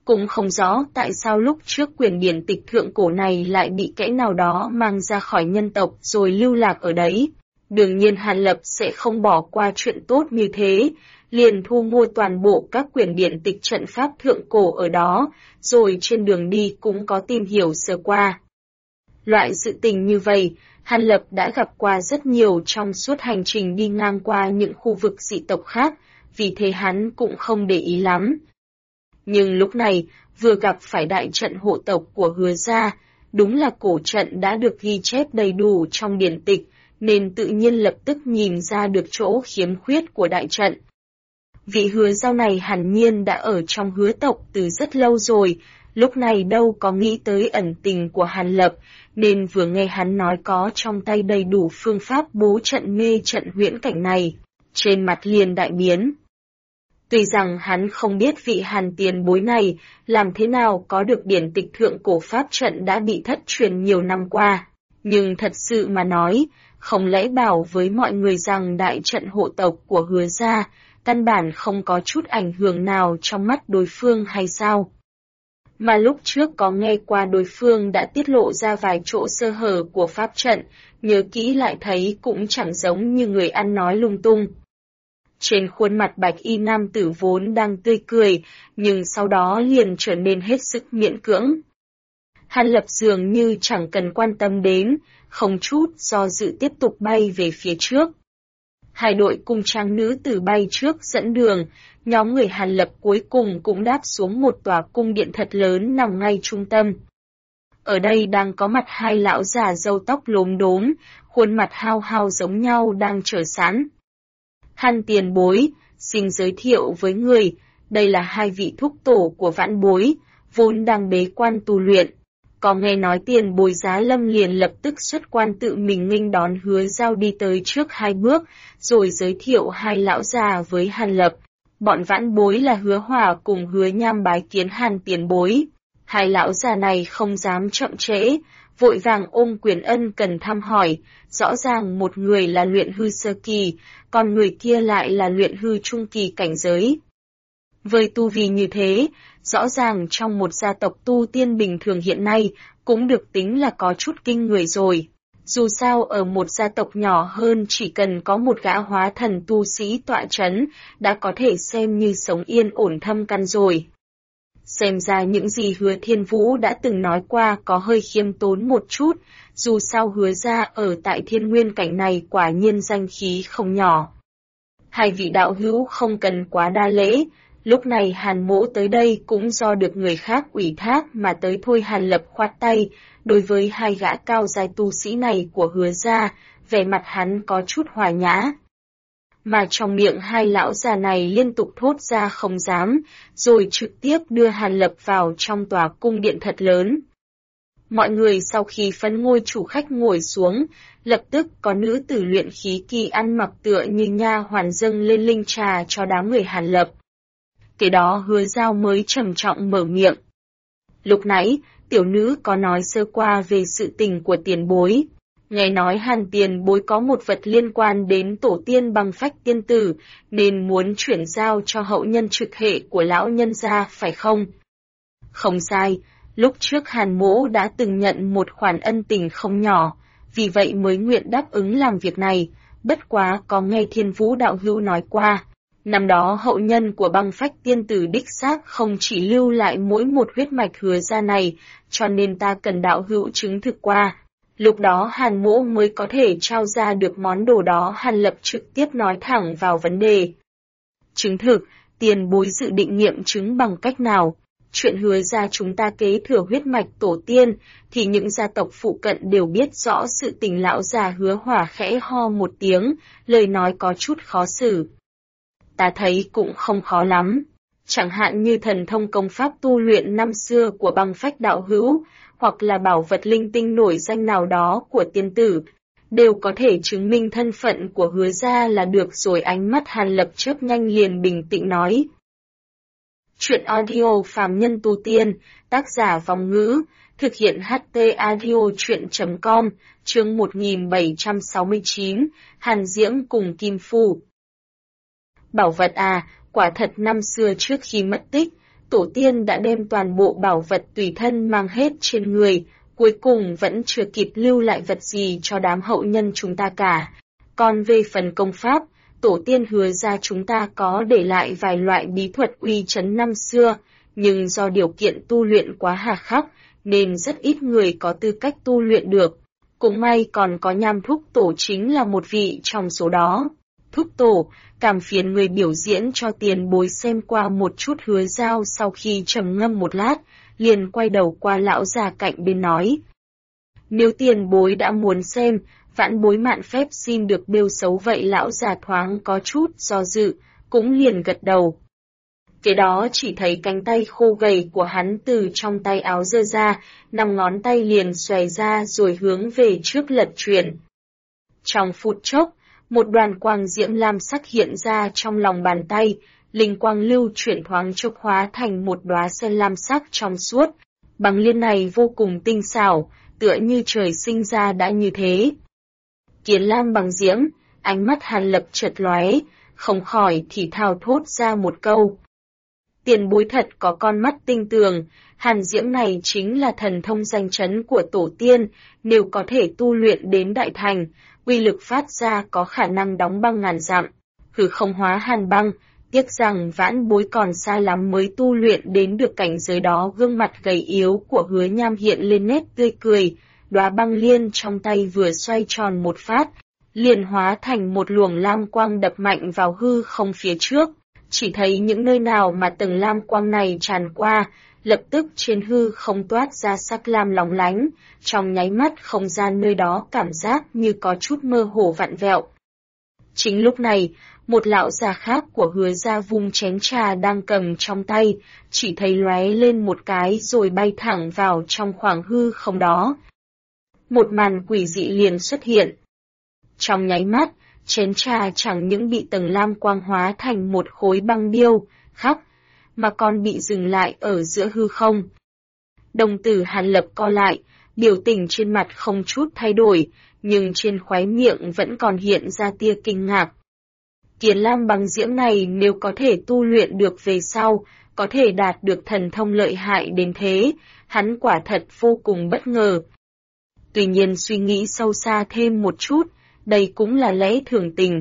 Cũng không rõ tại sao lúc trước quyển điển tịch thượng cổ này lại bị kẻ nào đó mang ra khỏi nhân tộc rồi lưu lạc ở đấy. Đương nhiên Hàn Lập sẽ không bỏ qua chuyện tốt như thế, liền thu mua toàn bộ các quyển điển tịch trận pháp thượng cổ ở đó, rồi trên đường đi cũng có tìm hiểu sơ qua. Loại sự tình như vậy, Hàn Lập đã gặp qua rất nhiều trong suốt hành trình đi ngang qua những khu vực dị tộc khác, vì thế hắn cũng không để ý lắm. Nhưng lúc này, vừa gặp phải đại trận hộ tộc của Hứa gia, đúng là cổ trận đã được ghi chép đầy đủ trong điển tịch, nên tự nhiên lập tức nhìn ra được chỗ khiếm khuyết của đại trận. Vị Hứa Giao này hẳn nhiên đã ở trong Hứa tộc từ rất lâu rồi, lúc này đâu có nghĩ tới ẩn tình của Hàn Lập, nên vừa nghe hắn nói có trong tay đầy đủ phương pháp bố trận mê trận huyễn cảnh này, trên mặt liền đại biến. Tuy rằng hắn không biết vị Hàn tiền bối này làm thế nào có được điển tịch thượng cổ pháp trận đã bị thất truyền nhiều năm qua, nhưng thật sự mà nói, không lẽ bảo với mọi người rằng đại trận hộ tộc của Hứa gia căn bản không có chút ảnh hưởng nào trong mắt đối phương hay sao? Mà lúc trước có nghe qua đối phương đã tiết lộ ra vài chỗ sơ hở của pháp trận, nhớ kỹ lại thấy cũng chẳng giống như người ăn nói lung tung. Trên khuôn mặt bạch y nam tử vốn đang tươi cười, nhưng sau đó liền trở nên hết sức miễn cưỡng. Hàn Lập dường như chẳng cần quan tâm đến, không chút do dự tiếp tục bay về phía trước. Hai đội cung trang nữ tử bay trước dẫn đường, nhóm người Hàn Lập cuối cùng cũng đáp xuống một tòa cung điện thật lớn nằm ngay trung tâm. Ở đây đang có mặt hai lão già râu tóc lốm đốm, khuôn mặt hao hao giống nhau đang chờ sẵn. Hàn tiền bối, xin giới thiệu với người, đây là hai vị thúc tổ của vãn bối, vốn đang bế quan tu luyện. Có nghe nói tiền bối Giá Lâm liền lập tức xuất quan tự mình nghênh đón Hứa Giao đi tới trước hai bước, rồi giới thiệu hai lão già với Hàn Lập. Bọn vãn bối là Hứa Hỏa cùng Hứa Nham bái kiến Hàn tiền bối. Hai lão già này không dám chậm trễ, vội vàng ôm quyền ân cần thăm hỏi, rõ ràng một người là luyện hư sơ kỳ, còn người kia lại là luyện hư trung kỳ cảnh giới. Với tu vi như thế, rõ ràng trong một gia tộc tu tiên bình thường hiện nay, cũng được tính là có chút kinh người rồi. Dù sao ở một gia tộc nhỏ hơn chỉ cần có một gã hóa thần tu sĩ tọa chấn, đã có thể xem như sống yên ổn thâm căn rồi. Xem ra những gì Hứa Thiên Vũ đã từng nói qua có hơi khiêm tốn một chút, dù sao Hứa gia ở tại thiên nguyên cảnh này quả nhiên danh khí không nhỏ. Hai vị đạo hữu không cần quá đa lễ, lúc này Hàn Mỗ tới đây cũng do được người khác ủy thác mà tới thôi. Hàn Lập khoát tay, đối với hai gã cao giai tu sĩ này của Hứa gia, vẻ mặt hắn có chút hòa nhã. Mà trong miệng hai lão già này liên tục thốt ra không dám, rồi trực tiếp đưa Hàn Lập vào trong tòa cung điện thật lớn. Mọi người sau khi phân ngôi chủ khách ngồi xuống, lập tức có nữ tử luyện khí kỳ ăn mặc tựa như nha hoàn dâng lên linh trà cho đám người Hàn Lập. Kế đó Hứa Giao mới trầm trọng mở miệng. Lúc nãy, tiểu nữ có nói sơ qua về sự tình của tiền bối. Nghe nói Hàn tiền bối có một vật liên quan đến tổ tiên Băng Phách tiên tử, nên muốn chuyển giao cho hậu nhân trực hệ của lão nhân gia, phải không? Không sai, lúc trước Hàn Mỗ đã từng nhận một khoản ân tình không nhỏ, vì vậy mới nguyện đáp ứng làm việc này, bất quá có nghe Thiên Vũ đạo hữu nói qua. Năm đó hậu nhân của Băng Phách tiên tử đích xác không chỉ lưu lại mỗi một huyết mạch Hứa gia này, cho nên ta cần đạo hữu chứng thực qua. Lúc đó Hàn Mỗ mới có thể trao ra được món đồ đó. Hàn Lập trực tiếp nói thẳng vào vấn đề. Chứng thực, tiền bối dự định nghiệm chứng bằng cách nào? Chuyện Hứa gia chúng ta kế thừa huyết mạch tổ tiên, thì những gia tộc phụ cận đều biết rõ sự tình. Lão già Hứa Hỏa khẽ ho một tiếng, lời nói có chút khó xử. Ta thấy cũng không khó lắm. Chẳng hạn như thần thông công pháp tu luyện năm xưa của Băng Phách đạo hữu, hoặc là bảo vật linh tinh nổi danh nào đó của tiên tử, đều có thể chứng minh thân phận của Hứa gia là được rồi. Ánh mắt Hàn Lập chớp nhanh liền bình tĩnh nói. Chuyện audio phàm nhân tu tiên, tác giả Vong Ngữ, thực hiện HT audio chuyện.com, chương 1769, Hàn Diễm cùng Kim Phu. Bảo vật à, quả thật năm xưa trước khi mất tích, Tổ tiên đã đem toàn bộ bảo vật tùy thân mang hết trên người, cuối cùng vẫn chưa kịp lưu lại vật gì cho đám hậu nhân chúng ta cả. Còn về phần công pháp, tổ tiên hứa ra chúng ta có để lại vài loại bí thuật uy chấn năm xưa, nhưng do điều kiện tu luyện quá hà khắc, nên rất ít người có tư cách tu luyện được. Cũng may còn có Nham Thúc Tổ chính là một vị trong số đó. Thúc Tổ, cảm phiền người biểu diễn cho tiền bối xem qua một chút hứa giao. Sau khi trầm ngâm một lát, liền quay đầu qua lão già cạnh bên nói. Nếu tiền bối đã muốn xem, vãn bối mạn phép xin được bêu xấu. Vậy lão già thoáng có chút do dự, cũng liền gật đầu. Kế đó chỉ thấy cánh tay khô gầy của hắn từ trong tay áo giơ ra, 5 ngón tay liền xòe ra rồi hướng về trước lật chuyển. Trong phút chốc, một đoàn quang diễm lam sắc hiện ra trong lòng bàn tay, linh quang lưu chuyển thoáng chốc hóa thành một đóa sen lam sắc trong suốt. Băng liên này vô cùng tinh xảo, tựa như trời sinh ra đã như thế. Kiến lam bằng diễm, ánh mắt Hàn Lập chợt lóe, không khỏi thì thào thốt ra một câu. Tiền bối thật có con mắt tinh tường, hàn diễm này chính là thần thông danh chấn của tổ tiên, nếu có thể tu luyện đến đại thành, uy lực phát ra có khả năng đóng băng ngàn dặm, hư không hóa hàn băng, tiếc rằng vãn bối còn xa lắm mới tu luyện đến được cảnh giới đó. Gương mặt gầy yếu của Hứa Nham hiện lên nét tươi cười, đóa băng liên trong tay vừa xoay tròn một phát, liền hóa thành một luồng lam quang đập mạnh vào hư không phía trước. Chỉ thấy những nơi nào mà tầng lam quang này tràn qua, lập tức trên hư không toát ra sắc lam lóng lánh, trong nháy mắt không gian nơi đó cảm giác như có chút mơ hồ vặn vẹo. Chính lúc này, một lão già khác của Hứa gia vung chén trà đang cầm trong tay, chỉ thấy lóe lên một cái rồi bay thẳng vào trong khoảng hư không đó. Một màn quỷ dị liền xuất hiện. Trong nháy mắt, chén trà chẳng những bị tầng lam quang hóa thành một khối băng điêu, khắc, mà còn bị dừng lại ở giữa hư không. Đồng tử Hàn Lập co lại, biểu tình trên mặt không chút thay đổi, nhưng trên khóe miệng vẫn còn hiện ra tia kinh ngạc. Kiến lam băng diễm này nếu có thể tu luyện được về sau, có thể đạt được thần thông lợi hại đến thế, hắn quả thật vô cùng bất ngờ. Tuy nhiên suy nghĩ sâu xa thêm một chút, đây cũng là lẽ thường tình.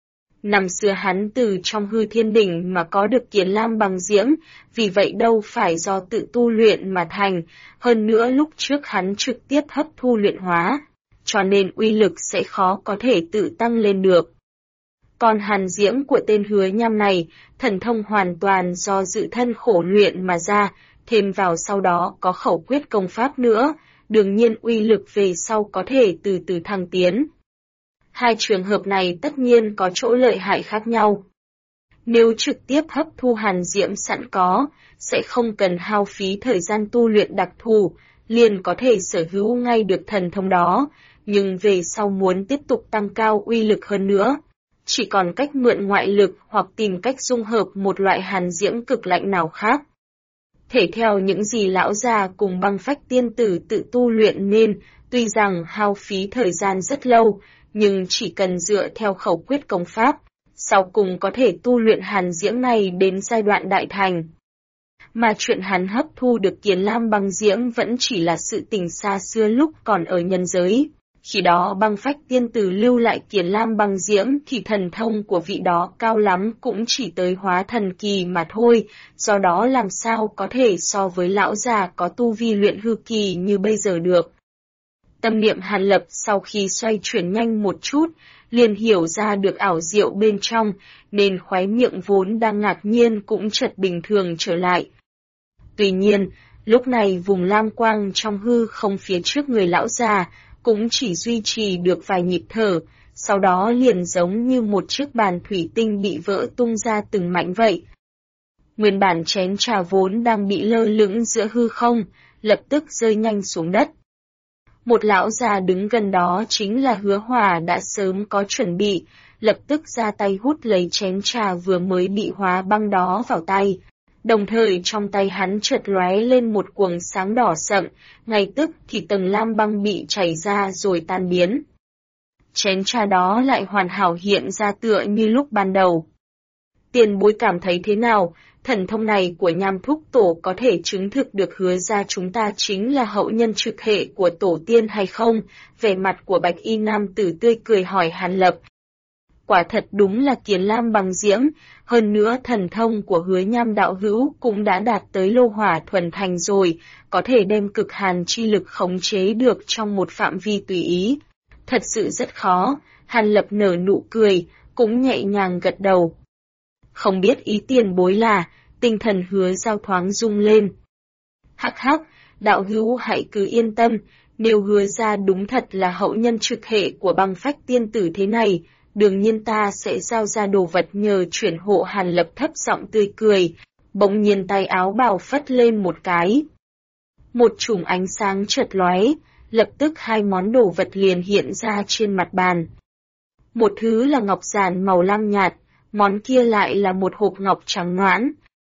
Năm xưa hắn từ trong hư thiên đỉnh mà có được kiến lam băng diễm, vì vậy đâu phải do tự tu luyện mà thành, hơn nữa lúc trước hắn trực tiếp hấp thu luyện hóa, cho nên uy lực sẽ khó có thể tự tăng lên được. Còn hàn diễm của tên Hứa Nham này, thần thông hoàn toàn do tự thân khổ luyện mà ra, thêm vào sau đó có khẩu quyết công pháp nữa, đương nhiên uy lực về sau có thể từ từ thăng tiến. Hai trường hợp này tất nhiên có chỗ lợi hại khác nhau. Nếu trực tiếp hấp thu hàn diễm sẵn có, sẽ không cần hao phí thời gian tu luyện đặc thù, liền có thể sở hữu ngay được thần thông đó, nhưng về sau muốn tiếp tục tăng cao uy lực hơn nữa, chỉ còn cách mượn ngoại lực hoặc tìm cách dung hợp một loại hàn diễm cực lạnh nào khác. Thể theo những gì lão già cùng Băng Phách tiên tử tự tu luyện nên, tuy rằng hao phí thời gian rất lâu, nhưng chỉ cần dựa theo khẩu quyết công pháp, sau cùng có thể tu luyện hàn diễm này đến giai đoạn đại thành. Mà chuyện hắn hấp thu được kiến lam băng diễm vẫn chỉ là sự tình xa xưa lúc còn ở nhân giới. Khi đó Băng Phách tiên tử lưu lại kiến lam băng diễm thì thần thông của vị đó cao lắm cũng chỉ tới hóa thần kỳ mà thôi, do đó làm sao có thể so với lão già có tu vi luyện hư kỳ như bây giờ được. Tâm niệm Hàn Lập sau khi xoay chuyển nhanh một chút, liền hiểu ra được ảo diệu bên trong, nên khóe miệng vốn đang ngạc nhiên cũng chợt bình thường trở lại. Tuy nhiên, lúc này vùng lam quang trong hư không phía trước người lão già, cũng chỉ duy trì được vài nhịp thở, sau đó liền giống như một chiếc bàn thủy tinh bị vỡ tung ra từng mảnh vậy. Nguyên bản chén trà vốn đang bị lơ lửng giữa hư không, lập tức rơi nhanh xuống đất. Một lão già đứng gần đó chính là Hứa Hòa đã sớm có chuẩn bị, lập tức ra tay hút lấy chén trà vừa mới bị hóa băng đó vào tay. Đồng thời trong tay hắn chợt lóe lên một cuồng sáng đỏ sậm, ngay tức thì tầng lam băng bị chảy ra rồi tan biến. Chén trà đó lại hoàn hảo hiện ra tựa như lúc ban đầu. Tiền bối cảm thấy thế nào? Thần thông này của Nham Thúc Tổ có thể chứng thực được Hứa gia chúng ta chính là hậu nhân trực hệ của tổ tiên hay không? Vẻ mặt của Bạch Y nam tử tươi cười hỏi Hàn Lập. Quả thật đúng là kiến lam bằng diễm, hơn nữa thần thông của Hứa Nham đạo hữu cũng đã đạt tới lô hỏa thuần thành rồi, có thể đem cực hàn chi lực khống chế được trong một phạm vi tùy ý. Thật sự rất khó, Hàn Lập nở nụ cười, cũng nhẹ nhàng gật đầu. Không biết ý tiền bối là, tinh thần Hứa Giao thoáng rung lên. Hắc hắc, đạo hữu hãy cứ yên tâm, nếu Hứa gia đúng thật là hậu nhân trực hệ của băng phách tiên tử thế này, đương nhiên ta sẽ giao ra đồ vật nhờ chuyển hộ. Hàn Lập thấp giọng tươi cười, bỗng nhiên tay áo bào phất lên một cái. Một chùm ánh sáng chợt lóe, lập tức hai món đồ vật liền hiện ra trên mặt bàn. Một thứ là ngọc giản màu lam nhạt, món kia lại là một hộp ngọc trắng nõn.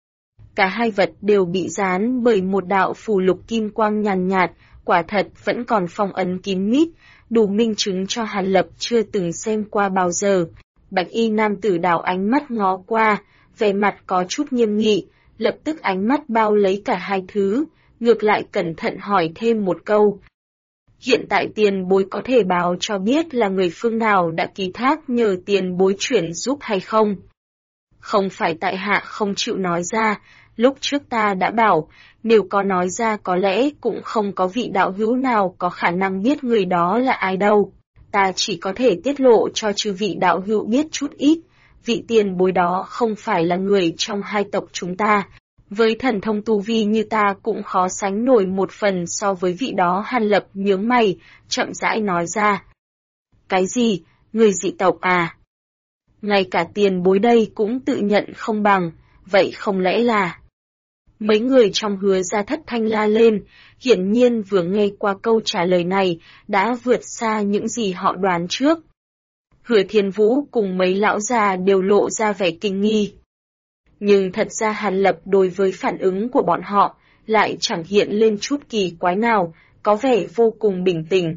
Cả hai vật đều bị dán bởi một đạo phù lục kim quang nhàn nhạt, quả thật vẫn còn phong ấn kín mít, đủ minh chứng cho Hàn Lập chưa từng xem qua bao giờ. Bạch Y nam tử đảo ánh mắt ngó qua, vẻ mặt có chút nghiêm nghị, lập tức ánh mắt bao lấy cả hai thứ, ngược lại cẩn thận hỏi thêm một câu. Hiện tại tiền bối có thể báo cho biết là người phương nào đã ký thác nhờ tiền bối chuyển giúp hay không? Không phải tại hạ không chịu nói ra, lúc trước ta đã bảo, nếu có nói ra có lẽ cũng không có vị đạo hữu nào có khả năng biết người đó là ai đâu. Ta chỉ có thể tiết lộ cho chư vị đạo hữu biết chút ít, vị tiền bối đó không phải là người trong hai tộc chúng ta. Với thần thông tu vi như ta cũng khó sánh nổi một phần so với vị đó. Hàn Lập nhướng mày, chậm rãi nói ra. Cái gì, người dị tộc à? Ngay cả tiền bối đây cũng tự nhận không bằng, vậy không lẽ là... Mấy người trong Hứa gia thất thanh la lên, hiển nhiên vừa nghe qua câu trả lời này, đã vượt xa những gì họ đoán trước. Hứa Thiên Vũ cùng mấy lão già đều lộ ra vẻ kinh nghi. Nhưng thật ra Hàn Lập đối với phản ứng của bọn họ, lại chẳng hiện lên chút kỳ quái nào, có vẻ vô cùng bình tĩnh.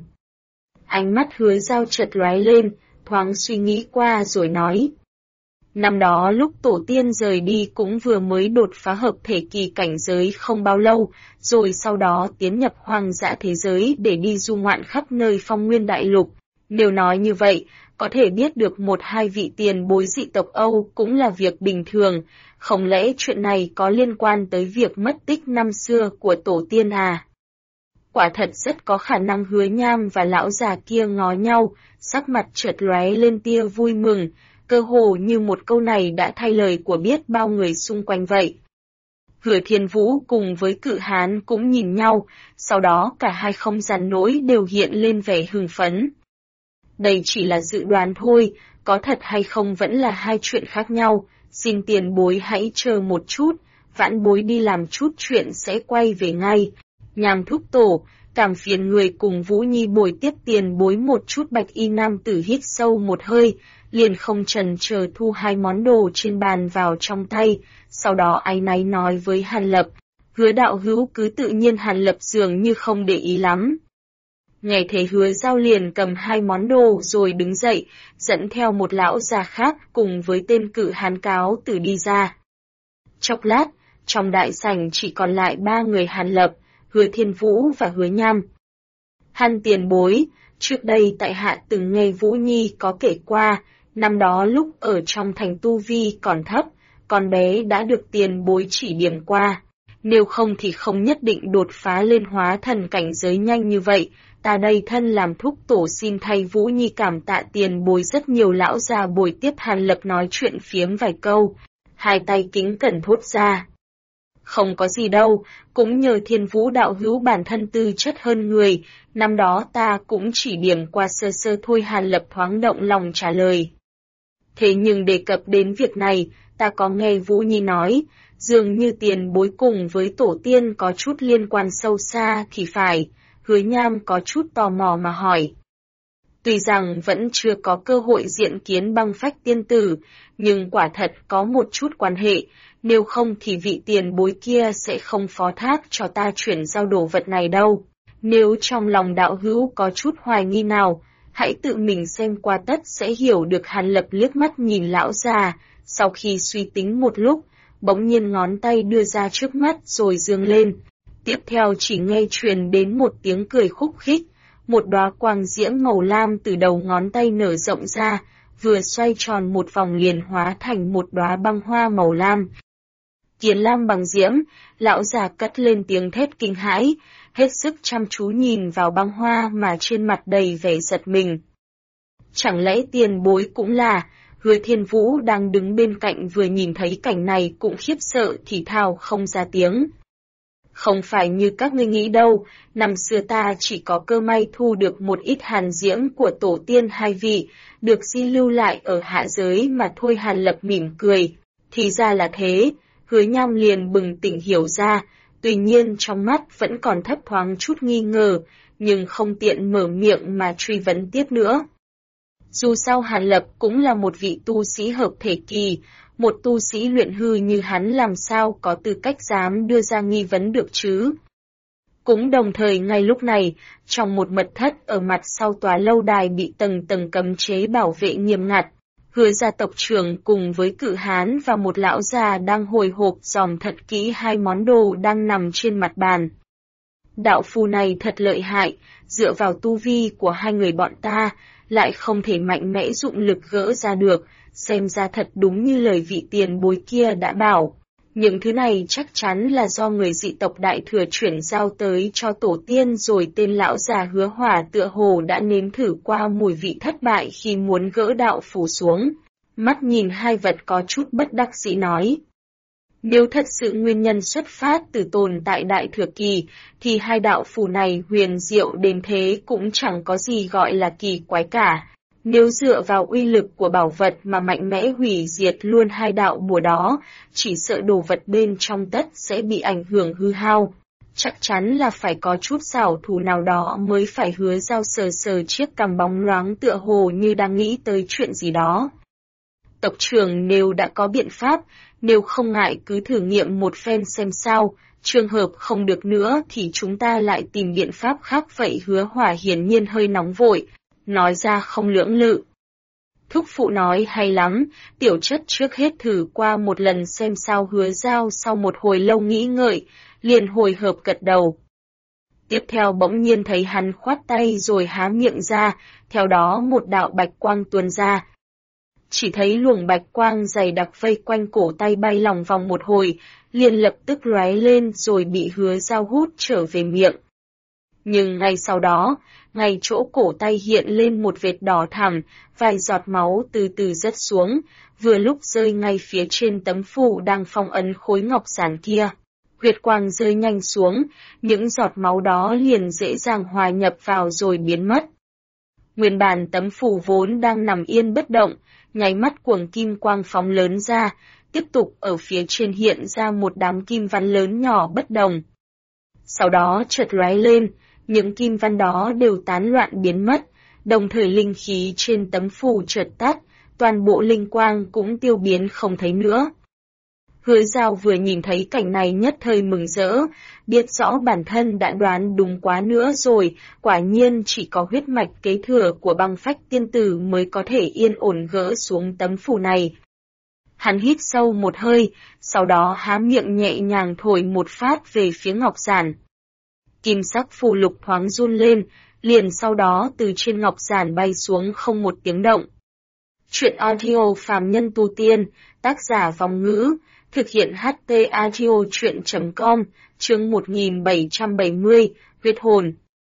Ánh mắt Hứa Giao chợt lóe lên, thoáng suy nghĩ qua rồi nói. Năm đó lúc tổ tiên rời đi cũng vừa mới đột phá hợp thể kỳ cảnh giới không bao lâu, rồi sau đó tiến nhập hoang dã thế giới để đi du ngoạn khắp nơi phong nguyên đại lục. Nếu nói như vậy, có thể biết được một hai vị tiền bối dị tộc Âu cũng là việc bình thường, không lẽ chuyện này có liên quan tới việc mất tích năm xưa của tổ tiên à? Quả thật rất có khả năng. Hứa Nham và lão già kia ngó nhau, sắc mặt chợt lóe lên tia vui mừng, cơ hồ như một câu này đã thay lời của biết bao người xung quanh vậy. Hứa Thiên Vũ cùng với Cự Hán cũng nhìn nhau, sau đó cả hai không gian nỗi đều hiện lên vẻ hưng phấn. Đây chỉ là dự đoán thôi, có thật hay không vẫn là hai chuyện khác nhau, xin tiền bối hãy chờ một chút, vãn bối đi làm chút chuyện sẽ quay về ngay. Nham Thúc Tổ, cảm phiền người cùng Vũ Nhi bồi tiếp tiền bối một chút. Bạch Y nam tử hít sâu một hơi, liền không chần chờ thu hai món đồ trên bàn vào trong tay, sau đó áy náy nói với Hàn Lập, Hứa đạo hữu cứ tự nhiên. Hàn Lập dường như không để ý lắm. Nghe thế Hứa Giao liền cầm hai món đồ rồi đứng dậy, dẫn theo một lão già khác cùng với tên Cự Hán cáo từ đi ra. Chốc lát, trong đại sảnh chỉ còn lại ba người Hàn Lập, Hứa Thiên Vũ và Hứa Nham. Hàn tiền bối, trước đây tại hạ từng nghe Vũ Nhi có kể qua, năm đó lúc ở trong thành tu vi còn thấp, con bé đã được tiền bối chỉ điểm qua. Nếu không thì không nhất định đột phá lên hóa thần cảnh giới nhanh như vậy. Ta đây thân làm thúc tổ xin thay Vũ Nhi cảm tạ tiền bối rất nhiều. Lão già bồi tiếp Hàn Lập nói chuyện phiếm vài câu, hai tay kính cẩn thốt ra. Không có gì đâu, cũng nhờ Thiên Vũ đạo hữu bản thân tư chất hơn người, năm đó ta cũng chỉ điểm qua sơ sơ thôi. Hàn Lập thoáng động lòng trả lời. Thế nhưng đề cập đến việc này, ta có nghe Vũ Nhi nói, dường như tiền bối cùng với tổ tiên có chút liên quan sâu xa thì phải. Hứa Nham có chút tò mò mà hỏi. Tuy rằng vẫn chưa có cơ hội diện kiến băng phách tiên tử, nhưng quả thật có một chút quan hệ, nếu không thì vị tiền bối kia sẽ không phó thác cho ta chuyển giao đồ vật này đâu. Nếu trong lòng đạo hữu có chút hoài nghi nào, hãy tự mình xem qua tất sẽ hiểu được. Hàn Lập liếc mắt nhìn lão già, Sau khi suy tính một lúc, bỗng nhiên ngón tay đưa ra trước mắt rồi giương lên. Tiếp theo chỉ nghe truyền đến một tiếng cười khúc khích, một đóa quang diễm màu lam từ đầu ngón tay nở rộng ra, vừa xoay tròn một vòng liền hóa thành một đóa băng hoa màu lam. Kiến lam bằng diễm, lão già cất lên tiếng thét kinh hãi, hết sức chăm chú nhìn vào băng hoa mà trên mặt đầy vẻ giật mình. Chẳng lẽ tiền bối cũng là? Hứa Thiên Vũ đang đứng bên cạnh vừa nhìn thấy cảnh này cũng khiếp sợ thì thào không ra tiếng. Không phải như các ngươi nghĩ đâu, năm xưa ta chỉ có cơ may thu được một ít hàn diễm của tổ tiên hai vị, được di lưu lại ở hạ giới mà thôi. Hàn Lập mỉm cười. Thì ra là thế, Hứa Nham liền bừng tỉnh hiểu ra, tuy nhiên trong mắt vẫn còn thấp thoáng chút nghi ngờ, nhưng không tiện mở miệng mà truy vấn tiếp nữa. Dù sao Hàn Lập cũng là một vị tu sĩ hợp thể kỳ, một tu sĩ luyện hư như hắn làm sao có tư cách dám đưa ra nghi vấn được chứ. Cũng đồng thời ngay lúc này, trong một mật thất ở mặt sau tòa lâu đài bị tầng tầng cấm chế bảo vệ nghiêm ngặt, Hứa gia tộc trưởng cùng với Cự Hán và một lão già đang hồi hộp dòm thật kỹ hai món đồ đang nằm trên mặt bàn. Đạo phù này thật lợi hại, dựa vào tu vi của hai người bọn ta, lại không thể mạnh mẽ dụng lực gỡ ra được, xem ra thật đúng như lời vị tiền bối kia đã bảo. Những thứ này chắc chắn là do người dị tộc Đại Thừa chuyển giao tới cho tổ tiên rồi. Tên lão già Hứa Hỏa tựa hồ đã nếm thử qua mùi vị thất bại khi muốn gỡ đạo phù xuống. Mắt nhìn hai vật có chút bất đắc dĩ nói. Nếu thật sự nguyên nhân xuất phát từ tồn tại Đại Thừa kỳ, thì hai đạo phù này huyền diệu đến thế cũng chẳng có gì gọi là kỳ quái cả. Nếu dựa vào uy lực của bảo vật mà mạnh mẽ hủy diệt luôn hai đạo bùa đó, chỉ sợ đồ vật bên trong tất sẽ bị ảnh hưởng hư hao. Chắc chắn là phải có chút xảo thủ nào đó mới phải. Hứa Giao sờ sờ chiếc cằm bóng loáng tựa hồ như đang nghĩ tới chuyện gì đó. Tộc trưởng nếu đã có biện pháp, nếu không ngại cứ thử nghiệm một phen xem sao, trường hợp không được nữa thì chúng ta lại tìm biện pháp khác vậy. Hứa Hỏa hiển nhiên hơi nóng vội, nói ra không lưỡng lự. Thúc phụ nói hay lắm, tiểu chất trước hết thử qua một lần xem sao. Hứa Giao sau một hồi lâu nghĩ ngợi, liền hồi hộp gật đầu. Tiếp theo bỗng nhiên thấy hắn khoát tay rồi há miệng ra, theo đó một đạo bạch quang tuôn ra. Chỉ thấy luồng bạch quang dày đặc vây quanh cổ tay bay lòng vòng một hồi, liền lập tức lóe lên rồi bị Hứa Giao hút trở về miệng. Nhưng ngay sau đó, ngay chỗ cổ tay hiện lên một vệt đỏ thẳm, vài giọt máu từ từ rớt xuống, vừa lúc rơi ngay phía trên tấm phù đang phong ấn khối ngọc giản kia. Huyết quang rơi nhanh xuống, những giọt máu đó liền dễ dàng hòa nhập vào rồi biến mất. Nguyên bản tấm phù vốn đang nằm yên bất động, nháy mắt cuồng kim quang phóng lớn ra, tiếp tục ở phía trên hiện ra một đám kim văn lớn nhỏ bất đồng. Sau đó chợt lóe lên, những kim văn đó đều tán loạn biến mất, đồng thời linh khí trên tấm phù chợt tắt, toàn bộ linh quang cũng tiêu biến không thấy nữa. Hứa Giao vừa nhìn thấy cảnh này nhất thời mừng rỡ, biết rõ bản thân đã đoán đúng quá nữa rồi, quả nhiên chỉ có huyết mạch kế thừa của băng phách tiên tử mới có thể yên ổn gỡ xuống tấm phù này. Hắn hít sâu một hơi, sau đó há miệng nhẹ nhàng thổi một phát về phía ngọc giản. Kim sắc phù lục thoáng run lên, liền sau đó từ trên ngọc giản bay xuống không một tiếng động. Chuyện audio phàm nhân tu tiên, tác giả Vong Ngữ, thực hiện HT audio chuyện.com, chương 1770, huyết hồn.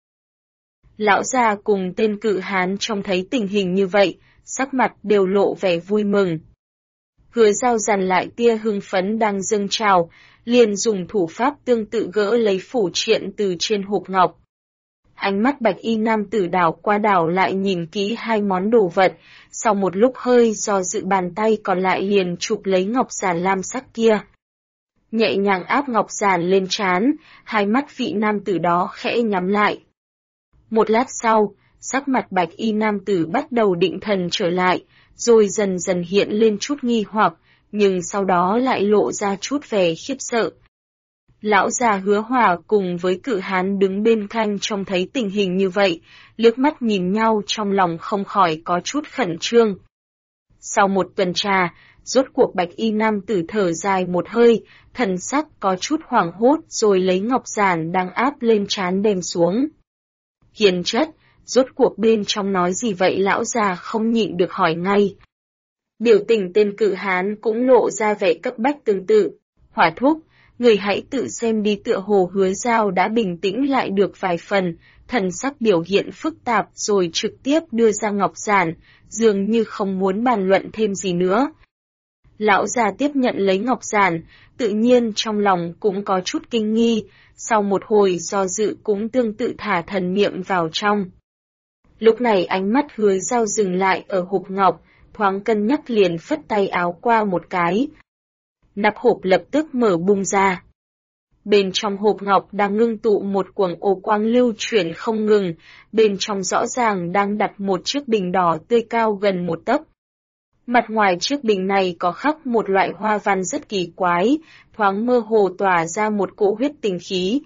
Lão già cùng tên Cự Hán trông thấy tình hình như vậy, sắc mặt đều lộ vẻ vui mừng. Hứa Giao dằn lại tia hưng phấn đang dâng trào, liền dùng thủ pháp tương tự gỡ lấy phủ triện từ trên hộp ngọc. Ánh mắt bạch y nam tử đảo qua đảo lại nhìn kỹ hai món đồ vật, sau một lúc hơi do dự bàn tay còn lại liền chụp lấy ngọc giản lam sắc kia. Nhẹ nhàng áp ngọc giản lên trán, hai mắt vị nam tử đó khẽ nhắm lại. Một lát sau, sắc mặt bạch y nam tử bắt đầu định thần trở lại, rồi dần dần hiện lên chút nghi hoặc, nhưng sau đó lại lộ ra chút vẻ khiếp sợ. Lão già Hứa Hỏa cùng với Cự Hán đứng bên cạnh trông thấy tình hình như vậy, liếc mắt nhìn nhau trong lòng không khỏi có chút khẩn trương. Sau một tuần trà, rốt cuộc bạch y nam tử thở dài một hơi, thần sắc có chút hoảng hốt rồi lấy ngọc giản đang áp lên trán đem xuống. Hiền chất, rốt cuộc bên trong nói gì vậy lão già không nhịn được hỏi ngay. Biểu tình tên cự hán cũng lộ ra vẻ cấp bách tương tự. Hỏa thúc, người hãy tự xem đi, tựa hồ Hứa Giao đã bình tĩnh lại được vài phần, thần sắc biểu hiện phức tạp rồi trực tiếp đưa ra ngọc giản, dường như không muốn bàn luận thêm gì nữa. Lão già tiếp nhận lấy ngọc giản, tự nhiên trong lòng cũng có chút kinh nghi, sau một hồi do dự cũng tương tự thả thần niệm vào trong. Lúc này ánh mắt Hứa Giao dừng lại ở hộp ngọc, thoáng cân nhắc liền phất tay áo qua một cái. Nắp hộp lập tức mở bung ra. Bên trong hộp ngọc đang ngưng tụ một quầng ô quang lưu chuyển không ngừng, bên trong rõ ràng đang đặt một chiếc bình đỏ tươi cao gần một tấc. Mặt ngoài chiếc bình này có khắc một loại hoa văn rất kỳ quái, thoáng mơ hồ tỏa ra một cỗ huyết tinh khí.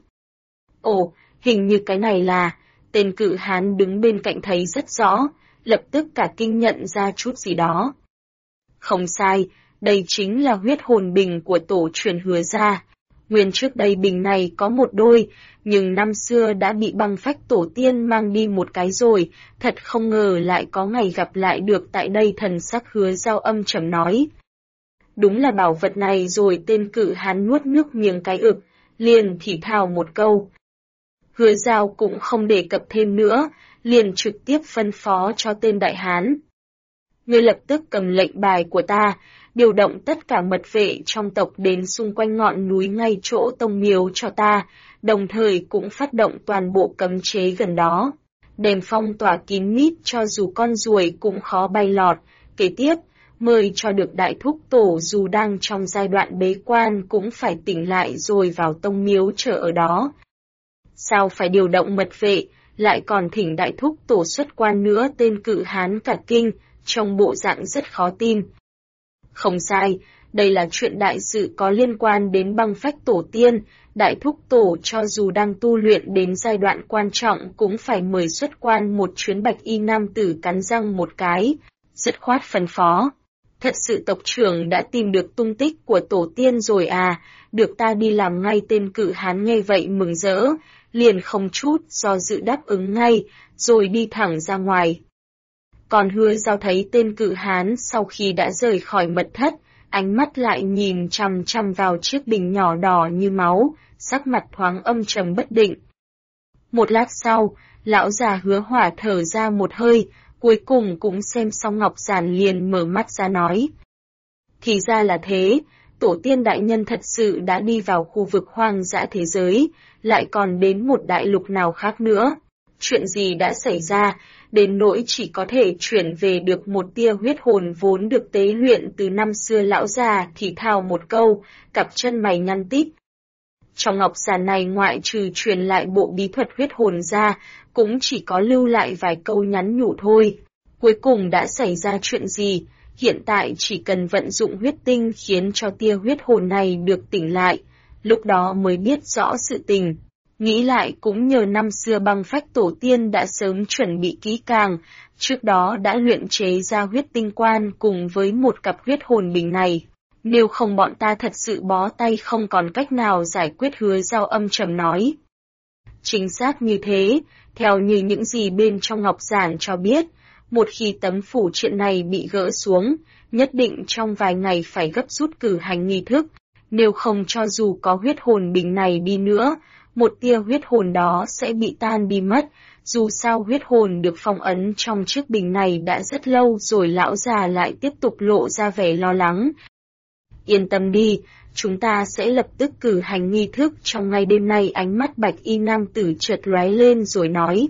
Ồ, hình như cái này là, tên cự hán đứng bên cạnh thấy rất rõ, lập tức cả kinh nhận ra chút gì đó. Không sai, đây chính là huyết hồn bình của tổ truyền Hứa gia. Nguyên trước đây bình này có một đôi, nhưng năm xưa đã bị băng phách tổ tiên mang đi một cái rồi, thật không ngờ lại có ngày gặp lại được tại đây. Thần sắc Hứa Giao âm trầm nói. Đúng là bảo vật này rồi. Tên cự hán nuốt nước miếng cái ực, liền thì thào một câu. Hứa Giao cũng không đề cập thêm nữa, liền trực tiếp phân phó cho tên đại hán. Ngươi lập tức cầm lệnh bài của ta, điều động tất cả mật vệ trong tộc đến xung quanh ngọn núi ngay chỗ tông miếu cho ta, đồng thời cũng phát động toàn bộ cấm chế gần đó. Đem phong tỏa kín mít cho dù con ruồi cũng khó bay lọt. Kế tiếp, mời cho được đại thúc tổ dù đang trong giai đoạn bế quan cũng phải tỉnh lại rồi vào tông miếu chờ ở đó. Sao phải điều động mật vệ, lại còn thỉnh đại thúc tổ xuất quan nữa? Tên cự hán cả kinh, trong bộ dạng rất khó tin. Không sai, đây là chuyện đại sự có liên quan đến băng phách tổ tiên, đại thúc tổ cho dù đang tu luyện đến giai đoạn quan trọng cũng phải mời xuất quan một chuyến. Bạch y nam tử cắn răng một cái, dứt khoát phân phó. Thật sự tộc trưởng đã tìm được tung tích của tổ tiên rồi à, được ta đi làm ngay. Tên cự hán nghe vậy mừng rỡ, liền không chút do dự đáp ứng ngay, rồi đi thẳng ra ngoài. Còn Hứa Giao thấy tên cự hán sau khi đã rời khỏi mật thất, ánh mắt lại nhìn chằm chằm vào chiếc bình nhỏ đỏ như máu, sắc mặt thoáng âm trầm bất định. Một lát sau, lão già Hứa Hỏa thở ra một hơi, cuối cùng cũng xem xong ngọc giản liền mở mắt ra nói. Thì ra là thế, tổ tiên đại nhân thật sự đã đi vào khu vực hoang dã thế giới, lại còn đến một đại lục nào khác nữa. Chuyện gì đã xảy ra, đến nỗi chỉ có thể chuyển về được một tia huyết hồn vốn được tế luyện từ năm xưa? Lão già thì thào một câu, cặp chân mày nhăn tít. Trong ngọc giản này ngoại trừ truyền lại bộ bí thuật huyết hồn ra, cũng chỉ có lưu lại vài câu nhắn nhủ thôi. Cuối cùng đã xảy ra chuyện gì? Hiện tại chỉ cần vận dụng huyết tinh khiến cho tia huyết hồn này được tỉnh lại, lúc đó mới biết rõ sự tình. Nghĩ lại cũng nhờ năm xưa băng phách tổ tiên đã sớm chuẩn bị kỹ càng, trước đó đã luyện chế ra huyết tinh quan cùng với một cặp huyết hồn bình này. Nếu không bọn ta thật sự bó tay không còn cách nào giải quyết. Hứa Giao âm trầm nói. Chính xác như thế, theo như những gì bên trong ngọc giản cho biết, một khi tấm phủ triện này bị gỡ xuống, nhất định trong vài ngày phải gấp rút cử hành nghi thức, nếu không cho dù có huyết hồn bình này đi nữa, một tia huyết hồn đó sẽ bị tan đi mất. Dù sao huyết hồn được phong ấn trong chiếc bình này đã rất lâu rồi. Lão già lại tiếp tục lộ ra vẻ lo lắng. Yên tâm đi, chúng ta sẽ lập tức cử hành nghi thức trong ngày đêm nay. Ánh mắt bạch y nam tử chợt lóe lên rồi nói.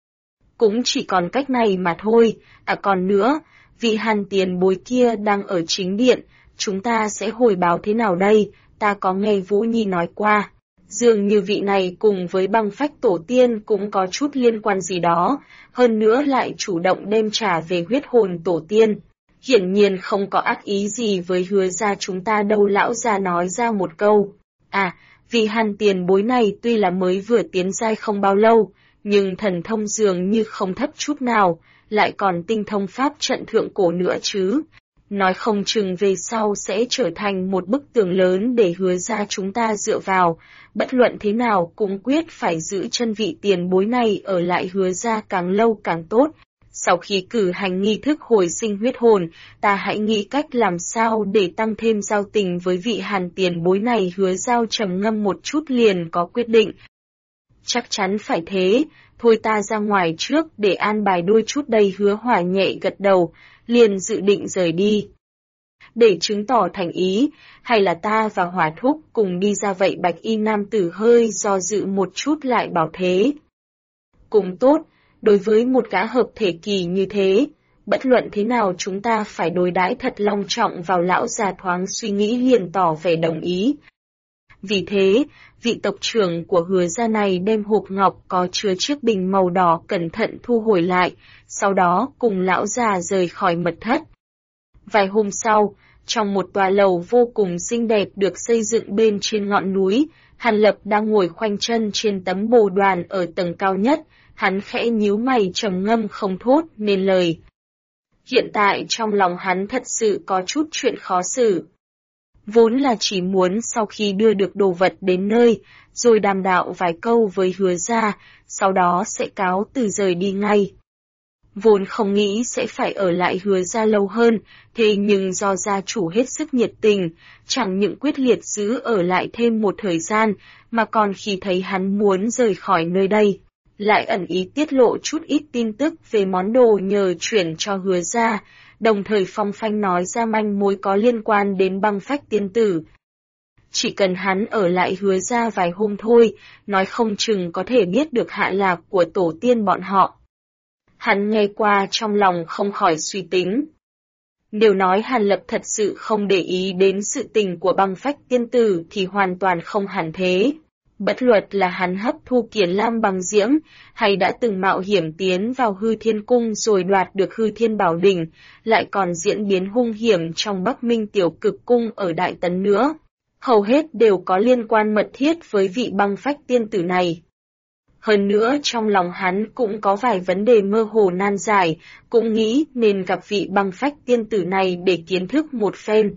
Cũng chỉ còn cách này mà thôi, còn nữa, vị Hàn tiền bối kia đang ở chính điện, chúng ta sẽ hồi báo thế nào đây? Ta có nghe Vũ Nhi nói qua, dường như vị này cùng với băng phách tổ tiên cũng có chút liên quan gì đó, hơn nữa lại chủ động đem trả về huyết hồn tổ tiên. Hiển nhiên không có ác ý gì với Hứa gia chúng ta đâu. Lão già nói ra một câu. Vị Hàn tiền bối này tuy là mới vừa tiến giai không bao lâu, nhưng thần thông dường như không thấp chút nào, lại còn tinh thông pháp trận thượng cổ nữa chứ. nói không chừng về sau sẽ trở thành một bức tường lớn để Hứa gia chúng ta dựa vào, bất luận thế nào cũng quyết phải giữ chân vị tiền bối này ở lại Hứa gia càng lâu càng tốt. Sau khi cử hành nghi thức hồi sinh huyết hồn, ta hãy nghĩ cách làm sao để tăng thêm giao tình với vị Hàn tiền bối này. Hứa Giao trầm ngâm một chút liền có quyết định. Chắc chắn phải thế, thôi ta ra ngoài trước để an bài đôi chút đây. Hứa Hỏa nhẹ gật đầu, liền dự định rời đi. Để chứng tỏ thành ý, hay là ta và Hỏa Thúc cùng đi ra vậy? Bạch y nam tử hơi do dự một chút lại bảo thế. Cũng tốt, đối với một gã hợp thể kỳ như thế, bất luận thế nào chúng ta phải đối đãi thật long trọng vào. Lão già thoáng suy nghĩ liền tỏ vẻ đồng ý. Vì thế, vị tộc trưởng của Hứa gia này đem hộp ngọc có chứa chiếc bình màu đỏ cẩn thận thu hồi lại, sau đó cùng lão già rời khỏi mật thất. Vài hôm sau, trong một tòa lầu vô cùng xinh đẹp được xây dựng bên trên ngọn núi, Hàn Lập đang ngồi khoanh chân trên tấm bồ đoàn ở tầng cao nhất, hắn khẽ nhíu mày trầm ngâm không thốt nên lời. Hiện tại trong lòng hắn thật sự có chút chuyện khó xử. Vốn là chỉ muốn sau khi đưa được đồ vật đến nơi, rồi đàm đạo vài câu với Hứa gia, sau đó sẽ cáo từ rời đi ngay. Vốn không nghĩ sẽ phải ở lại Hứa gia lâu hơn, thế nhưng do gia chủ hết sức nhiệt tình, chẳng những quyết liệt giữ ở lại thêm một thời gian, mà còn khi thấy hắn muốn rời khỏi nơi đây, lại ẩn ý tiết lộ chút ít tin tức về món đồ nhờ chuyển cho Hứa gia, đồng thời phong phanh nói ra manh mối có liên quan đến băng phách tiên tử. Chỉ cần hắn ở lại Hứa gia vài hôm thôi, nói không chừng có thể biết được hạ lạc của tổ tiên bọn họ. Hắn nghe qua trong lòng không khỏi suy tính. Nếu nói Hàn Lập thật sự không để ý đến sự tình của băng phách tiên tử thì hoàn toàn không hẳn thế. Bất luận là hắn hấp thu Kiền Lam bằng diễm, hay đã từng mạo hiểm tiến vào Hư Thiên Cung rồi đoạt được Hư Thiên Bảo Đỉnh, lại còn diễn biến hung hiểm trong Bắc Minh Tiểu Cực Cung ở Đại Tấn nữa. Hầu hết đều có liên quan mật thiết với vị băng phách tiên tử này. Hơn nữa trong lòng hắn cũng có vài vấn đề mơ hồ nan giải, cũng nghĩ nên gặp vị băng phách tiên tử này để kiến thức một phen.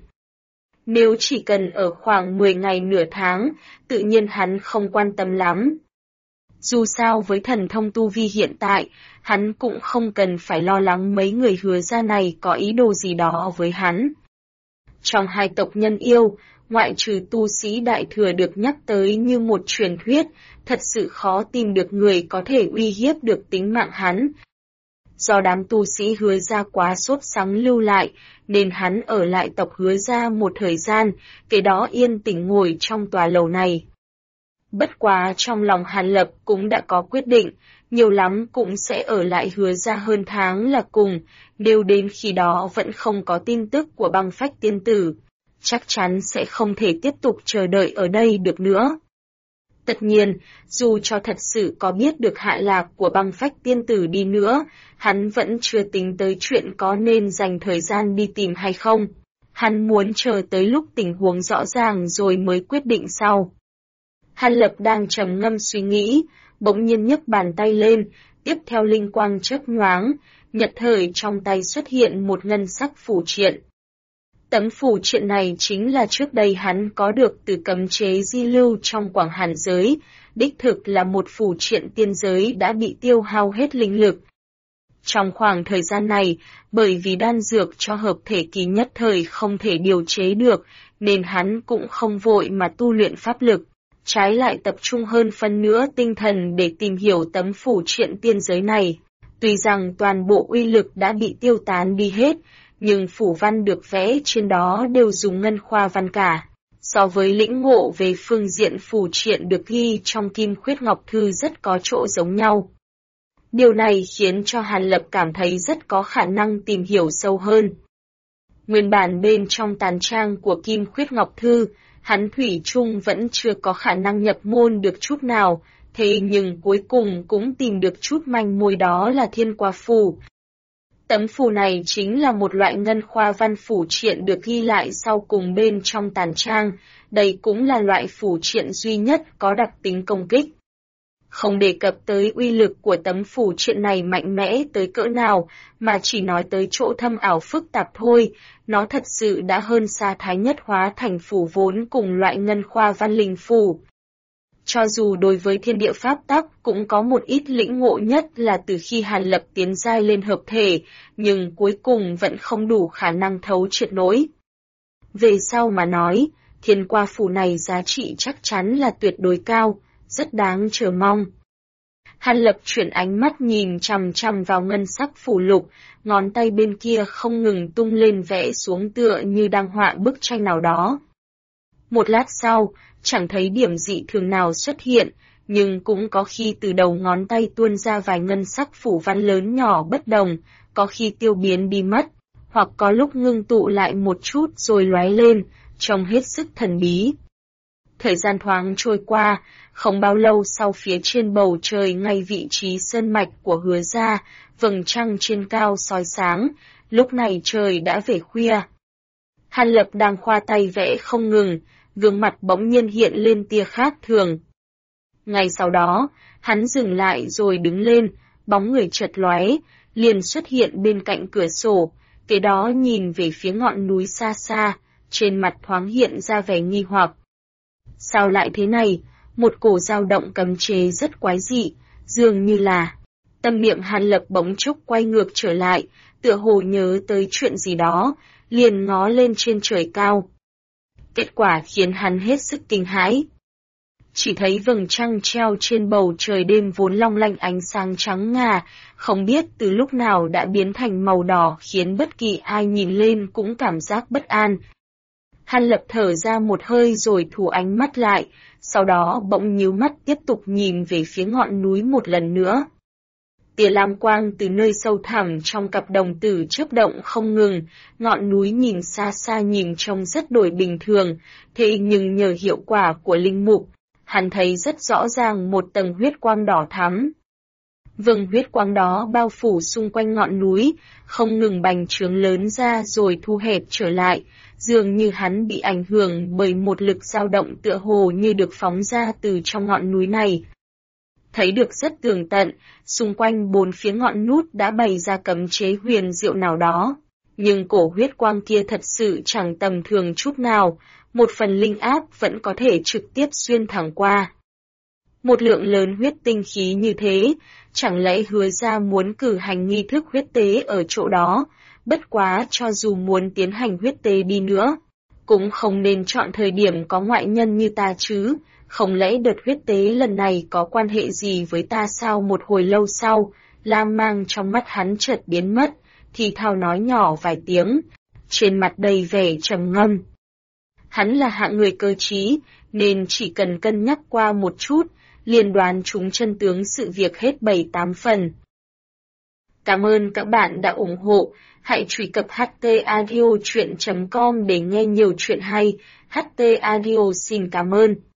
Nếu chỉ cần ở khoảng 10 ngày nửa tháng, tự nhiên hắn không quan tâm lắm. Dù sao với thần thông tu vi hiện tại, hắn cũng không cần phải lo lắng mấy người Hứa gia này có ý đồ gì đó với hắn. Trong hai tộc nhân yêu, ngoại trừ tu sĩ đại thừa được nhắc tới như một truyền thuyết, thật sự khó tìm được người có thể uy hiếp được tính mạng hắn. Do đám tu sĩ Hứa gia quá sốt sắng lưu lại, nên hắn ở lại tộc Hứa gia một thời gian, kế đó yên tĩnh ngồi trong tòa lầu này. Bất quá trong lòng Hàn Lập cũng đã có quyết định, nhiều lắm cũng sẽ ở lại Hứa gia hơn tháng là cùng, nếu đến khi đó vẫn không có tin tức của băng phách tiên tử, chắc chắn sẽ không thể tiếp tục chờ đợi ở đây được nữa. Tất nhiên, dù cho thật sự có biết được hạ lạc của băng phách tiên tử đi nữa, hắn vẫn chưa tính tới chuyện có nên dành thời gian đi tìm hay không. Hắn muốn chờ tới lúc tình huống rõ ràng rồi mới quyết định sau. Hàn Lập đang trầm ngâm suy nghĩ, bỗng nhiên nhấc bàn tay lên, tiếp theo linh quang chớp nhoáng, nhật thời trong tay xuất hiện một ngân sắc phù triện. Tấm phù triện này chính là trước đây hắn có được từ cấm chế di lưu trong Quảng Hàn giới, đích thực là một phù triện tiên giới đã bị tiêu hao hết linh lực. Trong khoảng thời gian này, bởi vì đan dược cho hợp thể kỳ nhất thời không thể điều chế được, nên hắn cũng không vội mà tu luyện pháp lực, trái lại tập trung hơn phân nữa tinh thần để tìm hiểu tấm phù triện tiên giới này. Tuy rằng toàn bộ uy lực đã bị tiêu tán đi hết, nhưng phủ văn được vẽ trên đó đều dùng ngân khoa văn cả. So với lĩnh ngộ về phương diện phù triện được ghi trong Kim Khuyết Ngọc Thư rất có chỗ giống nhau. Điều này khiến cho Hàn Lập cảm thấy rất có khả năng tìm hiểu sâu hơn. Nguyên bản bên trong tàn trang của Kim Khuyết Ngọc Thư, hắn thủy chung vẫn chưa có khả năng nhập môn được chút nào, thế nhưng cuối cùng cũng tìm được chút manh mối, đó là Thiên Qua Phù. Tấm phù này chính là một loại ngân khoa văn phù triện được ghi lại sau cùng bên trong tàn trang, đây cũng là loại phù triện duy nhất có đặc tính công kích. Không đề cập tới uy lực của tấm phù triện này mạnh mẽ tới cỡ nào, mà chỉ nói tới chỗ thâm ảo phức tạp thôi, nó thật sự đã hơn xa Thái Nhất hóa thành phù vốn cùng loại ngân khoa văn linh phù. Cho dù đối với thiên địa pháp tắc cũng có một ít lĩnh ngộ, nhất là từ khi Hàn Lập tiến giai lên hợp thể, nhưng cuối cùng vẫn không đủ khả năng thấu triệt nổi. Về sau mà nói, thiên qua phù này giá trị chắc chắn là tuyệt đối cao, rất đáng chờ mong. Hàn Lập chuyển ánh mắt nhìn chằm chằm vào ngân sắc phù lục, ngón tay bên kia không ngừng tung lên vẽ xuống tựa như đang họa bức tranh nào đó. Một lát sau, chẳng thấy điểm dị thường nào xuất hiện, nhưng cũng có khi từ đầu ngón tay tuôn ra vài ngân sắc phủ văn lớn nhỏ bất đồng, có khi tiêu biến đi mất, hoặc có lúc ngưng tụ lại một chút rồi lóe lên, trông hết sức thần bí. Thời gian thoáng trôi qua, không bao lâu sau phía trên bầu trời ngay vị trí sơn mạch của Hứa gia, vầng trăng trên cao soi sáng, lúc này trời đã về khuya. Hàn Lập đang khoa tay vẽ không ngừng, gương mặt bỗng nhiên hiện lên tia khác thường. Ngay sau đó, hắn dừng lại rồi đứng lên, bóng người chợt lóe, liền xuất hiện bên cạnh cửa sổ, kế đó nhìn về phía ngọn núi xa xa, trên mặt thoáng hiện ra vẻ nghi hoặc. Sao lại thế này? Một cổ dao động cấm chế rất quái dị, dường như là... Tâm niệm Hàn Lập bỗng chốc quay ngược trở lại, tựa hồ nhớ tới chuyện gì đó, liền ngó lên trên trời cao. Kết quả khiến hắn hết sức kinh hãi. Chỉ thấy vầng trăng treo trên bầu trời đêm vốn long lanh ánh sáng trắng ngà, không biết từ lúc nào đã biến thành màu đỏ, khiến bất kỳ ai nhìn lên cũng cảm giác bất an. Hàn Lập thở ra một hơi rồi thu ánh mắt lại, sau đó bỗng nhíu mắt tiếp tục nhìn về phía ngọn núi một lần nữa. Tia lam quang từ nơi sâu thẳm trong cặp đồng tử chớp động không ngừng, ngọn núi nhìn xa xa nhìn trông rất đổi bình thường, thế nhưng nhờ hiệu quả của linh mục, hắn thấy rất rõ ràng một tầng huyết quang đỏ thắm. Vầng huyết quang đó bao phủ xung quanh ngọn núi, không ngừng bành trướng lớn ra rồi thu hẹp trở lại, dường như hắn bị ảnh hưởng bởi một lực dao động tựa hồ như được phóng ra từ trong ngọn núi này. Thấy được rất tường tận, xung quanh bốn phía ngọn nút đã bày ra cấm chế huyền diệu nào đó. Nhưng cổ huyết quang kia thật sự chẳng tầm thường chút nào, một phần linh áp vẫn có thể trực tiếp xuyên thẳng qua. Một lượng lớn huyết tinh khí như thế, chẳng lẽ Hứa gia muốn cử hành nghi thức huyết tế ở chỗ đó, bất quá cho dù muốn tiến hành huyết tế đi nữa, cũng không nên chọn thời điểm có ngoại nhân như ta chứ. Không lẽ đợt huyết tế lần này có quan hệ gì với ta sao? Một hồi lâu sau, lam mang trong mắt hắn chợt biến mất, thì thào nói nhỏ vài tiếng, trên mặt đầy vẻ trầm ngâm. Hắn là hạng người cơ trí, nên chỉ cần cân nhắc qua một chút, liền đoán trúng chân tướng sự việc hết 7-8 phần. Cảm ơn các bạn đã ủng hộ, hãy truy cập htaudio.com để nghe nhiều chuyện hay. HT Audio xin cảm ơn.